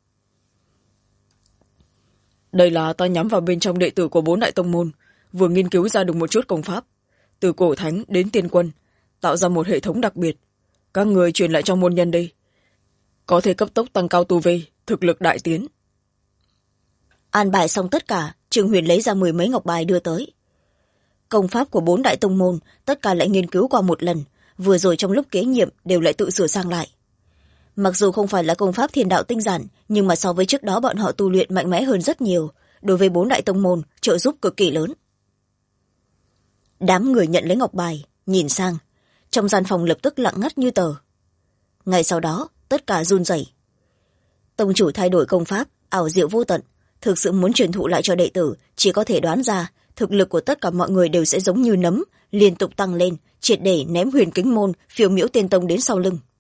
Đây là ta nhắm vào bên trong đệ tử của 4 đại tông môn, vừa nghiên cứu ra được một chút công pháp, từ cổ thánh đến tiên quân, tạo ra một hệ thống đặc biệt. Các người truyền lại cho môn nhân đi, có thể cấp tốc tăng cao tu vi, thực lực đại tiến. An bài xong tất cả, Trương Huyền lấy ra 10 mấy ngọc bài đưa tới. Công pháp của 4 đại tông môn tất cả lại nghiên cứu qua một lần, vừa rồi trong lúc kế nhiệm đều lại tự sửa sang lại. Mặc dù không phải là công pháp thiên đạo tinh giản, nhưng mà so với trước đó bọn họ tu luyện mạnh mẽ hơn rất nhiều, đối với 4 đại tông môn trợ giúp cực kỳ lớn. Đám người nhận lấy ngọc bài, nhìn sang, trong gian phòng lập tức lặng ngắt như tờ. Ngay sau đó tất cả run rẩy. Tông chủ thay đổi công pháp, ảo diệu vô tận, thực sự muốn truyền thụ lại cho đệ tử, chỉ có thể đoán ra thực lực của tất cả mọi người đều sẽ giống như nấm, liên tục tăng lên, triệt để ném Huyền Kính môn, Phiêu Miễu Tiên tông đến sau lưng.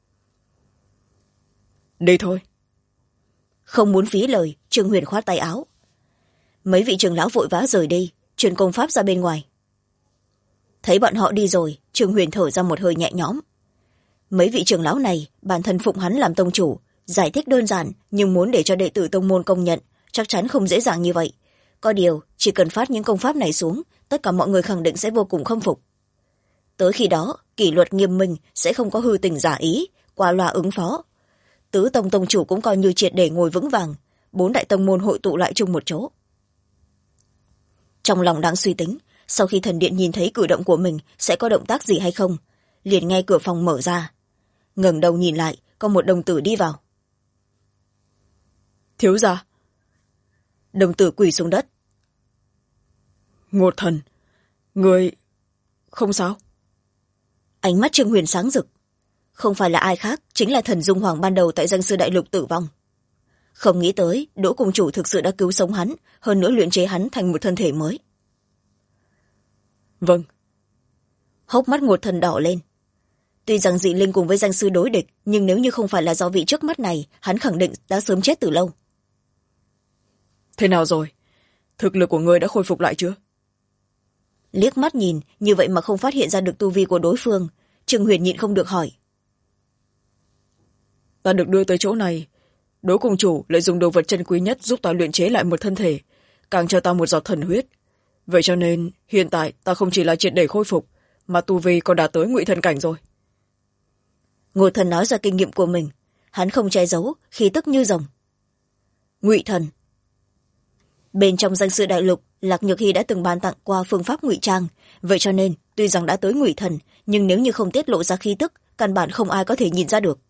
Đi thôi. Không muốn phí lời, Trương Huyền khoát tay áo. Mấy vị trưởng lão vội vã rời đi, truyền công pháp ra bên ngoài. Thấy bọn họ đi rồi, Trương Huyền thở ra một hơi nhẹ nhõm. Mấy vị trưởng lão này bản thân phụng hắn làm tông chủ, giải thích đơn giản, nhưng muốn để cho đệ tử tông môn công nhận chắc chắn không dễ dàng như vậy. Có điều chỉ cần phát những công pháp này xuống, tất cả mọi người khẳng định sẽ vô cùng khâm phục. Tới khi đó kỷ luật nghiêm minh, sẽ không có hư tình giả ý, qua loa ứng phó. Tứ tông tông chủ cũng coi như triệt để ngồi vững vàng, 4 đại tông môn hội tụ lại chung một chỗ. Trong lòng đang suy tính, sau khi thần điện nhìn thấy cử động của mình sẽ có động tác gì hay không, liền nghe cửa phòng mở ra. Ngẩng đầu nhìn lại, có một đồng tử đi vào. Thiếu gia. Đồng tử quỳ xuống đất. Ngột thần, người không sao? Ánh mắt Trương Huyền sáng rực. Không phải là ai khác, chính là thần Dung Hoàng ban đầu tại danh sư đại lục tử vong. Không nghĩ tới Đỗ cung chủ thực sự đã cứu sống hắn, hơn nữa luyện chế hắn thành một thân thể mới. vâng. Hốc mắt Ngột Thần đỏ lên. Tuy rằng dị linh cùng với danh sư đối địch, nhưng nếu như không phải là do vị trước mắt này, hắn khẳng định đã sớm chết từ lâu. Thế nào rồi? Thực lực của ngươi đã khôi phục lại chưa? Liếc mắt nhìn, như vậy mà không phát hiện ra được tu vi của đối phương, Trương Huyền nhịn không được hỏi. Ta được đưa tới chỗ này, Đỗ cung chủ lại dùng đồ vật chân quý nhất giúp ta luyện chế lại một thân thể, càng cho ta một giọt thần huyết. Vậy cho nên hiện tại ta không chỉ là triệt để khôi phục, mà tu vi còn đạt tới ngụy thần cảnh rồi. Ngột Thần nói ra kinh nghiệm của mình, hắn không che giấu, khí tức như rồng. Ngụy thần. Bên trong danh sư đại lục, Lạc Nhược Hy đã từng ban tặng qua phương pháp ngụy trang, vậy cho nên tuy rằng đã tới ngụy thần, nhưng nếu như không tiết lộ ra khí tức, căn bản không ai có thể nhìn ra được.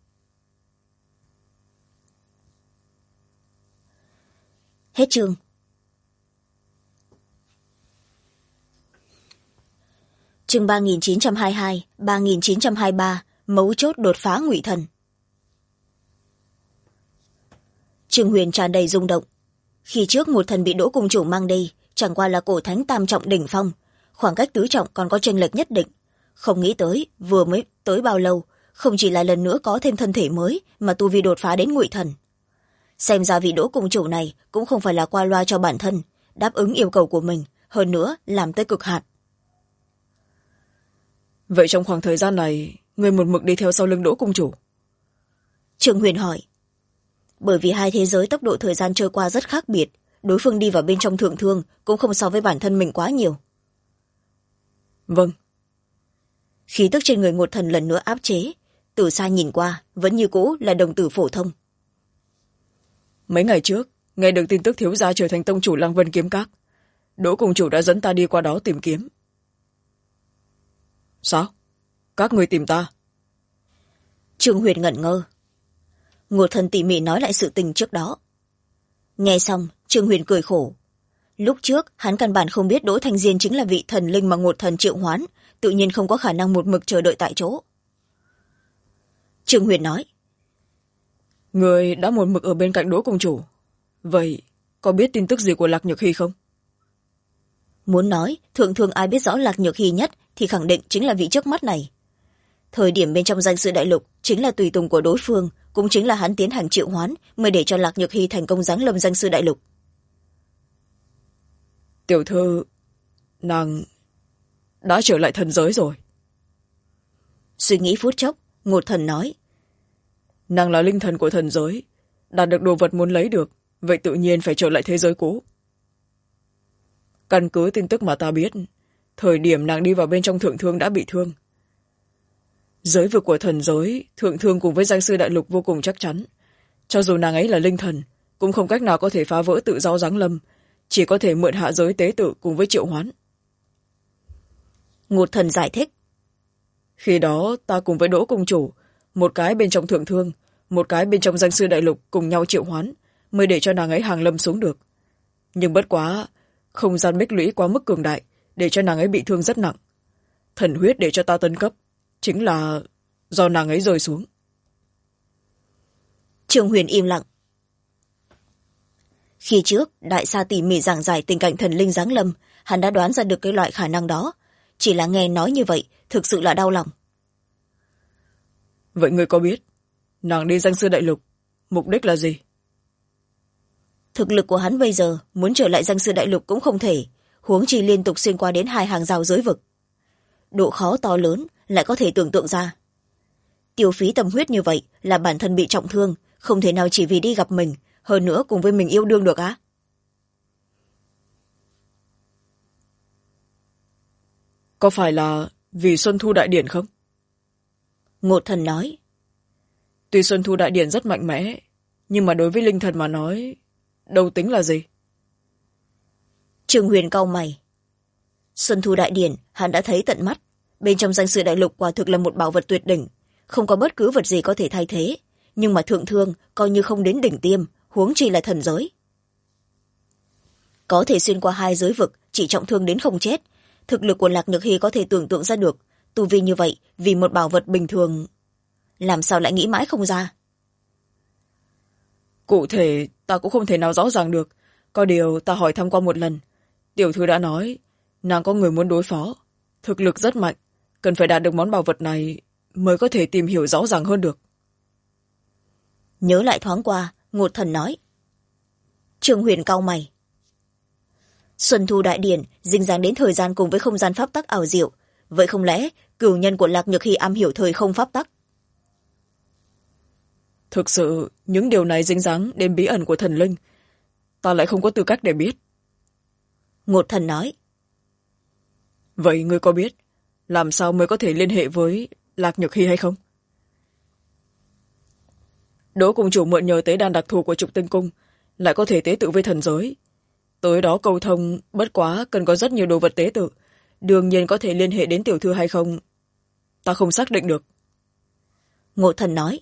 Hết chương. Chương 3922, 3923, mấu chốt đột phá ngụy thần. Trương Huyền tràn đầy rung động. Khi trước Ngột Thần bị Đỗ cung chủ mang đi, chẳng qua là cổ thánh tam trọng đỉnh phong, khoảng cách tứ trọng còn có chênh lệch nhất định. Không nghĩ tới, vừa mới tới bao lâu, không chỉ là lần nữa có thêm thân thể mới, mà tu vi đột phá đến ngụy thần. Xem ra vị Đỗ cung chủ này cũng không phải là qua loa cho bản thân, đáp ứng yêu cầu của mình, hơn nữa làm tới cực hạn. Vậy trong khoảng thời gian này, ngươi một mực đi theo sau lưng Đỗ cung chủ? Trương Huyền hỏi. Bởi vì hai thế giới tốc độ thời gian trôi qua rất khác biệt, đối phương đi vào bên trong thượng thương cũng không so với bản thân mình quá nhiều. Vâng. Khí tức trên người Ngột Thần lần nữa áp chế, từ xa nhìn qua vẫn như cũ là đồng tử phổ thông. Mấy ngày trước, nghe được tin tức thiếu gia trở thành tông chủ Lăng Vân kiếm các, Đỗ cung chủ đã dẫn ta đi qua đó tìm kiếm. Sao? Các người tìm ta? Trương Huyền ngẩn ngơ. Ngột Thần tỉ mỉ nói lại sự tình trước đó. Nghe xong, Trương Huyền cười khổ. Lúc trước, hắn căn bản không biết Đỗ Thanh Diên chính là vị thần linh mà Ngột Thần triệu hoán, tự nhiên không có khả năng một mực chờ đợi tại chỗ. Trương Huyền nói. Người đã một mực ở bên cạnh Đỗ cung chủ. Vậy, có biết tin tức gì của Lạc Nhược Hy không? Muốn nói, thượng thương ai biết rõ Lạc Nhược Hy nhất thì khẳng định chính là vị trước mắt này. Thời điểm bên trong danh sự đại lục chính là tùy tùng của đối phương, cũng chính là hắn tiến hành triệu hoán mới để cho Lạc Nhược Hy thành công giáng lâm danh sư đại lục. Tiểu thư, nàng đã trở lại thần giới rồi. Suy nghĩ phút chốc, Ngột Thần nói. Nàng là linh thần của thần giới, đạt được đồ vật muốn lấy được, vậy tự nhiên phải trở lại thế giới cũ. Căn cứ tin tức mà ta biết, thời điểm nàng đi vào bên trong thượng thương đã bị thương. Giới vực của thần giới, thượng thương cùng với danh sư đại lục vô cùng chắc chắn. Cho dù nàng ấy là linh thần, cũng không cách nào có thể phá vỡ tự do giáng lâm, chỉ có thể mượn hạ giới tế tự cùng với triệu hoán. Ngột Thần giải thích. Khi đó ta cùng với Đỗ cung chủ, một cái bên trong thượng thương, một cái bên trong danh sư đại lục cùng nhau triệu hoán, mới để cho nàng ấy hàng lâm xuống được. Nhưng bất quá, không gian bích lũy quá mức cường đại, để cho nàng ấy bị thương rất nặng. Thần huyết để cho ta tấn cấp, chính là do nàng ấy rơi xuống. Trương Huyền im lặng. Khi trước, đại sa tỉ mỉ giảng giải tình cảnh thần linh giáng lâm, hắn đã đoán ra được cái loại khả năng đó. Chỉ là nghe nói như vậy, thực sự là đau lòng. Vậy ngươi có biết, nàng đi danh sư đại lục, mục đích là gì? Thực lực của hắn bây giờ, muốn trở lại danh sư đại lục cũng không thể, huống chi liên tục xuyên qua đến hai hàng rào giới vực. Độ khó to lớn, lại có thể tưởng tượng ra. Tiêu phí tâm huyết như vậy là bản thân bị trọng thương, không thể nào chỉ vì đi gặp mình, hơn nữa cùng với mình yêu đương được á. Có phải là vì Xuân Thu Đại Điển không? Ngột Thần nói. Tuy Xuân Thu Đại Điển rất mạnh mẽ, nhưng mà đối với linh thần mà nói, đâu tính là gì? Trương Huyền cau mày. Xuân Thu Đại Điển, hắn đã thấy tận mắt. Bên trong danh sự đại lục quả thực là một bảo vật tuyệt đỉnh, không có bất cứ vật gì có thể thay thế. Nhưng mà thượng thương coi như không đến đỉnh tiêm, huống chi là thần giới. Có thể xuyên qua hai giới vực, chỉ trọng thương đến không chết. Thực lực của Lạc Nhược Hy có thể tưởng tượng ra được. Tu vi như vậy, vì một bảo vật bình thường, làm sao lại nghĩ mãi không ra? Cụ thể, ta cũng không thể nào rõ ràng được. Có điều ta hỏi thăm qua một lần. Tiểu thư đã nói, nàng có người muốn đối phó, thực lực rất mạnh, cần phải đạt được món bảo vật này mới có thể tìm hiểu rõ ràng hơn được. Nhớ lại thoáng qua, Ngột Thần nói. Trương Huyền cau mày. Xuân Thu Đại Điển dính dáng đến thời gian cùng với không gian pháp tắc ảo diệu, vậy không lẽ cửu nhân của Lạc Nhược Hy am hiểu thời không pháp tắc? Thực sự những điều này dính dáng đến bí ẩn của thần linh, ta lại không có tư cách để biết. Ngột Thần nói. Vậy ngươi có biết làm sao mới có thể liên hệ với Lạc Nhược Hy hay không? Đỗ cung chủ mượn nhờ tế đàn đặc thù của Trục Tinh Cung, lại có thể tế tự với thần giới. Tới đó câu thông bất quá cần có rất nhiều đồ vật tế tự, đương nhiên có thể liên hệ đến tiểu thư hay không, ta không xác định được. Ngột Thần nói.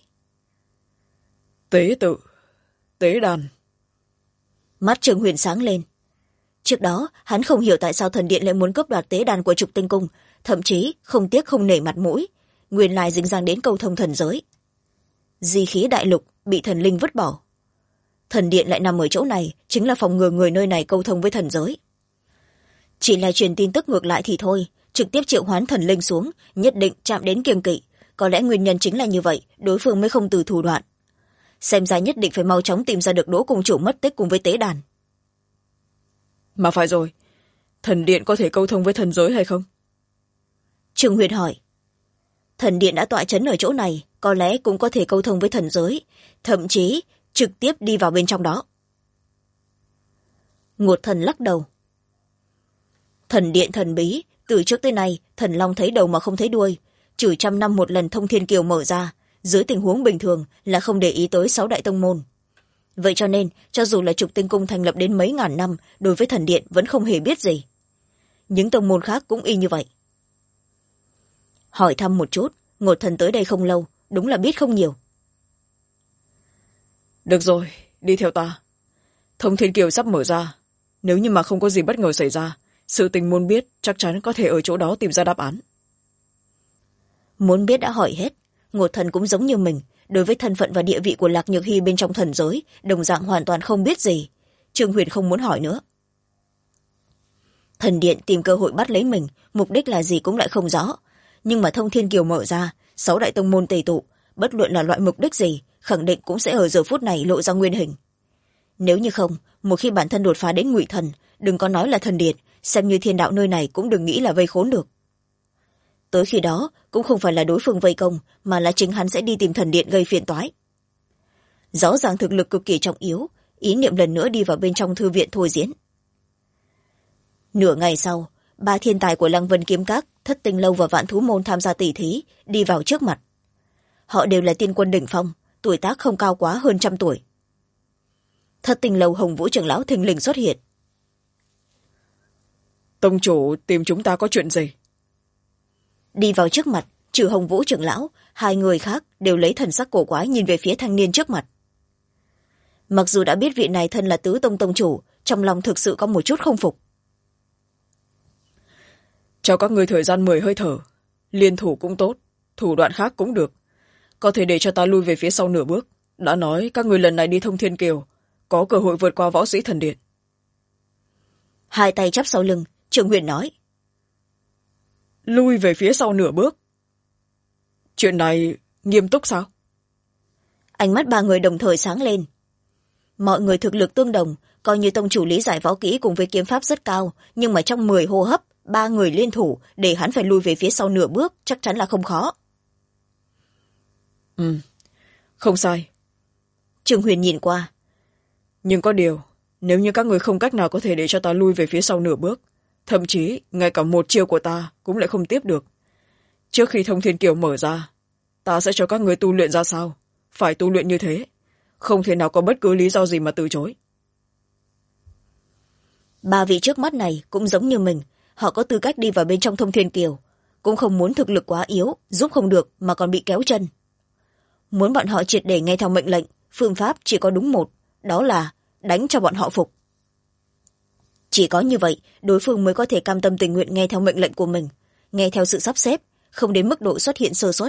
Tế tự, tế đàn. Mắt Trương Huyền sáng lên. Trước đó hắn không hiểu tại sao thần điện lại muốn cướp đoạt tế đàn của Trục Tinh Cung, thậm chí không tiếc không nể mặt mũi, nguyên lai dính dáng đến câu thông thần giới. Di khí đại lục bị thần linh vứt bỏ, thần điện lại nằm ở chỗ này, chính là phòng ngừa người nơi này câu thông với thần giới. Chỉ là truyền tin tức ngược lại thì thôi, trực tiếp triệu hoán thần linh xuống, nhất định chạm đến kiêng kỵ. Có lẽ nguyên nhân chính là như vậy, đối phương mới không từ thủ đoạn. Xem ra nhất định phải mau chóng tìm ra được Đỗ cung chủ mất tích cùng với tế đàn. Mà phải rồi, thần điện có thể câu thông với thần giới hay không? Trương Huyền hỏi. Thần điện đã tọa trấn ở chỗ này, có lẽ cũng có thể câu thông với thần giới, thậm chí trực tiếp đi vào bên trong đó. Ngột Thần lắc đầu. Thần điện thần bí, từ trước tới nay thần long thấy đầu mà không thấy đuôi, trừ 100 năm một lần thông thiên kiều mở ra, dưới tình huống bình thường là không để ý tới 6 đại tông môn. Vậy cho nên cho dù là Trục Tinh Cung thành lập đến mấy ngàn năm, đối với thần điện vẫn không hề biết gì. Những tông môn khác cũng y như vậy. Hỏi thăm một chút, Ngột Thần tới đây không lâu, đúng là biết không nhiều. Được rồi, đi theo ta. Thông thiên kiều sắp mở ra, nếu như mà không có gì bất ngờ xảy ra, sự tình muốn biết chắc chắn có thể ở chỗ đó tìm ra đáp án. Muốn biết đã hỏi hết, Ngột Thần cũng giống như mình, đối với thân phận và địa vị của Lạc Nhược Hy bên trong thần giới, đồng dạng hoàn toàn không biết gì. Trương Huyền không muốn hỏi nữa. Thần điện tìm cơ hội bắt lấy mình, mục đích là gì cũng lại không rõ. Nhưng mà thông thiên kiều mở ra, 6 đại tông môn tề tụ, bất luận là loại mục đích gì, khẳng định cũng sẽ ở giờ phút này lộ ra nguyên hình. Nếu như không, một khi bản thân đột phá đến ngụy thần, đừng có nói là thần điện, xem như thiên đạo nơi này cũng đừng nghĩ là vây khốn được. Tới khi đó cũng không phải là đối phương vây công, mà là chính hắn sẽ đi tìm thần điện gây phiền toái. Rõ ràng thực lực cực kỳ trọng yếu, ý niệm lần nữa đi vào bên trong thư viện thôi diễn. Nửa ngày sau, 3 thiên tài của Lăng Vân Kiếm Các, Thất Tinh Lâu và Vạn Thú Môn tham gia tỷ thí đi vào trước mặt. Họ đều là tiên quân đỉnh phong, tuổi tác không cao quá hơn 100 tuổi. Thất Tinh Lâu Hồng Vũ trưởng lão thình lình xuất hiện. Tông chủ tìm chúng ta có chuyện gì? Đi vào trước mặt, trừ Hồng Vũ trưởng lão, 2 người khác đều lấy thần sắc cổ quái nhìn về phía thanh niên trước mặt. Mặc dù đã biết vị này thân là Tứ Tông tông chủ, trong lòng thực sự có một chút không phục. Cho các ngươi thời gian 10 hơi thở, liên thủ cũng tốt, thủ đoạn khác cũng được, có thể để cho ta lui về phía sau nửa bước. Đã nói các ngươi lần này đi thông thiên kiều, có cơ hội vượt qua võ sĩ thần điện. 2 tay chắp sau lưng, Trương Huyền nói. Lui về phía sau nửa bước? Chuyện này nghiêm túc sao? Ánh mắt 3 người đồng thời sáng lên. Mọi người thực lực tương đồng, coi như tông chủ lý giải võ kỹ cùng với kiếm pháp rất cao, nhưng mà trong 10 hô hấp, 3 người liên thủ để hắn phải lui về phía sau nửa bước chắc chắn là không khó. Không sai. Trương Huyền nhìn qua. Nhưng có điều, nếu như các người không cách nào có thể để cho ta lui về phía sau nửa bước, thậm chí ngay cả một chiêu của ta cũng lại không tiếp được, trước khi thông thiên kiều mở ra, ta sẽ cho các người tu luyện ra sao, phải tu luyện như thế, không thể nào có bất cứ lý do gì mà từ chối. 3 vị trước mắt này cũng giống như mình, họ có tư cách đi vào bên trong thông thiên kiều, cũng không muốn thực lực quá yếu, giúp không được mà còn bị kéo chân. Muốn bọn họ triệt để nghe theo mệnh lệnh, phương pháp chỉ có đúng một, đó là đánh cho bọn họ phục. Chỉ có như vậy, đối phương mới có thể cam tâm tình nguyện nghe theo mệnh lệnh của mình, nghe theo sự sắp xếp, không đến mức độ xuất hiện sơ suất.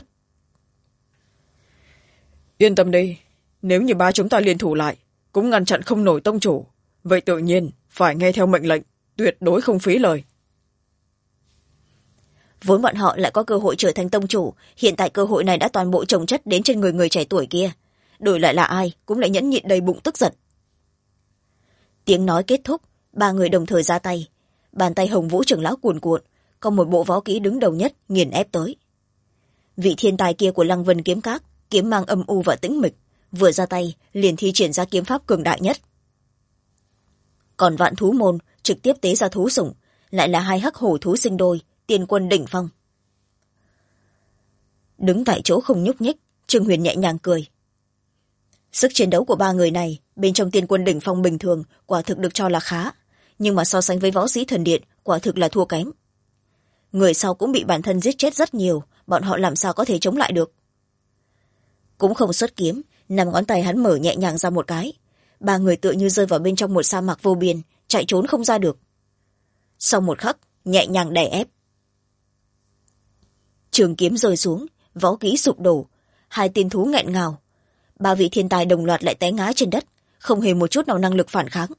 Yên tâm đi, nếu như 3 chúng ta liên thủ lại, cũng ngăn chặn không nổi tông chủ, vậy tự nhiên phải nghe theo mệnh lệnh, tuyệt đối không phí lời. vốn bọn họ lại có cơ hội trở thành tông chủ, hiện tại cơ hội này đã toàn bộ chồng chất đến trên người trẻ tuổi kia, đổi lại là ai cũng lại nhẫn nhịn đầy bụng tức giận. Tiếng nói kết thúc, ba người đồng thời ra tay, bàn tay Hồng Vũ trưởng lão cuồn cuộn, có một bộ võ kỹ đứng đầu nhất nghiền ép tới. Vị thiên tài kia của Lăng Vân kiếm các, kiếm mang âm u và tĩnh mịch, vừa ra tay liền thi triển ra kiếm pháp cường đại nhất. Còn Vạn Thú môn trực tiếp tế ra thú sủng, lại là hai hắc hổ thú sinh đôi, tiên quân đỉnh phong. Đứng tại chỗ không nhúc nhích, Trương Huyền nhẹ nhàng cười. Sức chiến đấu của ba người này bên trong tiên quân đỉnh phong bình thường quả thực được cho là khá, nhưng mà so sánh với võ sĩ thần điện quả thực là thua kém. Người sau cũng bị bản thân giết chết rất nhiều, bọn họ làm sao có thể chống lại được. Cũng không xuất kiếm, nằm ngón tay hắn mở nhẹ nhàng ra một cái, ba người tựa như rơi vào bên trong một sa mạc vô biên, chạy trốn không ra được. Sau một khắc, nhẹ nhàng đè ép. Trường kiếm rơi xuống, võ kỹ sụp đổ, hai tiên thú nghẹn ngào, ba vị thiên tài đồng loạt lại té ngã trên đất, không hề một chút nào năng lực phản kháng.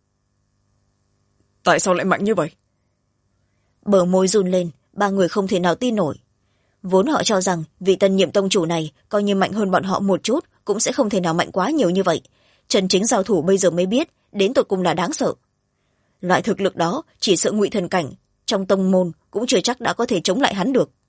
Tại sao lại mạnh như vậy? Bờ môi run lên, ba người không thể nào tin nổi. Vốn họ cho rằng vị tân nhiệm tông chủ này coi như mạnh hơn bọn họ một chút cũng sẽ không thể nào mạnh quá nhiều như vậy. Chân chính giao thủ bây giờ mới biết đến tột cùng là đáng sợ. Loại thực lực đó chỉ sợ ngụy thần cảnh trong tông môn cũng chưa chắc đã có thể chống lại hắn được.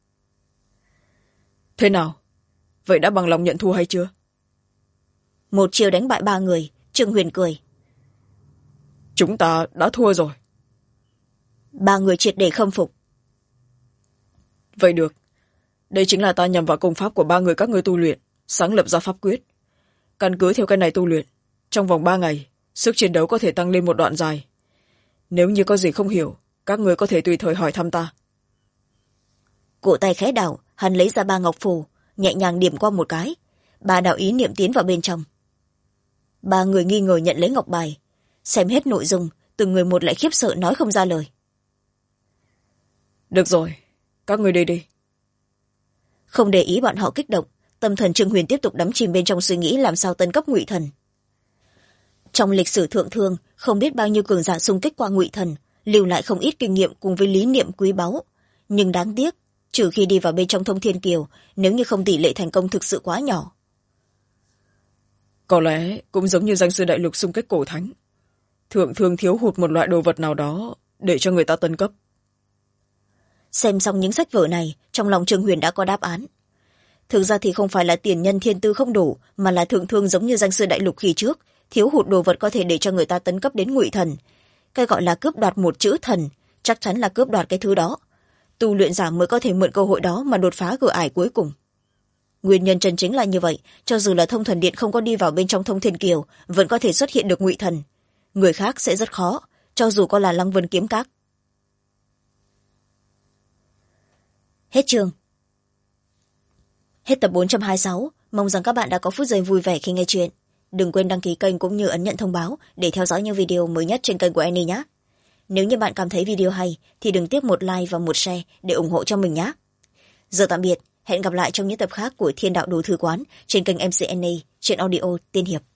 Thế nào? Vậy đã bằng lòng nhận thua hay chưa? Một chiều đánh bại ba người, Trương Huyền cười. Chúng ta đã thua rồi. Ba người triệt để khâm phục. Vậy được. Đây chính là ta nhằm vào công pháp của ba người các ngươi tu luyện, sáng lập ra pháp quyết. Căn cứ theo cái này tu luyện, trong vòng 3 ngày, sức chiến đấu có thể tăng lên một đoạn dài. Nếu như có gì không hiểu, các ngươi có thể tùy thời hỏi thăm ta. Cổ tay khẽ đảo, hắn lấy ra ba ngọc phù, nhẹ nhàng điểm qua một cái, ba đạo ý niệm tiến vào bên trong. Ba người nghi ngờ nhận lấy ngọc bài, xem hết nội dung, từng người một lại khiếp sợ nói không ra lời. Được rồi, các ngươi đi đi. Không để ý bọn họ kích động, tâm thần Trương Huyền tiếp tục đắm chìm bên trong suy nghĩ làm sao tấn cấp ngụy thần. Trong lịch sử thượng thương, không biết bao nhiêu cường giả xung kích qua ngụy thần, lưu lại không ít kinh nghiệm cùng với lý niệm quý báu. Nhưng đáng tiếc, trừ khi đi vào bên trong Thông Thiên Kiều, nếu như không tỷ lệ thành công thực sự quá nhỏ. Có lẽ cũng giống như danh sư đại lục xung kích cổ thánh. Thượng thương thiếu hụt một loại đồ vật nào đó để cho người ta tấn cấp. Xem xong những sách vở này, trong lòng Trương Huyền đã có đáp án. Thực ra thì không phải là tiền nhân thiên tư không đủ, mà là thượng thương giống như danh sư đại lục khi trước, thiếu hụt đồ vật có thể để cho người ta tấn cấp đến ngụy thần. Cái gọi là cướp đoạt một chữ thần, chắc chắn là cướp đoạt cái thứ đó. Tu luyện giả mới có thể mượn cơ hội đó mà đột phá cửa ải cuối cùng. Nguyên nhân chân chính là như vậy, cho dù là Thông Thần Điện không có đi vào bên trong Thông Thiên Kiều, vẫn có thể xuất hiện được ngụy thần. Người khác sẽ rất khó, cho dù có là Lăng Vân kiếm các. Hết chương. Hết tập 426, mong rằng các bạn đã có phút giây vui vẻ khi nghe chuyện. Đừng quên đăng ký kênh cũng như ấn nhận thông báo để theo dõi những video mới nhất trên kênh của Annie nhé. Nếu như bạn cảm thấy video hay thì đừng tiếc một like và một share để ủng hộ cho mình nhé. Giờ tạm biệt, hẹn gặp lại trong những tập khác của Thiên Đạo Đồ Thư Quán trên kênh MC Annie trên audio Tiên Hiệp.